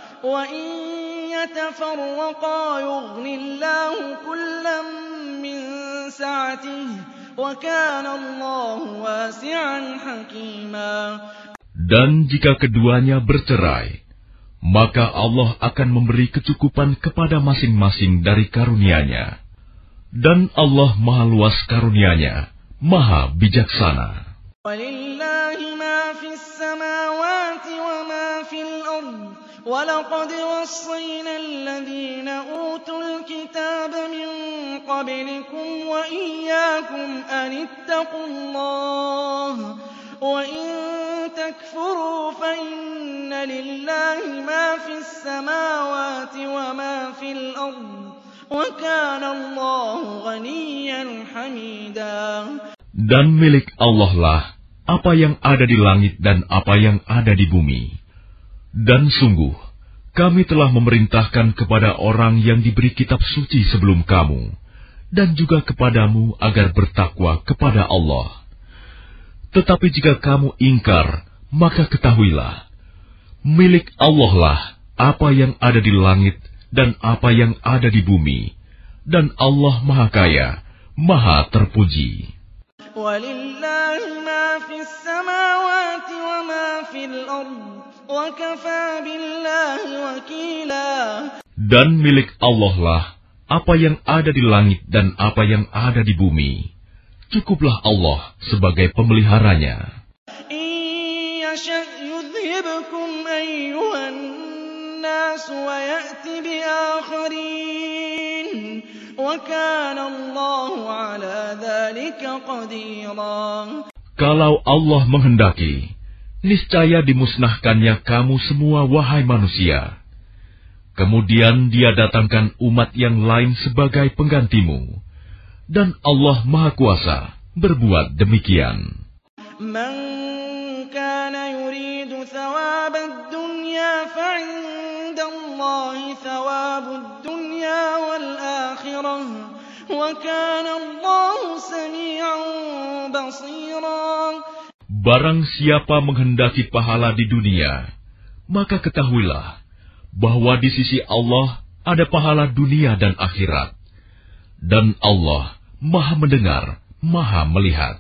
يَتَفَرَّقَا يُغْنِ اللَّهُ كُلًّا مِّن سَعَتِهِ وَكَانَ اللَّهُ وَاسِعًا حَكِيمًا. Dan jika keduanya bercerai, maka Allah akan memberi kecukupan kepada masing-masing dari karunia-Nya. Dan Allah Maha Luas karunia-Nya, Maha Bijaksana. وَلِلَّهِ مَا فِي السَّمَاوَاتِ وَمَا فِي الْأَرْضِ وَلَقَدْ وَصَّيْنَا الَّذِينَ أُوتُوا الْكِتَابَ مِن قَبْلِكُمْ وَإِيَّاكُمْ أَنِ اتَّقُوا اللَّهَ وَإِن تَكْفُرُوا فَإِنَّ لِلَّهِ مَا فِي السَّمَاوَاتِ وَمَا فِي الْأَرْضِ وَكَانَ اللَّهُ غَنِيًّا حَمِيدًا. Dan milik Allah lah apa yang ada di langit dan apa yang ada di bumi. Dan sungguh, kami telah memerintahkan kepada orang yang diberi kitab suci sebelum kamu, dan juga kepadamu agar bertakwa kepada Allah. Tetapi jika kamu ingkar, maka ketahuilah, milik Allah lah apa yang ada di langit dan apa yang ada di bumi, dan Allah Maha Kaya, Maha Terpuji. وَلِلَّهِ مَا فِي السَّمَاوَاتِ وَمَا فِي الْأَرْضِ وَكَفَى بِاللَّهِ وَكِيلًا. Dan milik Allah lah apa yang ada di langit dan apa yang ada di bumi. Cukuplah Allah sebagai pemeliharanya. إِن يَشَأْ يُذْهِبْكُمْ أَيُّهَا النَّاسُ وَيَأْتِ بِآخَرِينَ وَكَانَ اللَّهُ عَلَى ذَلِكَ قَدِيرًا. Kalau Allah menghendaki, niscaya dimusnahkannya kamu semua wahai manusia. Kemudian Dia datangkan umat yang lain sebagai penggantimu. Dan Allah Maha Kuasa berbuat demikian. مَنْ كَانَ يُرِيدُ ثَوَابَ الدُّنْيَا فَعِندَ اللَّهِ ثَوَابُ الدُّنْيَا وَالْآخِرَةِ وَكَانَ اللَّهُ سَمِيعًا بَصِيرًا. Barang siapa menghendaki pahala di dunia, maka ketahuilah bahwa di sisi Allah ada pahala dunia dan akhirat. Dan Allah Maha mendengar, Maha melihat.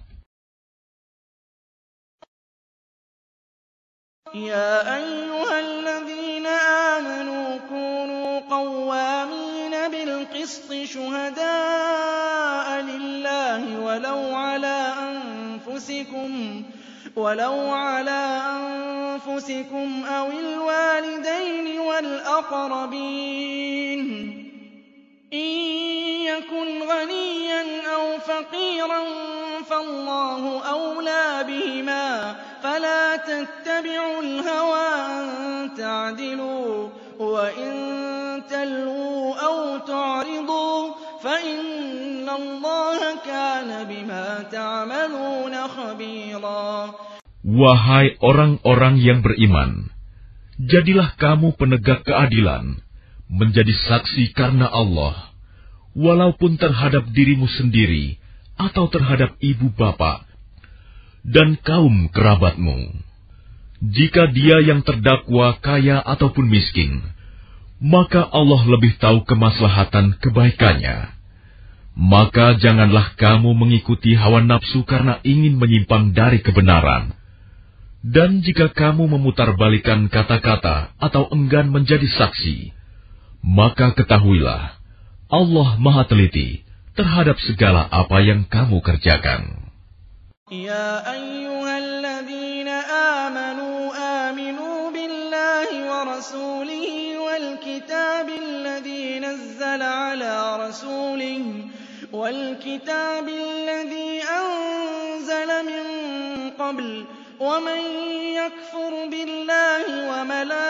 يَا أَيُّهَا الَّذِينَ آمَنُوا كُونُوا قَوَّامِينَ بِالْقِسْطِ شُهَدَاءَ لِلَّهِ وَلَوْ عَلَىٰ أَنفُسِكُمْ وَلَوْ عَلَىٰ أَنفُسِكُمْ أَوِ الْوَالِدَيْنِ وَالْأَقْرَبِينَ إِن يَكُنْ غَنِيًّا أَوْ فَقِيرًا فَاللَّهُ أَوْلَىٰ بِهِمَا فَلَا تَتَّبِعُوا الْهَوَىٰ أَن تَعْدِلُوا وَإِن تَلْوُوا أَوْ تُعْرِضُوا فَإِنَّ اللَّهَ كَانَ بِمَا تَعْمَلُونَ خَبِيرًا. Wahai orang-orang yang beriman, jadilah kamu penegak keadilan, menjadi saksi karena Allah, walaupun terhadap dirimu sendiri atau terhadap ibu bapa dan kaum kerabatmu. Jika dia yang terdakwa kaya ataupun miskin, maka Allah lebih tahu kemaslahatan kebaikannya. Maka janganlah kamu mengikuti hawa nafsu karena ingin menyimpang dari kebenaran. Dan jika kamu memutarbalikan kata-kata atau enggan menjadi saksi, maka ketahuilah, Allah Maha Teliti terhadap segala apa yang kamu kerjakan. Ya ayyuhalladzina amanu aminu billahi wa rasulihi wal kitabil ladzi nazzala ala rasulihi wal kitabil ladzi anzala min qabl wa man yakfur billahi wa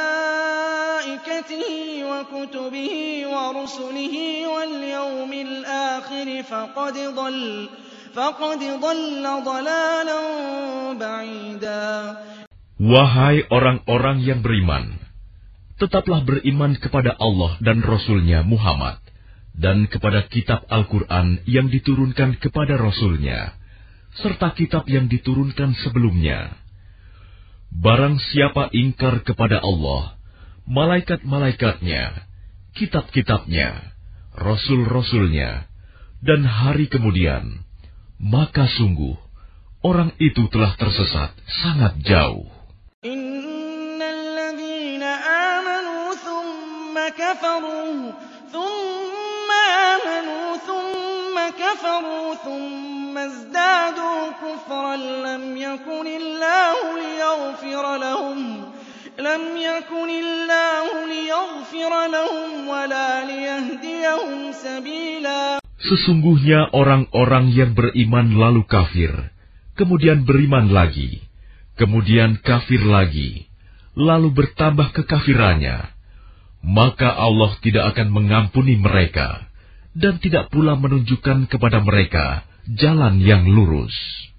malaikatihi wa kutubihi wa rusulihi wal yawmil akhir faqad dhalla faqad dhalla dhalalan ba'ida. Wahai orang-orang yang beriman, tetaplah beriman kepada Allah dan Rasul-Nya Muhammad dan kepada kitab Al-Quran yang diturunkan kepada Rasul-Nya serta kitab yang diturunkan sebelumnya. Barang siapa ingkar kepada Allah, malaikat-malaikatnya, kitab-kitabnya, rasul-rasulnya, dan hari kemudian, maka sungguh orang itu telah tersesat sangat jauh. Innal ladzina amanu thumma kafaru thumma amanu thumma kafaru thumma ازدادوا كفرا لم يكن الله ليغفر لهم لم يكن الله ليغفر لهم ولا ليهديهم سبيلا. Sesungguhnya orang-orang yang beriman lalu kafir, kemudian beriman lagi, kemudian kafir lagi, lalu bertambah kekafirannya, maka Allah tidak akan mengampuni mereka dan tidak pula menunjukkan kepada mereka jalan yang lurus.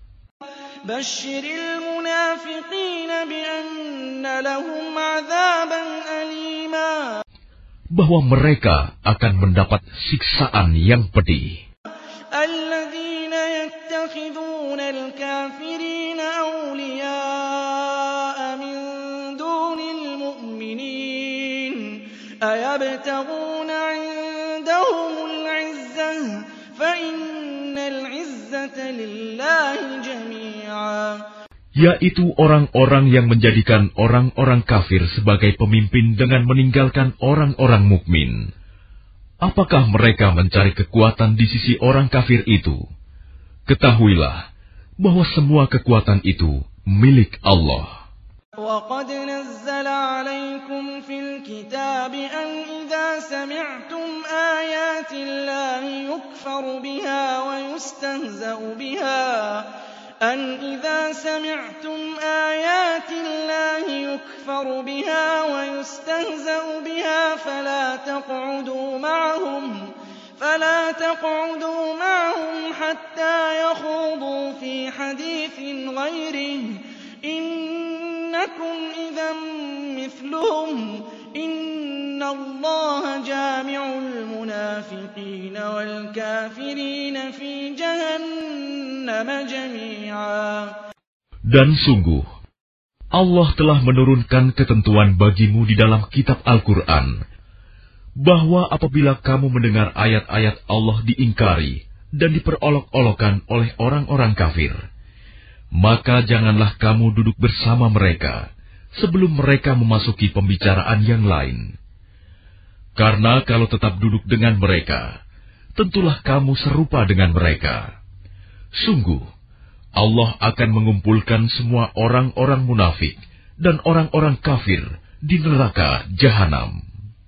Basyiril munafiqina bi anna lahum 'adzaban alima. Bahwa mereka akan mendapat siksaan yang pedih. Alladzina yattakhiduna al-kafirina awliya'a min dunil mu'minin ayabtaghuna 'indahumul 'izzah fa innal 'izzata lillahi jami'a. Yaitu orang-orang yang menjadikan orang-orang kafir sebagai pemimpin dengan meninggalkan orang-orang mukmin. Apakah mereka mencari kekuatan di sisi orang kafir itu? Ketahuilah bahwa semua kekuatan itu milik Allah. وَقَدْ نَزَّلَ عَلَيْكُمْ فِي الْكِتَابِ أَنْ إِذَا سَمِعْتُمْ آيَاتِ اللَّهِ يُكْفَرُ بِهَا وَيُسْتَهْزَأُ بِهَا أَنْ إِذَا سَمِعْتُمْ آيَاتِ اللَّهِ يُكْفَرُ بِهَا وَيُسْتَهْزَأُ بِهَا فَلَا تَقْعُدُوا مَعَهُمْ فَلَا تَقْعُدُوا مَعَهُمْ حَتَّى يَخُوضُوا فِي حَدِيثٍ غَيْرِهِ إِنَّكُمْ إِذًا مِثْلُهُمْ إِنَّ اللَّهَ جَامِعُ الْمُنَافِقِينَ وَالْكَافِرِينَ فِي جَهَنَّمَ جَمِيعًا. Dan sungguh, Allah telah menurunkan ketentuan bagimu di dalam kitab Al-Quran, bahwa apabila kamu mendengar ayat-ayat Allah diingkari dan diperolok-olokan oleh orang-orang kafir, maka janganlah kamu duduk bersama mereka sebelum mereka memasuki pembicaraan yang lain. Karena kalau tetap duduk dengan mereka, tentulah kamu serupa dengan mereka. Sungguh, Allah akan mengumpulkan semua orang-orang munafik dan orang-orang kafir di neraka Jahanam.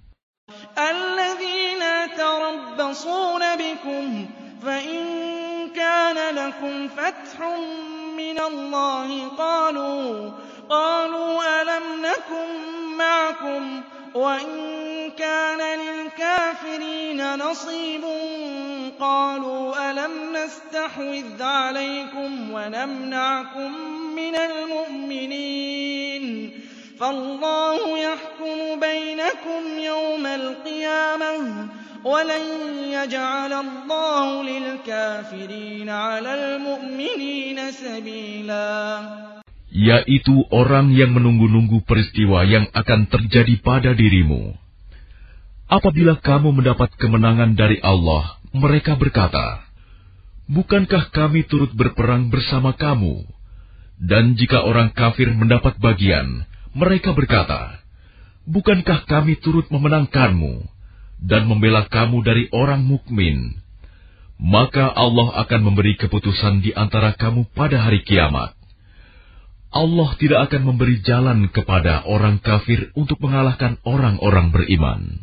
Alladzina tarabbasuna bikum fa in kana lakum fathun من الله قالوا قالوا ألم نكن معكم وإن كان للكافرين نصيب قالوا ألم نستحوذ عليكم ونمنعكم من المؤمنين فالله يحكم بينكم يوم القيامة وَلَنْ يَجْعَلَ اللَّهُ لِلْكَافِرِينَ عَلَى الْمُؤْمِنِينَ سَبِيلًا. Yaitu orang yang menunggu-nunggu peristiwa yang akan terjadi pada dirimu. Apabila kamu mendapat kemenangan dari Allah, mereka berkata, "Bukankah kami turut berperang bersama kamu?" Dan jika orang kafir mendapat bagian, mereka berkata, "Bukankah kami turut memenangkanmu dan membela kamu dari orang mukmin?" Maka Allah akan memberi keputusan di antara kamu pada hari kiamat. Allah tidak akan memberi jalan kepada orang kafir untuk mengalahkan orang-orang beriman.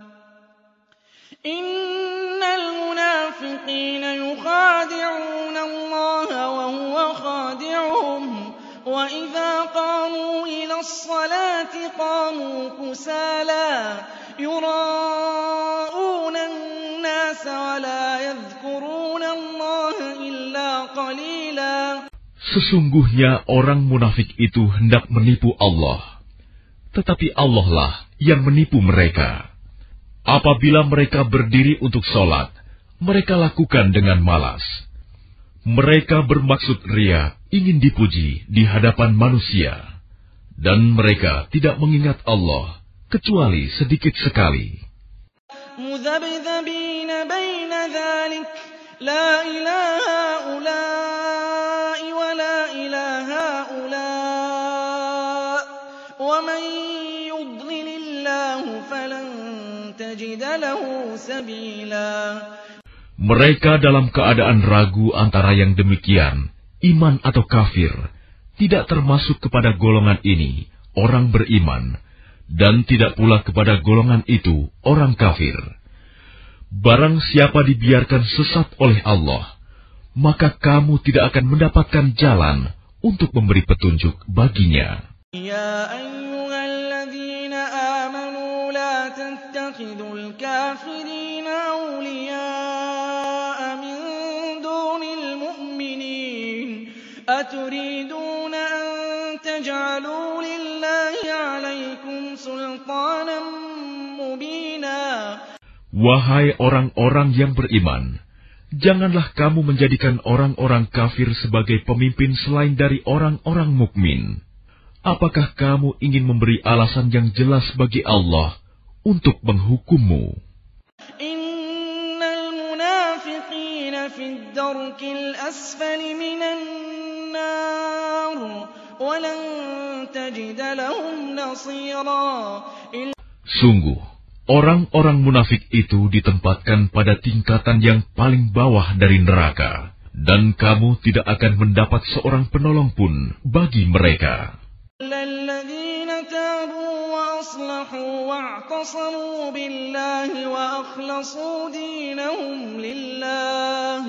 Innal munafiqina yukhadi'una Allah wa huwa khadi'uhum wa idza qamu ila as-salati qamu kusala yura'una an-nasa wa la yadhkuruna Allah illa qalila. Sesungguhnya orang munafik itu hendak menipu Allah, tetapi Allah lah yang menipu mereka. Apabila mereka berdiri untuk sholat, mereka lakukan dengan malas. Mereka bermaksud ria, ingin dipuji di hadapan manusia. Dan mereka tidak mengingat Allah, kecuali sedikit sekali. Mudhabdhabina baina dhalik, la ilaha ula'i wa la ilaha ula' wa man yudlilillahu falan tajida lahu sabila. Mereka dalam keadaan ragu antara yang demikian, iman atau kafir, tidak termasuk kepada golongan ini, orang beriman, dan tidak pula kepada golongan itu, orang kafir. Barang siapa dibiarkan sesat oleh Allah, maka kamu tidak akan mendapatkan jalan untuk memberi petunjuk baginya. Ya ayyuhalladzina amanu la tattakhidul kafirina awliya'a min dunil mu'minin aturiduna an taj'alu lillahi 'alaykum sultanan mubina. Wahai orang-orang yang beriman, janganlah kamu menjadikan orang-orang kafir sebagai pemimpin selain dari orang-orang mukmin. Apakah kamu ingin memberi alasan yang jelas bagi Allah untuk menghukummu? Innal munafiqina fid darkil asfali minan nar wa lan tajida lahum nasira. Sungguh, orang-orang munafik itu ditempatkan pada tingkatan yang paling bawah dari neraka, dan kamu tidak akan mendapat seorang penolong pun bagi mereka. الذين تابوا وأصلحوا واعتصموا بالله وأخلصوا دينهم لله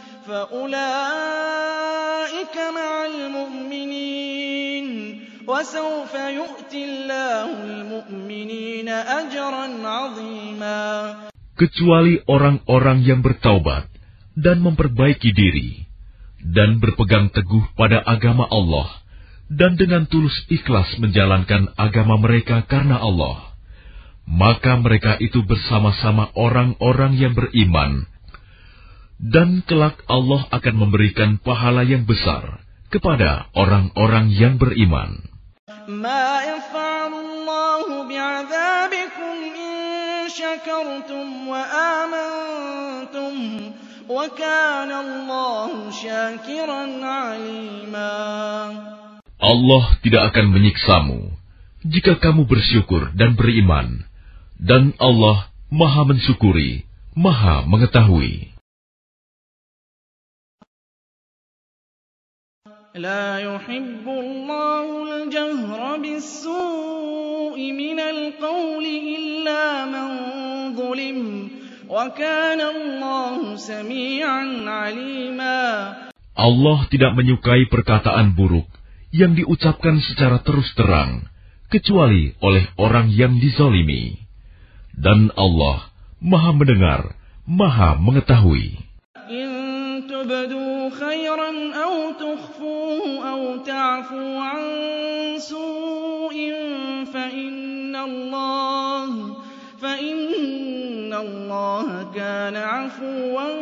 فأولئك مع المؤمنين وسوف يؤتي الله المؤمنين أجرا عظيما. Kecuali orang-orang yang bertaubat dan memperbaiki diri dan berpegang teguh pada agama Allah dan dengan tulus ikhlas menjalankan agama mereka karena Allah, maka mereka itu bersama-sama orang-orang yang beriman, dan kelak Allah akan memberikan pahala yang besar kepada orang-orang yang beriman. Ma yaf'alullahu bi'adzabikum in syakartum wa amantum wa kana Allahu syakiran 'alima. Allah tidak akan menyiksamu jika kamu bersyukur dan beriman, dan Allah Maha mensyukuri, Maha mengetahui. La yuhibbu Allahu al-jahra bis-su'i minal qawli illa man zulim, wa kana Allahu sami'an 'alima. Allah tidak menyukai perkataan buruk yang diucapkan secara terus terang, kecuali oleh orang yang dizalimi. Dan Allah Maha mendengar, Maha mengetahui. In tubdu khairan aw tukhfuhu aw ta'fu an su'in fa inna Allah fa inna Allah kana 'afuwan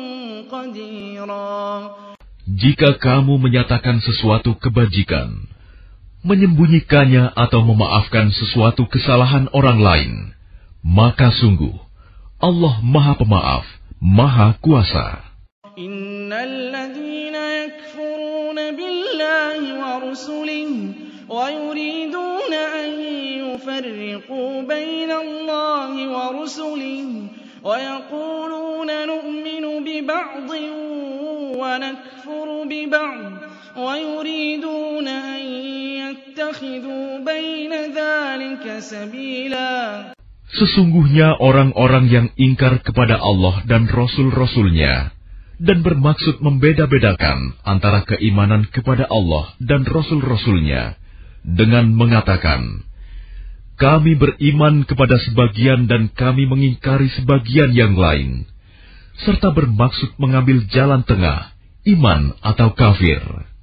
qadira. Jika kamu menyatakan sesuatu kebajikan, menyembunyikannya atau memaafkan sesuatu kesalahan orang lain, maka sungguh Allah Maha Pemaaf, Maha Kuasa. Innal ladzina yakfuruna billahi ورسله ويريدون أن يفرقوا بين الله ورسله ويقولون نؤمن ببعض ونكفر ببعض ويريدون أن يتخذوا بين ذلك سبيلا. Sesungguhnya orang-orang yang ingkar kepada Allah dan Rasul-Rasul-Nya dan bermaksud membeda-bedakan antara keimanan kepada Allah dan Rasul-Rasul-Nya dengan mengatakan, kami beriman kepada sebagian dan kami mengingkari sebagian yang lain, serta bermaksud mengambil jalan tengah, iman atau kafir.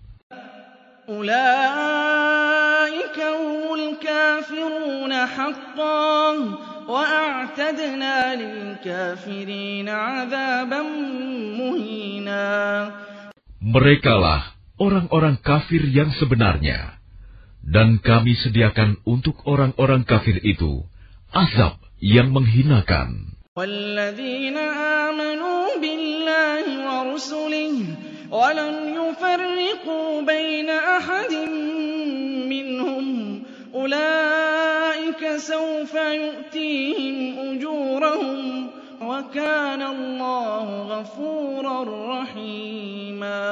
Ulaika humul kafirun haqqan وَأَعْتَدْنَا لِلْكَافِرِينَ عَذَابًا مُهِينًا. Merekalah orang-orang kafir yang sebenarnya, dan kami sediakan untuk orang-orang kafir itu azab yang menghinakan. وَالَّذِينَ آمَنُوا بِاللَّهِ وَرُسُلِهِ وَلَمْ يُفَرِّقُوا بَيْنَ أَحَدٍ مِّنْهُمْ أُولَئِكَ سَوْفَ يُؤْتِيهِمْ أُجُورَهُمْ وَكَانَ اللَّهُ غَفُورًا رَّحِيمًا.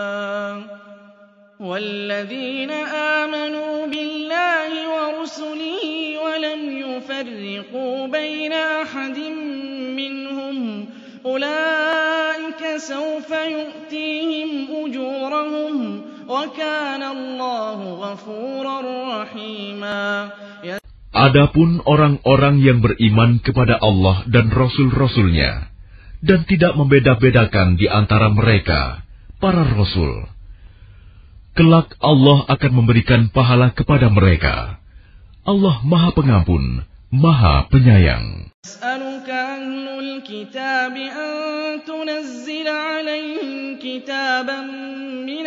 وَالَّذِينَ آمَنُوا بِاللَّهِ وَرُسُلِهِ وَلَمْ يُفَرِّقُوا بَيْنَ أَحَدٍ مِّنْهُمْ أُولَئِكَ سَوْفَ يُؤْتِيهِمْ أُجُورَهُمْ وَكَانَ اللَّهُ غَفُورًا رَّحِيمًا. Adapun orang-orang yang beriman kepada Allah dan Rasul-Rasul-Nya dan tidak membeda-bedakan di antara mereka, para Rasul, kelak Allah akan memberikan pahala kepada mereka. Allah Maha Pengampun, Maha Penyayang. يَسْأَلُكَ أَهْلُ الْكِتَابِ أَن تُنَزِّلَ عَلَيْهِمْ كِتَابًا مِّنَ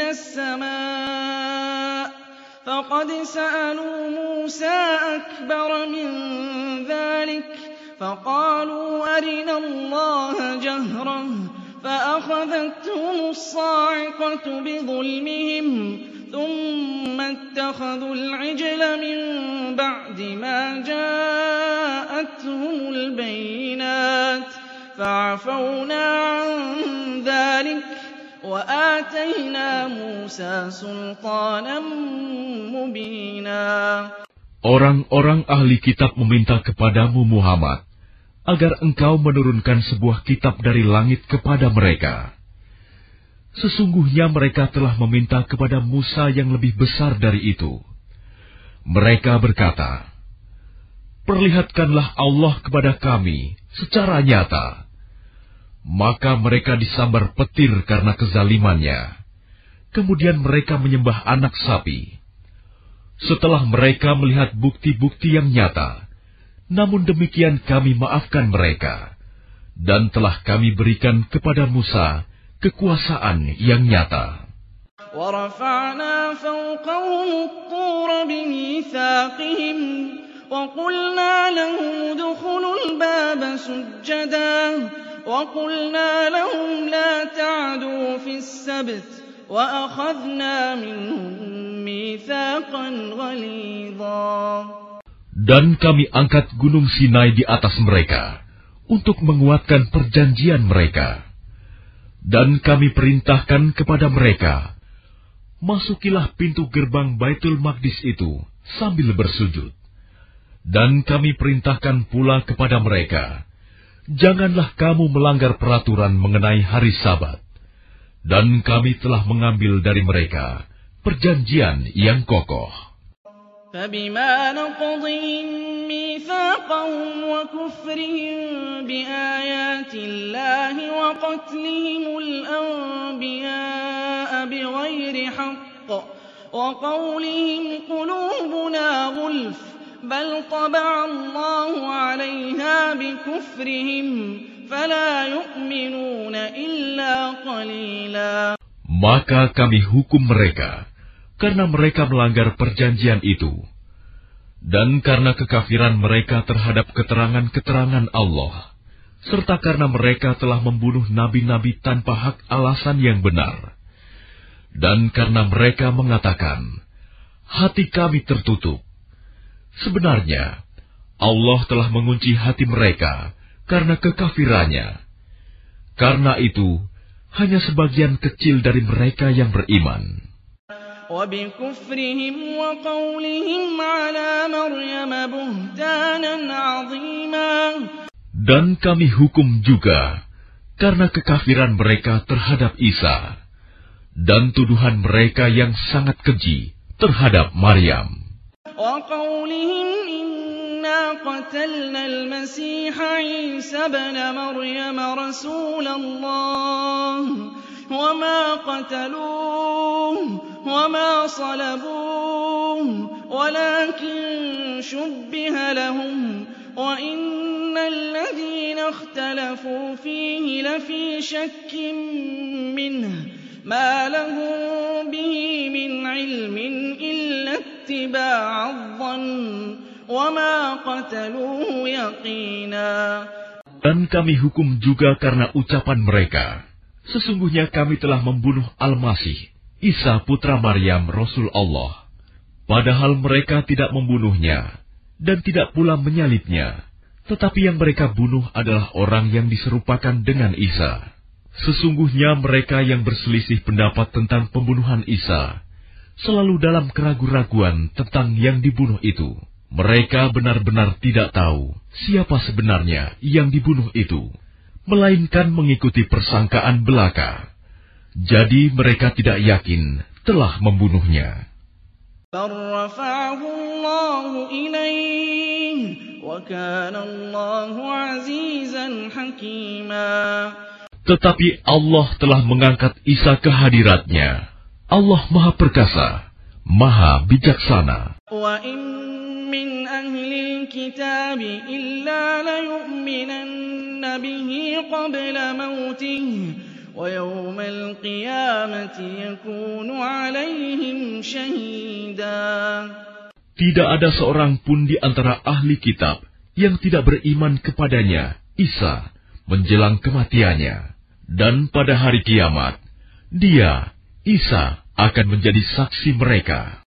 السَّمَاءِ فَقَدْ سَأَلُوا مُوسَىٰ أَكْبَرَ مِن ذَٰلِكَ فَقَالُوا أَرِنَا اللَّهَ جَهْرَةً فَأَخَذَتْهُمُ الصَّاعِقَةُ بِظُلْمِهِمْ ثُمَّ اتَّخَذُوا الْعِجْلَ مِن بَعْدِ مَا جَاءَتْهُمُ الْبَيِّنَاتُ فَعَفَوْنَا عَن ذَٰلِكَ وَآتَيْنَا مُوسَىٰ سُلْطَانًا مُّبِينًا. Orang-orang ahli kitab meminta kepadamu Muhammad agar engkau menurunkan sebuah kitab dari langit kepada mereka. Sesungguhnya mereka telah meminta kepada Musa yang lebih besar dari itu. Mereka berkata, perlihatkanlah Allah kepada kami secara nyata. Maka mereka disambar petir karena kezalimannya. Kemudian mereka menyembah anak sapi. Setelah mereka melihat bukti-bukti yang nyata, namun demikian kami maafkan mereka, dan telah kami berikan kepada Musa kekuasaan yang nyata. وَرَفَعْنَا فَوْقَهُمُ الطُّورَ بِمِيثَاقِهِمْ وَقُلْنَا لَهُمُ ادْخُلُوا الْبَابَ سُجَّدًا وَقُلْنَا لَهُمْ لَا تَعْدُوا فِي السَّبْتِ وَأَخَذْنَا مِنْهُم مِّيثَاقًا غَلِيظًا. Dan kami angkat gunung Sinai di atas mereka untuk menguatkan perjanjian mereka. Dan kami perintahkan kepada mereka, masukilah pintu gerbang Baitul Maqdis itu sambil bersujud. Dan kami perintahkan pula kepada mereka, janganlah kamu melanggar peraturan mengenai hari Sabat. Dan kami telah mengambil dari mereka perjanjian yang kokoh. فَبِمَا نَقْضِهِم مِّيثَاقَهُمْ وَكُفْرِهِم بِآيَاتِ اللَّهِ وَقَتْلِهِمُ الْأَنبِيَاءَ بِغَيْرِ حَقٍّ وَقَوْلِهِمْ قُلُوبُنَا غُلْفٌ بَلْ طَبَعَ اللَّهُ عَلَيْهَا بِكُفْرِهِمْ فَلَا يُؤْمِنُونَ إِلَّا قَلِيلًا. Maka kami hukum mereka karena mereka melanggar perjanjian itu, dan karena kekafiran mereka terhadap keterangan-keterangan Allah, serta karena mereka telah membunuh nabi-nabi tanpa hak alasan yang benar, dan karena mereka mengatakan, hati kami tertutup. Sebenarnya, Allah telah mengunci hati mereka karena kekafirannya. Karena itu, hanya sebagian kecil dari mereka yang beriman. وَبِكُفْرِهِمْ وَقَوْلِهِمْ عَلَى مَرْيَمَ بُهْتَانًا عَظِيمًا. Dan kami hukum juga karena kekafiran mereka terhadap Isa dan tuduhan mereka yang sangat keji terhadap Maryam. وَقَوْلِهِمْ إِنَّا قَتَلْنَا الْمَسِيحَ عِيسَى ابْنَ مَرْيَمَ رَسُولَ اللَّهِ وَمَا قَتَلُوهُ وَمَا صَلَبُوهُ وَلَكِنْ شُبِّهَ لَهُمْ وَإِنَّ الَّذِينَ اخْتَلَفُوا فِيهِ لَفِي شَكٍّ مِّنْهُ مَا لَهُم بِهِ مِنْ عِلْمٍ إِلَّا اتِّبَاعَ الظَّنِّ وَمَا قَتَلُوهُ يَقِينًا. Dan kami hukum juga karena ucapan mereka, sesungguhnya kami telah membunuh Al-Masih, Isa putra Maryam Rasul Allah. Padahal mereka tidak membunuhnya dan tidak pula menyalibnya, tetapi yang mereka bunuh adalah orang yang diserupakan dengan Isa. Sesungguhnya mereka yang berselisih pendapat tentang pembunuhan Isa selalu dalam keraguan-raguan tentang yang dibunuh itu. Mereka benar-benar tidak tahu siapa sebenarnya yang dibunuh itu, melainkan mengikuti persangkaan belaka. Jadi mereka tidak yakin telah membunuhnya. Tetapi Allah telah mengangkat Isa ke hadiratnya. Allah Maha Perkasa, Maha Bijaksana. مِنْ أَهْلِ الْكِتَابِ إِلَّا لَيُؤْمِنَنَّ بِهِ قَبْلَ مَوْتِهِ وَيَوْمَ الْقِيَامَةِ يَكُونُ عَلَيْهِمْ شَهِيدًا. Tidak ada seorang pun di antara ahli kitab yang tidak beriman kepadanya, Isa, menjelang kematiannya. Dan pada hari kiamat, dia, Isa, akan menjadi saksi mereka.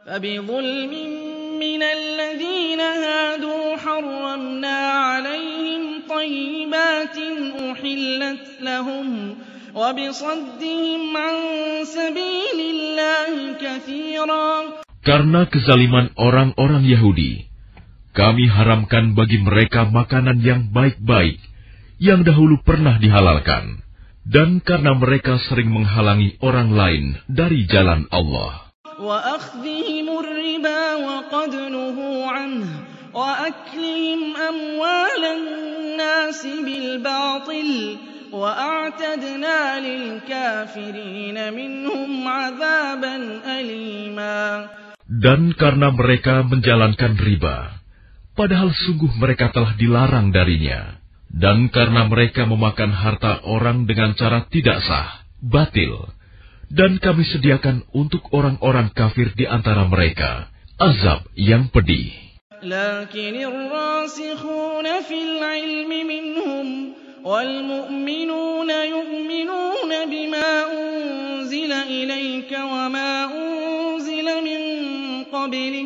مِنَ الَّذِينَ هَادُوا حَرَّمْنَا عَلَيْهِمْ طَيِّبَاتٍ أُحِلَّتْ لَهُمْ وَبِصَدِّهِمْ عَن سَبِيلِ اللَّهِ كَثِيرًا. Karena kezaliman orang-orang Yahudi, kami haramkan bagi mereka makanan yang baik-baik yang dahulu pernah dihalalkan, dan karena mereka sering menghalangi orang lain dari jalan Allah. وَأَخْذِهِمُ الرِّبَا وَقَدْ نُهُوا عَنْهُ وَأَكْلِهِمْ أَمْوَالَ النَّاسِ بِالْبَاطِلِ وَأَعْتَدْنَا لِلْكَافِرِينَ مِنْهُمْ عَذَابًا أَلِيمًا. Dan karena mereka menjalankan riba, padahal sungguh mereka telah dilarang darinya, dan karena mereka memakan harta orang dengan cara tidak sah, batil, dan kami sediakan untuk orang-orang kafir di antara mereka azab yang pedih. لكن الراسخون في العلم منهم والمؤمنون يؤمنون بما أنزل إليك وما أنزل من قبلك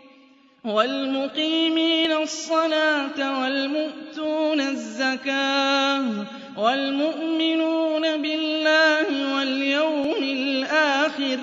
والمقيمين الصلاة والمؤتون الزكاة والمؤمنون بالله واليوم الآخر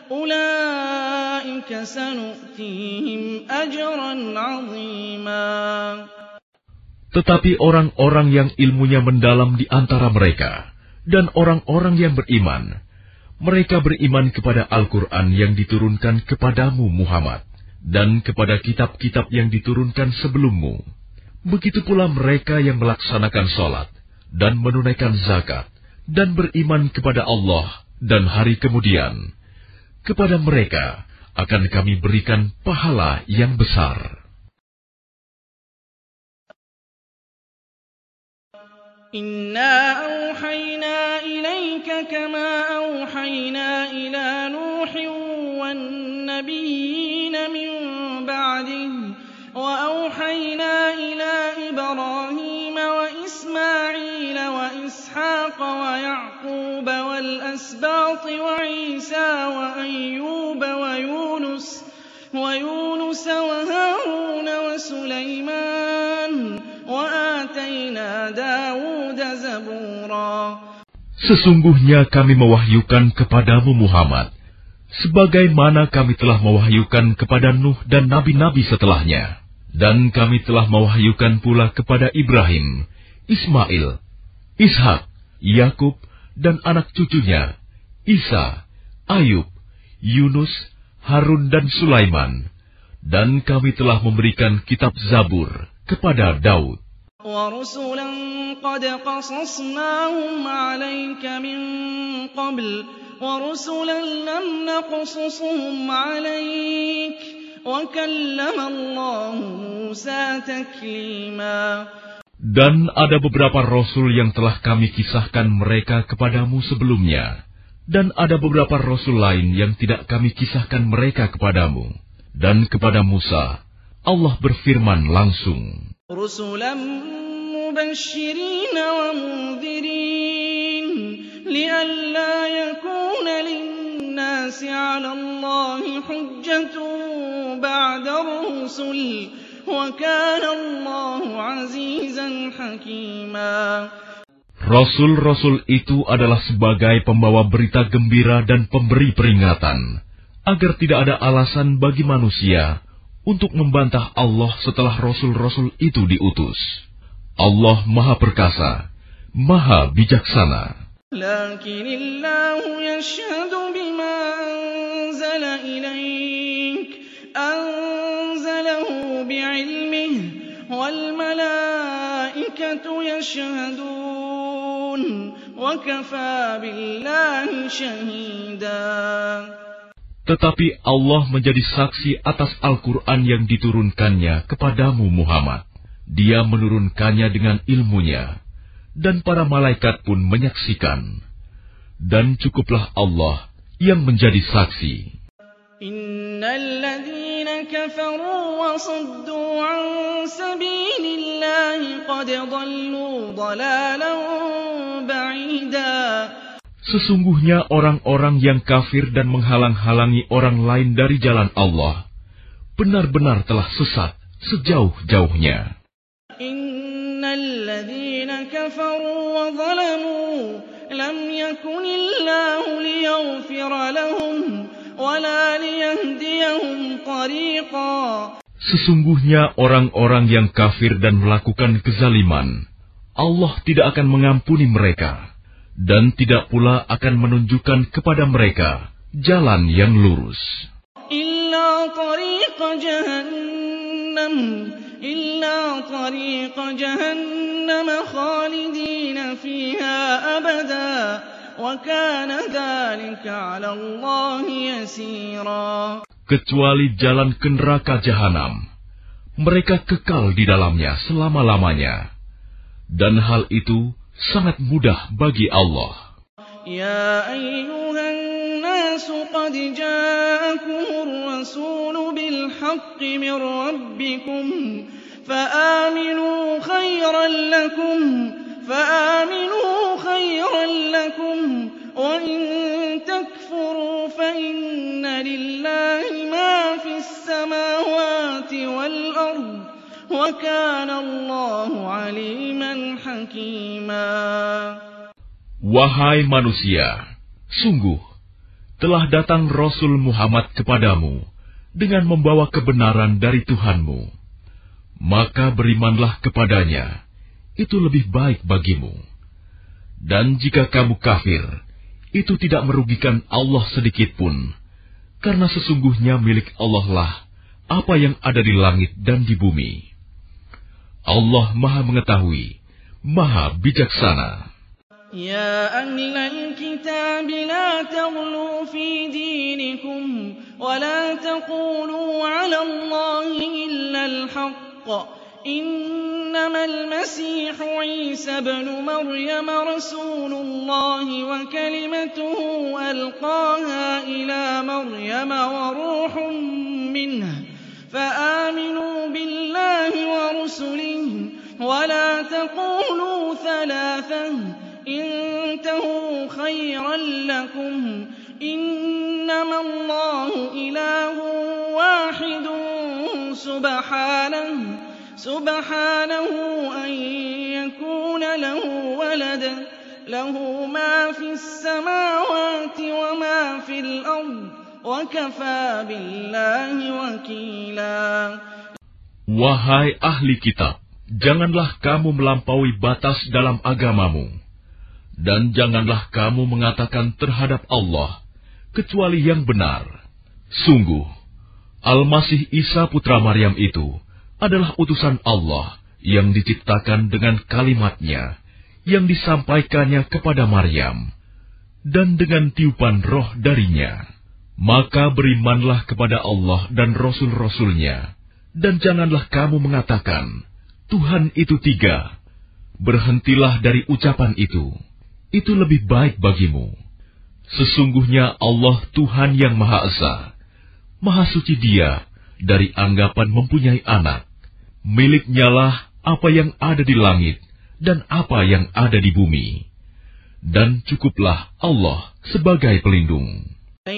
أولئك سنؤتيهم أجرا عظيما. Tetapi orang-orang yang ilmunya mendalam di antara mereka dan orang-orang yang beriman, mereka beriman kepada Al-Quran yang diturunkan kepadamu Muhammad dan kepada kitab-kitab yang diturunkan sebelummu. Begitu pula mereka yang melaksanakan sholat dan menunaikan zakat dan beriman kepada Allah dan hari kemudian. Kepada mereka akan kami berikan pahala yang besar. Inna awhayna ilayka kama awhayna ila Nuhin wan nabiyyin min ba'dihi wa awhayna ila Ibrahim wa Ismail wa Ishaq wa Ya'qub wal asbat wa Isa wa Ayyub wa Yunus ويونس وهارون وسليمان وآتينا داود زبورا. Sesungguhnya kami mewahyukan kepadamu Muhammad, sebagaimana kami telah mewahyukan kepada Nuh dan nabi-nabi setelahnya. Dan kami telah mewahyukan pula kepada Ibrahim, Ismail, Ishak, Yakub, dan anak cucunya, Isa, Ayub, Yunus, Harun, dan Sulaiman. Dan kami telah memberikan kitab Zabur kepada Daud. وَرُسُلًا قَدْ قَصَصْنَاهُمْ عَلَيْكَ مِنْ قَبْلُ وَرُسُلًا لَمْ نَقْصُصْهُمْ عَلَيْكَ وَكَلَّمَ اللَّهُ مُوسَى تَكْلِيمًا. Dan ada beberapa rasul yang telah kami kisahkan mereka kepadamu sebelumnya, dan ada beberapa rasul lain yang tidak kami kisahkan mereka kepadamu. Dan kepada Musa, Allah berfirman langsung, رُسُلًا مُبَشِّرِينَ وَمُنذِرِينَ لِئَلَّا يَكُونَ لِلنَّاسِ عَلَى اللَّهِ حُجَّةٌ بَعْدَ الرُّسُلِ وَكَانَ اللَّهُ عَزِيزًا حَكِيمًا. Rasul-rasul itu adalah sebagai pembawa berita gembira dan pemberi peringatan, agar tidak ada alasan bagi manusia untuk membantah Allah setelah rasul-rasul itu diutus. Allah Maha Perkasa, Maha Bijaksana. لكن الله يشهد بما أنزل إليك أنزله بعلمه والملائكة يشهدون وكفى بالله شهيدا. Tetapi Allah menjadi saksi atas Al-Quran yang diturunkannya kepadamu Muhammad. Dia menurunkannya dengan ilmunya, dan para malaikat pun menyaksikan. Dan cukuplah Allah yang menjadi saksi. Innal ladzina kafaru wa saddu an sabilillahi qad dhallu dhalalan ba'ida. Sesungguhnya orang-orang yang kafir dan menghalang-halangi orang lain dari jalan Allah, benar-benar telah sesat sejauh-jauhnya. Innal ladzina kafaru wa zalamu lam yakunillahu liyaghfira lahum wa la liyahdiyahum tariqa. Sesungguhnya orang-orang yang kafir dan melakukan kezaliman, Allah tidak akan mengampuni mereka, dan tidak pula akan menunjukkan kepada mereka jalan yang lurus. Illa tariqa jahannam, illa tariqa jahannam khalidina fiha abada, wa kana dzalika 'ala Allah yasira. Kecuali jalan ke neraka jahanam, mereka kekal di dalamnya selama-lamanya, dan hal itu sangat mudah bagi Allah. Ya ayyuhan nas qad ja'akumur rasulu bil haqqi min rabbikum fa'aminu khairan lakum fa'aminu khairan lakum wa in takfuru fa inna lillahi ma fis samawati wal ardh wa kana Allahu 'aliman hakima. Wahai manusia, sungguh telah datang Rasul Muhammad kepadamu dengan membawa kebenaran dari Tuhanmu. Maka berimanlah kepadanya, itu lebih baik bagimu. Dan jika kamu kafir, itu tidak merugikan Allah sedikitpun, karena sesungguhnya milik Allah lah apa yang ada di langit dan di bumi. Allah Maha Mengetahui, Maha Bijaksana. Ya ahlal kitab la taghlu fi dinikum wa la taqulu 'ala Allahi illa al-haqq. Innamal masihu Isa ibn Maryam rasulullah wa kalimatuhu alqaha ila Maryam wa ruhun minhu. فآمنوا بالله ورسله ولا تقولوا ثلاثة انتهوا خيرا لكم إنما الله إله واحد سبحانه سبحانه أن يكون له ولد له ما في السماوات وما في الأرض وكفى بالله وكيلا. Wahai ahli kitab, janganlah kamu melampaui batas dalam agamamu, dan janganlah kamu mengatakan terhadap Allah kecuali yang benar. Sungguh, Al-Masih Isa putra Maryam itu adalah utusan Allah yang diciptakan dengan kalimat-Nya yang disampaikannya kepada Maryam, dan dengan tiupan roh darinya. Maka berimanlah kepada Allah dan Rasul-Rasul-Nya, dan janganlah kamu mengatakan, Tuhan itu tiga. Berhentilah dari ucapan itu. Itu lebih baik bagimu. Sesungguhnya Allah Tuhan yang Maha Esa. Maha suci Dia dari anggapan mempunyai anak. Miliknya lah apa yang ada di langit dan apa yang ada di bumi. Dan cukuplah Allah sebagai pelindung.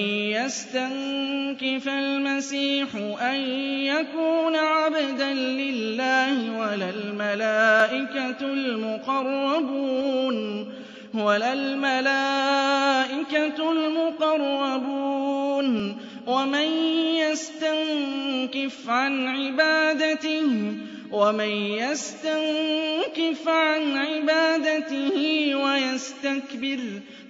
يستنكف المسيح أن يكون عبدا لله ولا الملائكة المقربون ولا الملائكة المقربون ومن يستنكف عن عبادته ومن يستنكف عن عبادته ويستكبر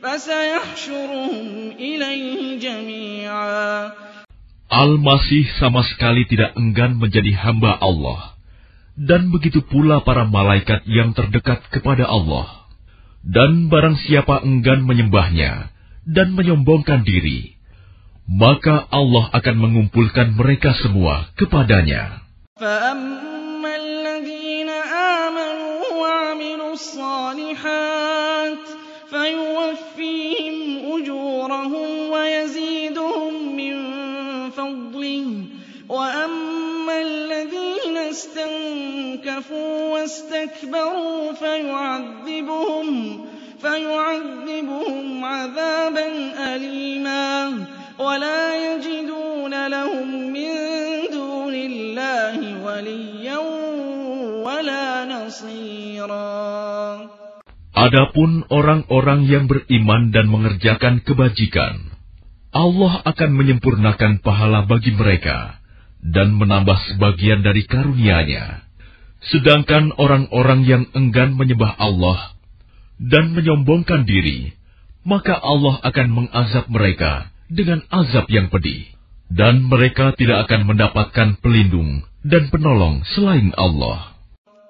فسيحشرهم إليه جميعا. Al-Masih sama sekali tidak enggan menjadi hamba Allah, dan begitu pula para malaikat yang terdekat kepada Allah. Dan barang siapa enggan menyembahnya dan menyombongkan diri, maka Allah akan mengumpulkan mereka semua kepadanya. فَأَمَّا الَّذِينَ آمَنُوا وَعَمِلُوا الصَّالِحَاتِ فَيُوَفِّيهِمْ أُجُورَهُمْ وَيَزِيدُهُم مِّن فَضْلِهِ وَأَمَّا الَّذِينَ اسْتَنكَفُوا وَاسْتَكْبَرُوا فَيُعَذِّبُهُمْ فَيُعَذِّبُهُمْ عَذَابًا أَلِيمًا وَلَا يَجِدُونَ لَهُم مِّن دُونِ اللَّهِ وَلِيًّا وَلَا نَصِيرًا. Adapun orang-orang yang beriman dan mengerjakan kebajikan, Allah akan menyempurnakan pahala bagi mereka dan menambah sebagian dari karunia-Nya. Sedangkan orang-orang yang enggan menyembah Allah dan menyombongkan diri, maka Allah akan mengazab mereka dengan azab yang pedih, dan mereka tidak akan mendapatkan pelindung dan penolong selain Allah.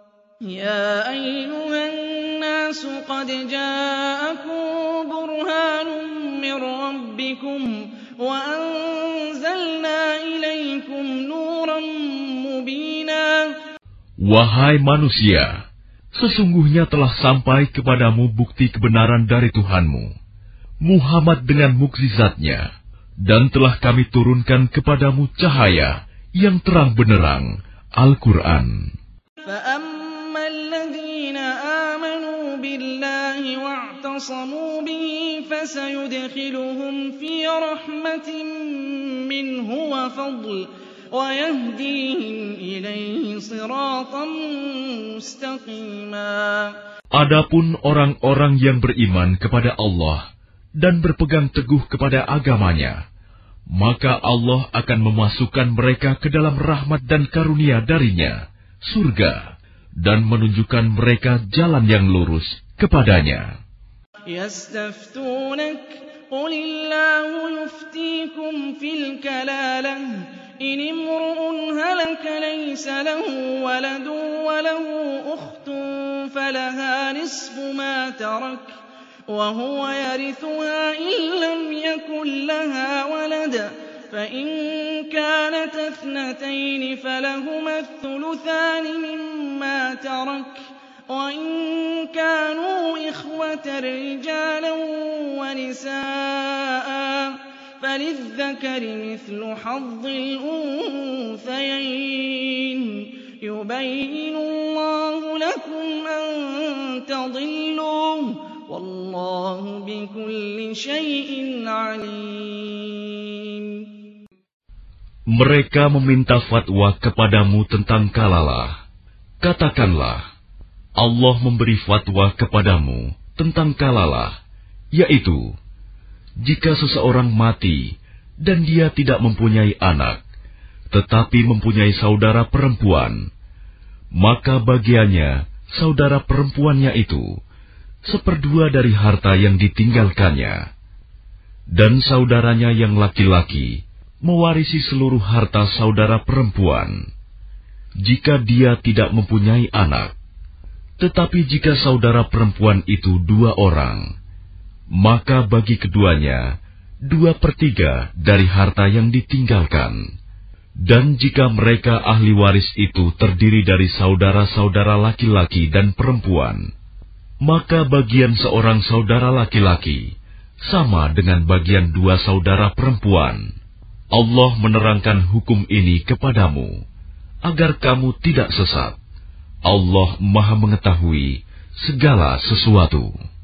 Ya ayyuhan الناس قد جاءكم برهان من ربكم وأنزلنا إليكم نورا مبينا. Wahai manusia, sesungguhnya telah sampai kepadamu bukti kebenaran dari Tuhanmu, Muhammad dengan mukjizatnya, dan telah kami turunkan kepadamu cahaya yang terang benderang, Al-Quran. واعتصموا به فسيدخلهم في رحمة منه وفضل ويهديهم إليه صراطا مستقيما. Adapun orang-orang yang beriman kepada Allah dan berpegang teguh kepada agamanya, maka Allah akan memasukkan mereka ke dalam rahmat dan karunia darinya, surga, dan menunjukkan mereka jalan yang lurus kepadanya. يستفتونك قل الله يفتيكم في الكلالة إن امرؤ هلك ليس له ولد وله أخت فلها نصف ما ترك وهو يرثها إن لم يكن لها ولد فإن كانت اثنتين فلهما الثلثان مما ترك وإن كانوا إخوة رجالا ونساء فللذكر مثل حظ الأنثيين يبين الله لكم أن تضلوا والله بكل شيء عليم. Mereka meminta fatwa kepadamu tentang kalalah. Katakanlah, Allah memberi fatwa kepadamu tentang kalalah, yaitu, jika seseorang mati dan dia tidak mempunyai anak, tetapi mempunyai saudara perempuan, maka bagiannya saudara perempuannya itu seperdua dari harta yang ditinggalkannya, dan saudaranya yang laki-laki mewarisi seluruh harta saudara perempuan, jika dia tidak mempunyai anak. Tetapi jika saudara perempuan itu dua orang, maka bagi keduanya dua per tiga dari harta yang ditinggalkan. Dan jika mereka ahli waris itu terdiri dari saudara-saudara laki-laki dan perempuan, maka bagian seorang saudara laki-laki sama dengan bagian dua saudara perempuan. Allah menerangkan hukum ini kepadamu, agar kamu tidak sesat. Allah Maha Mengetahui segala sesuatu.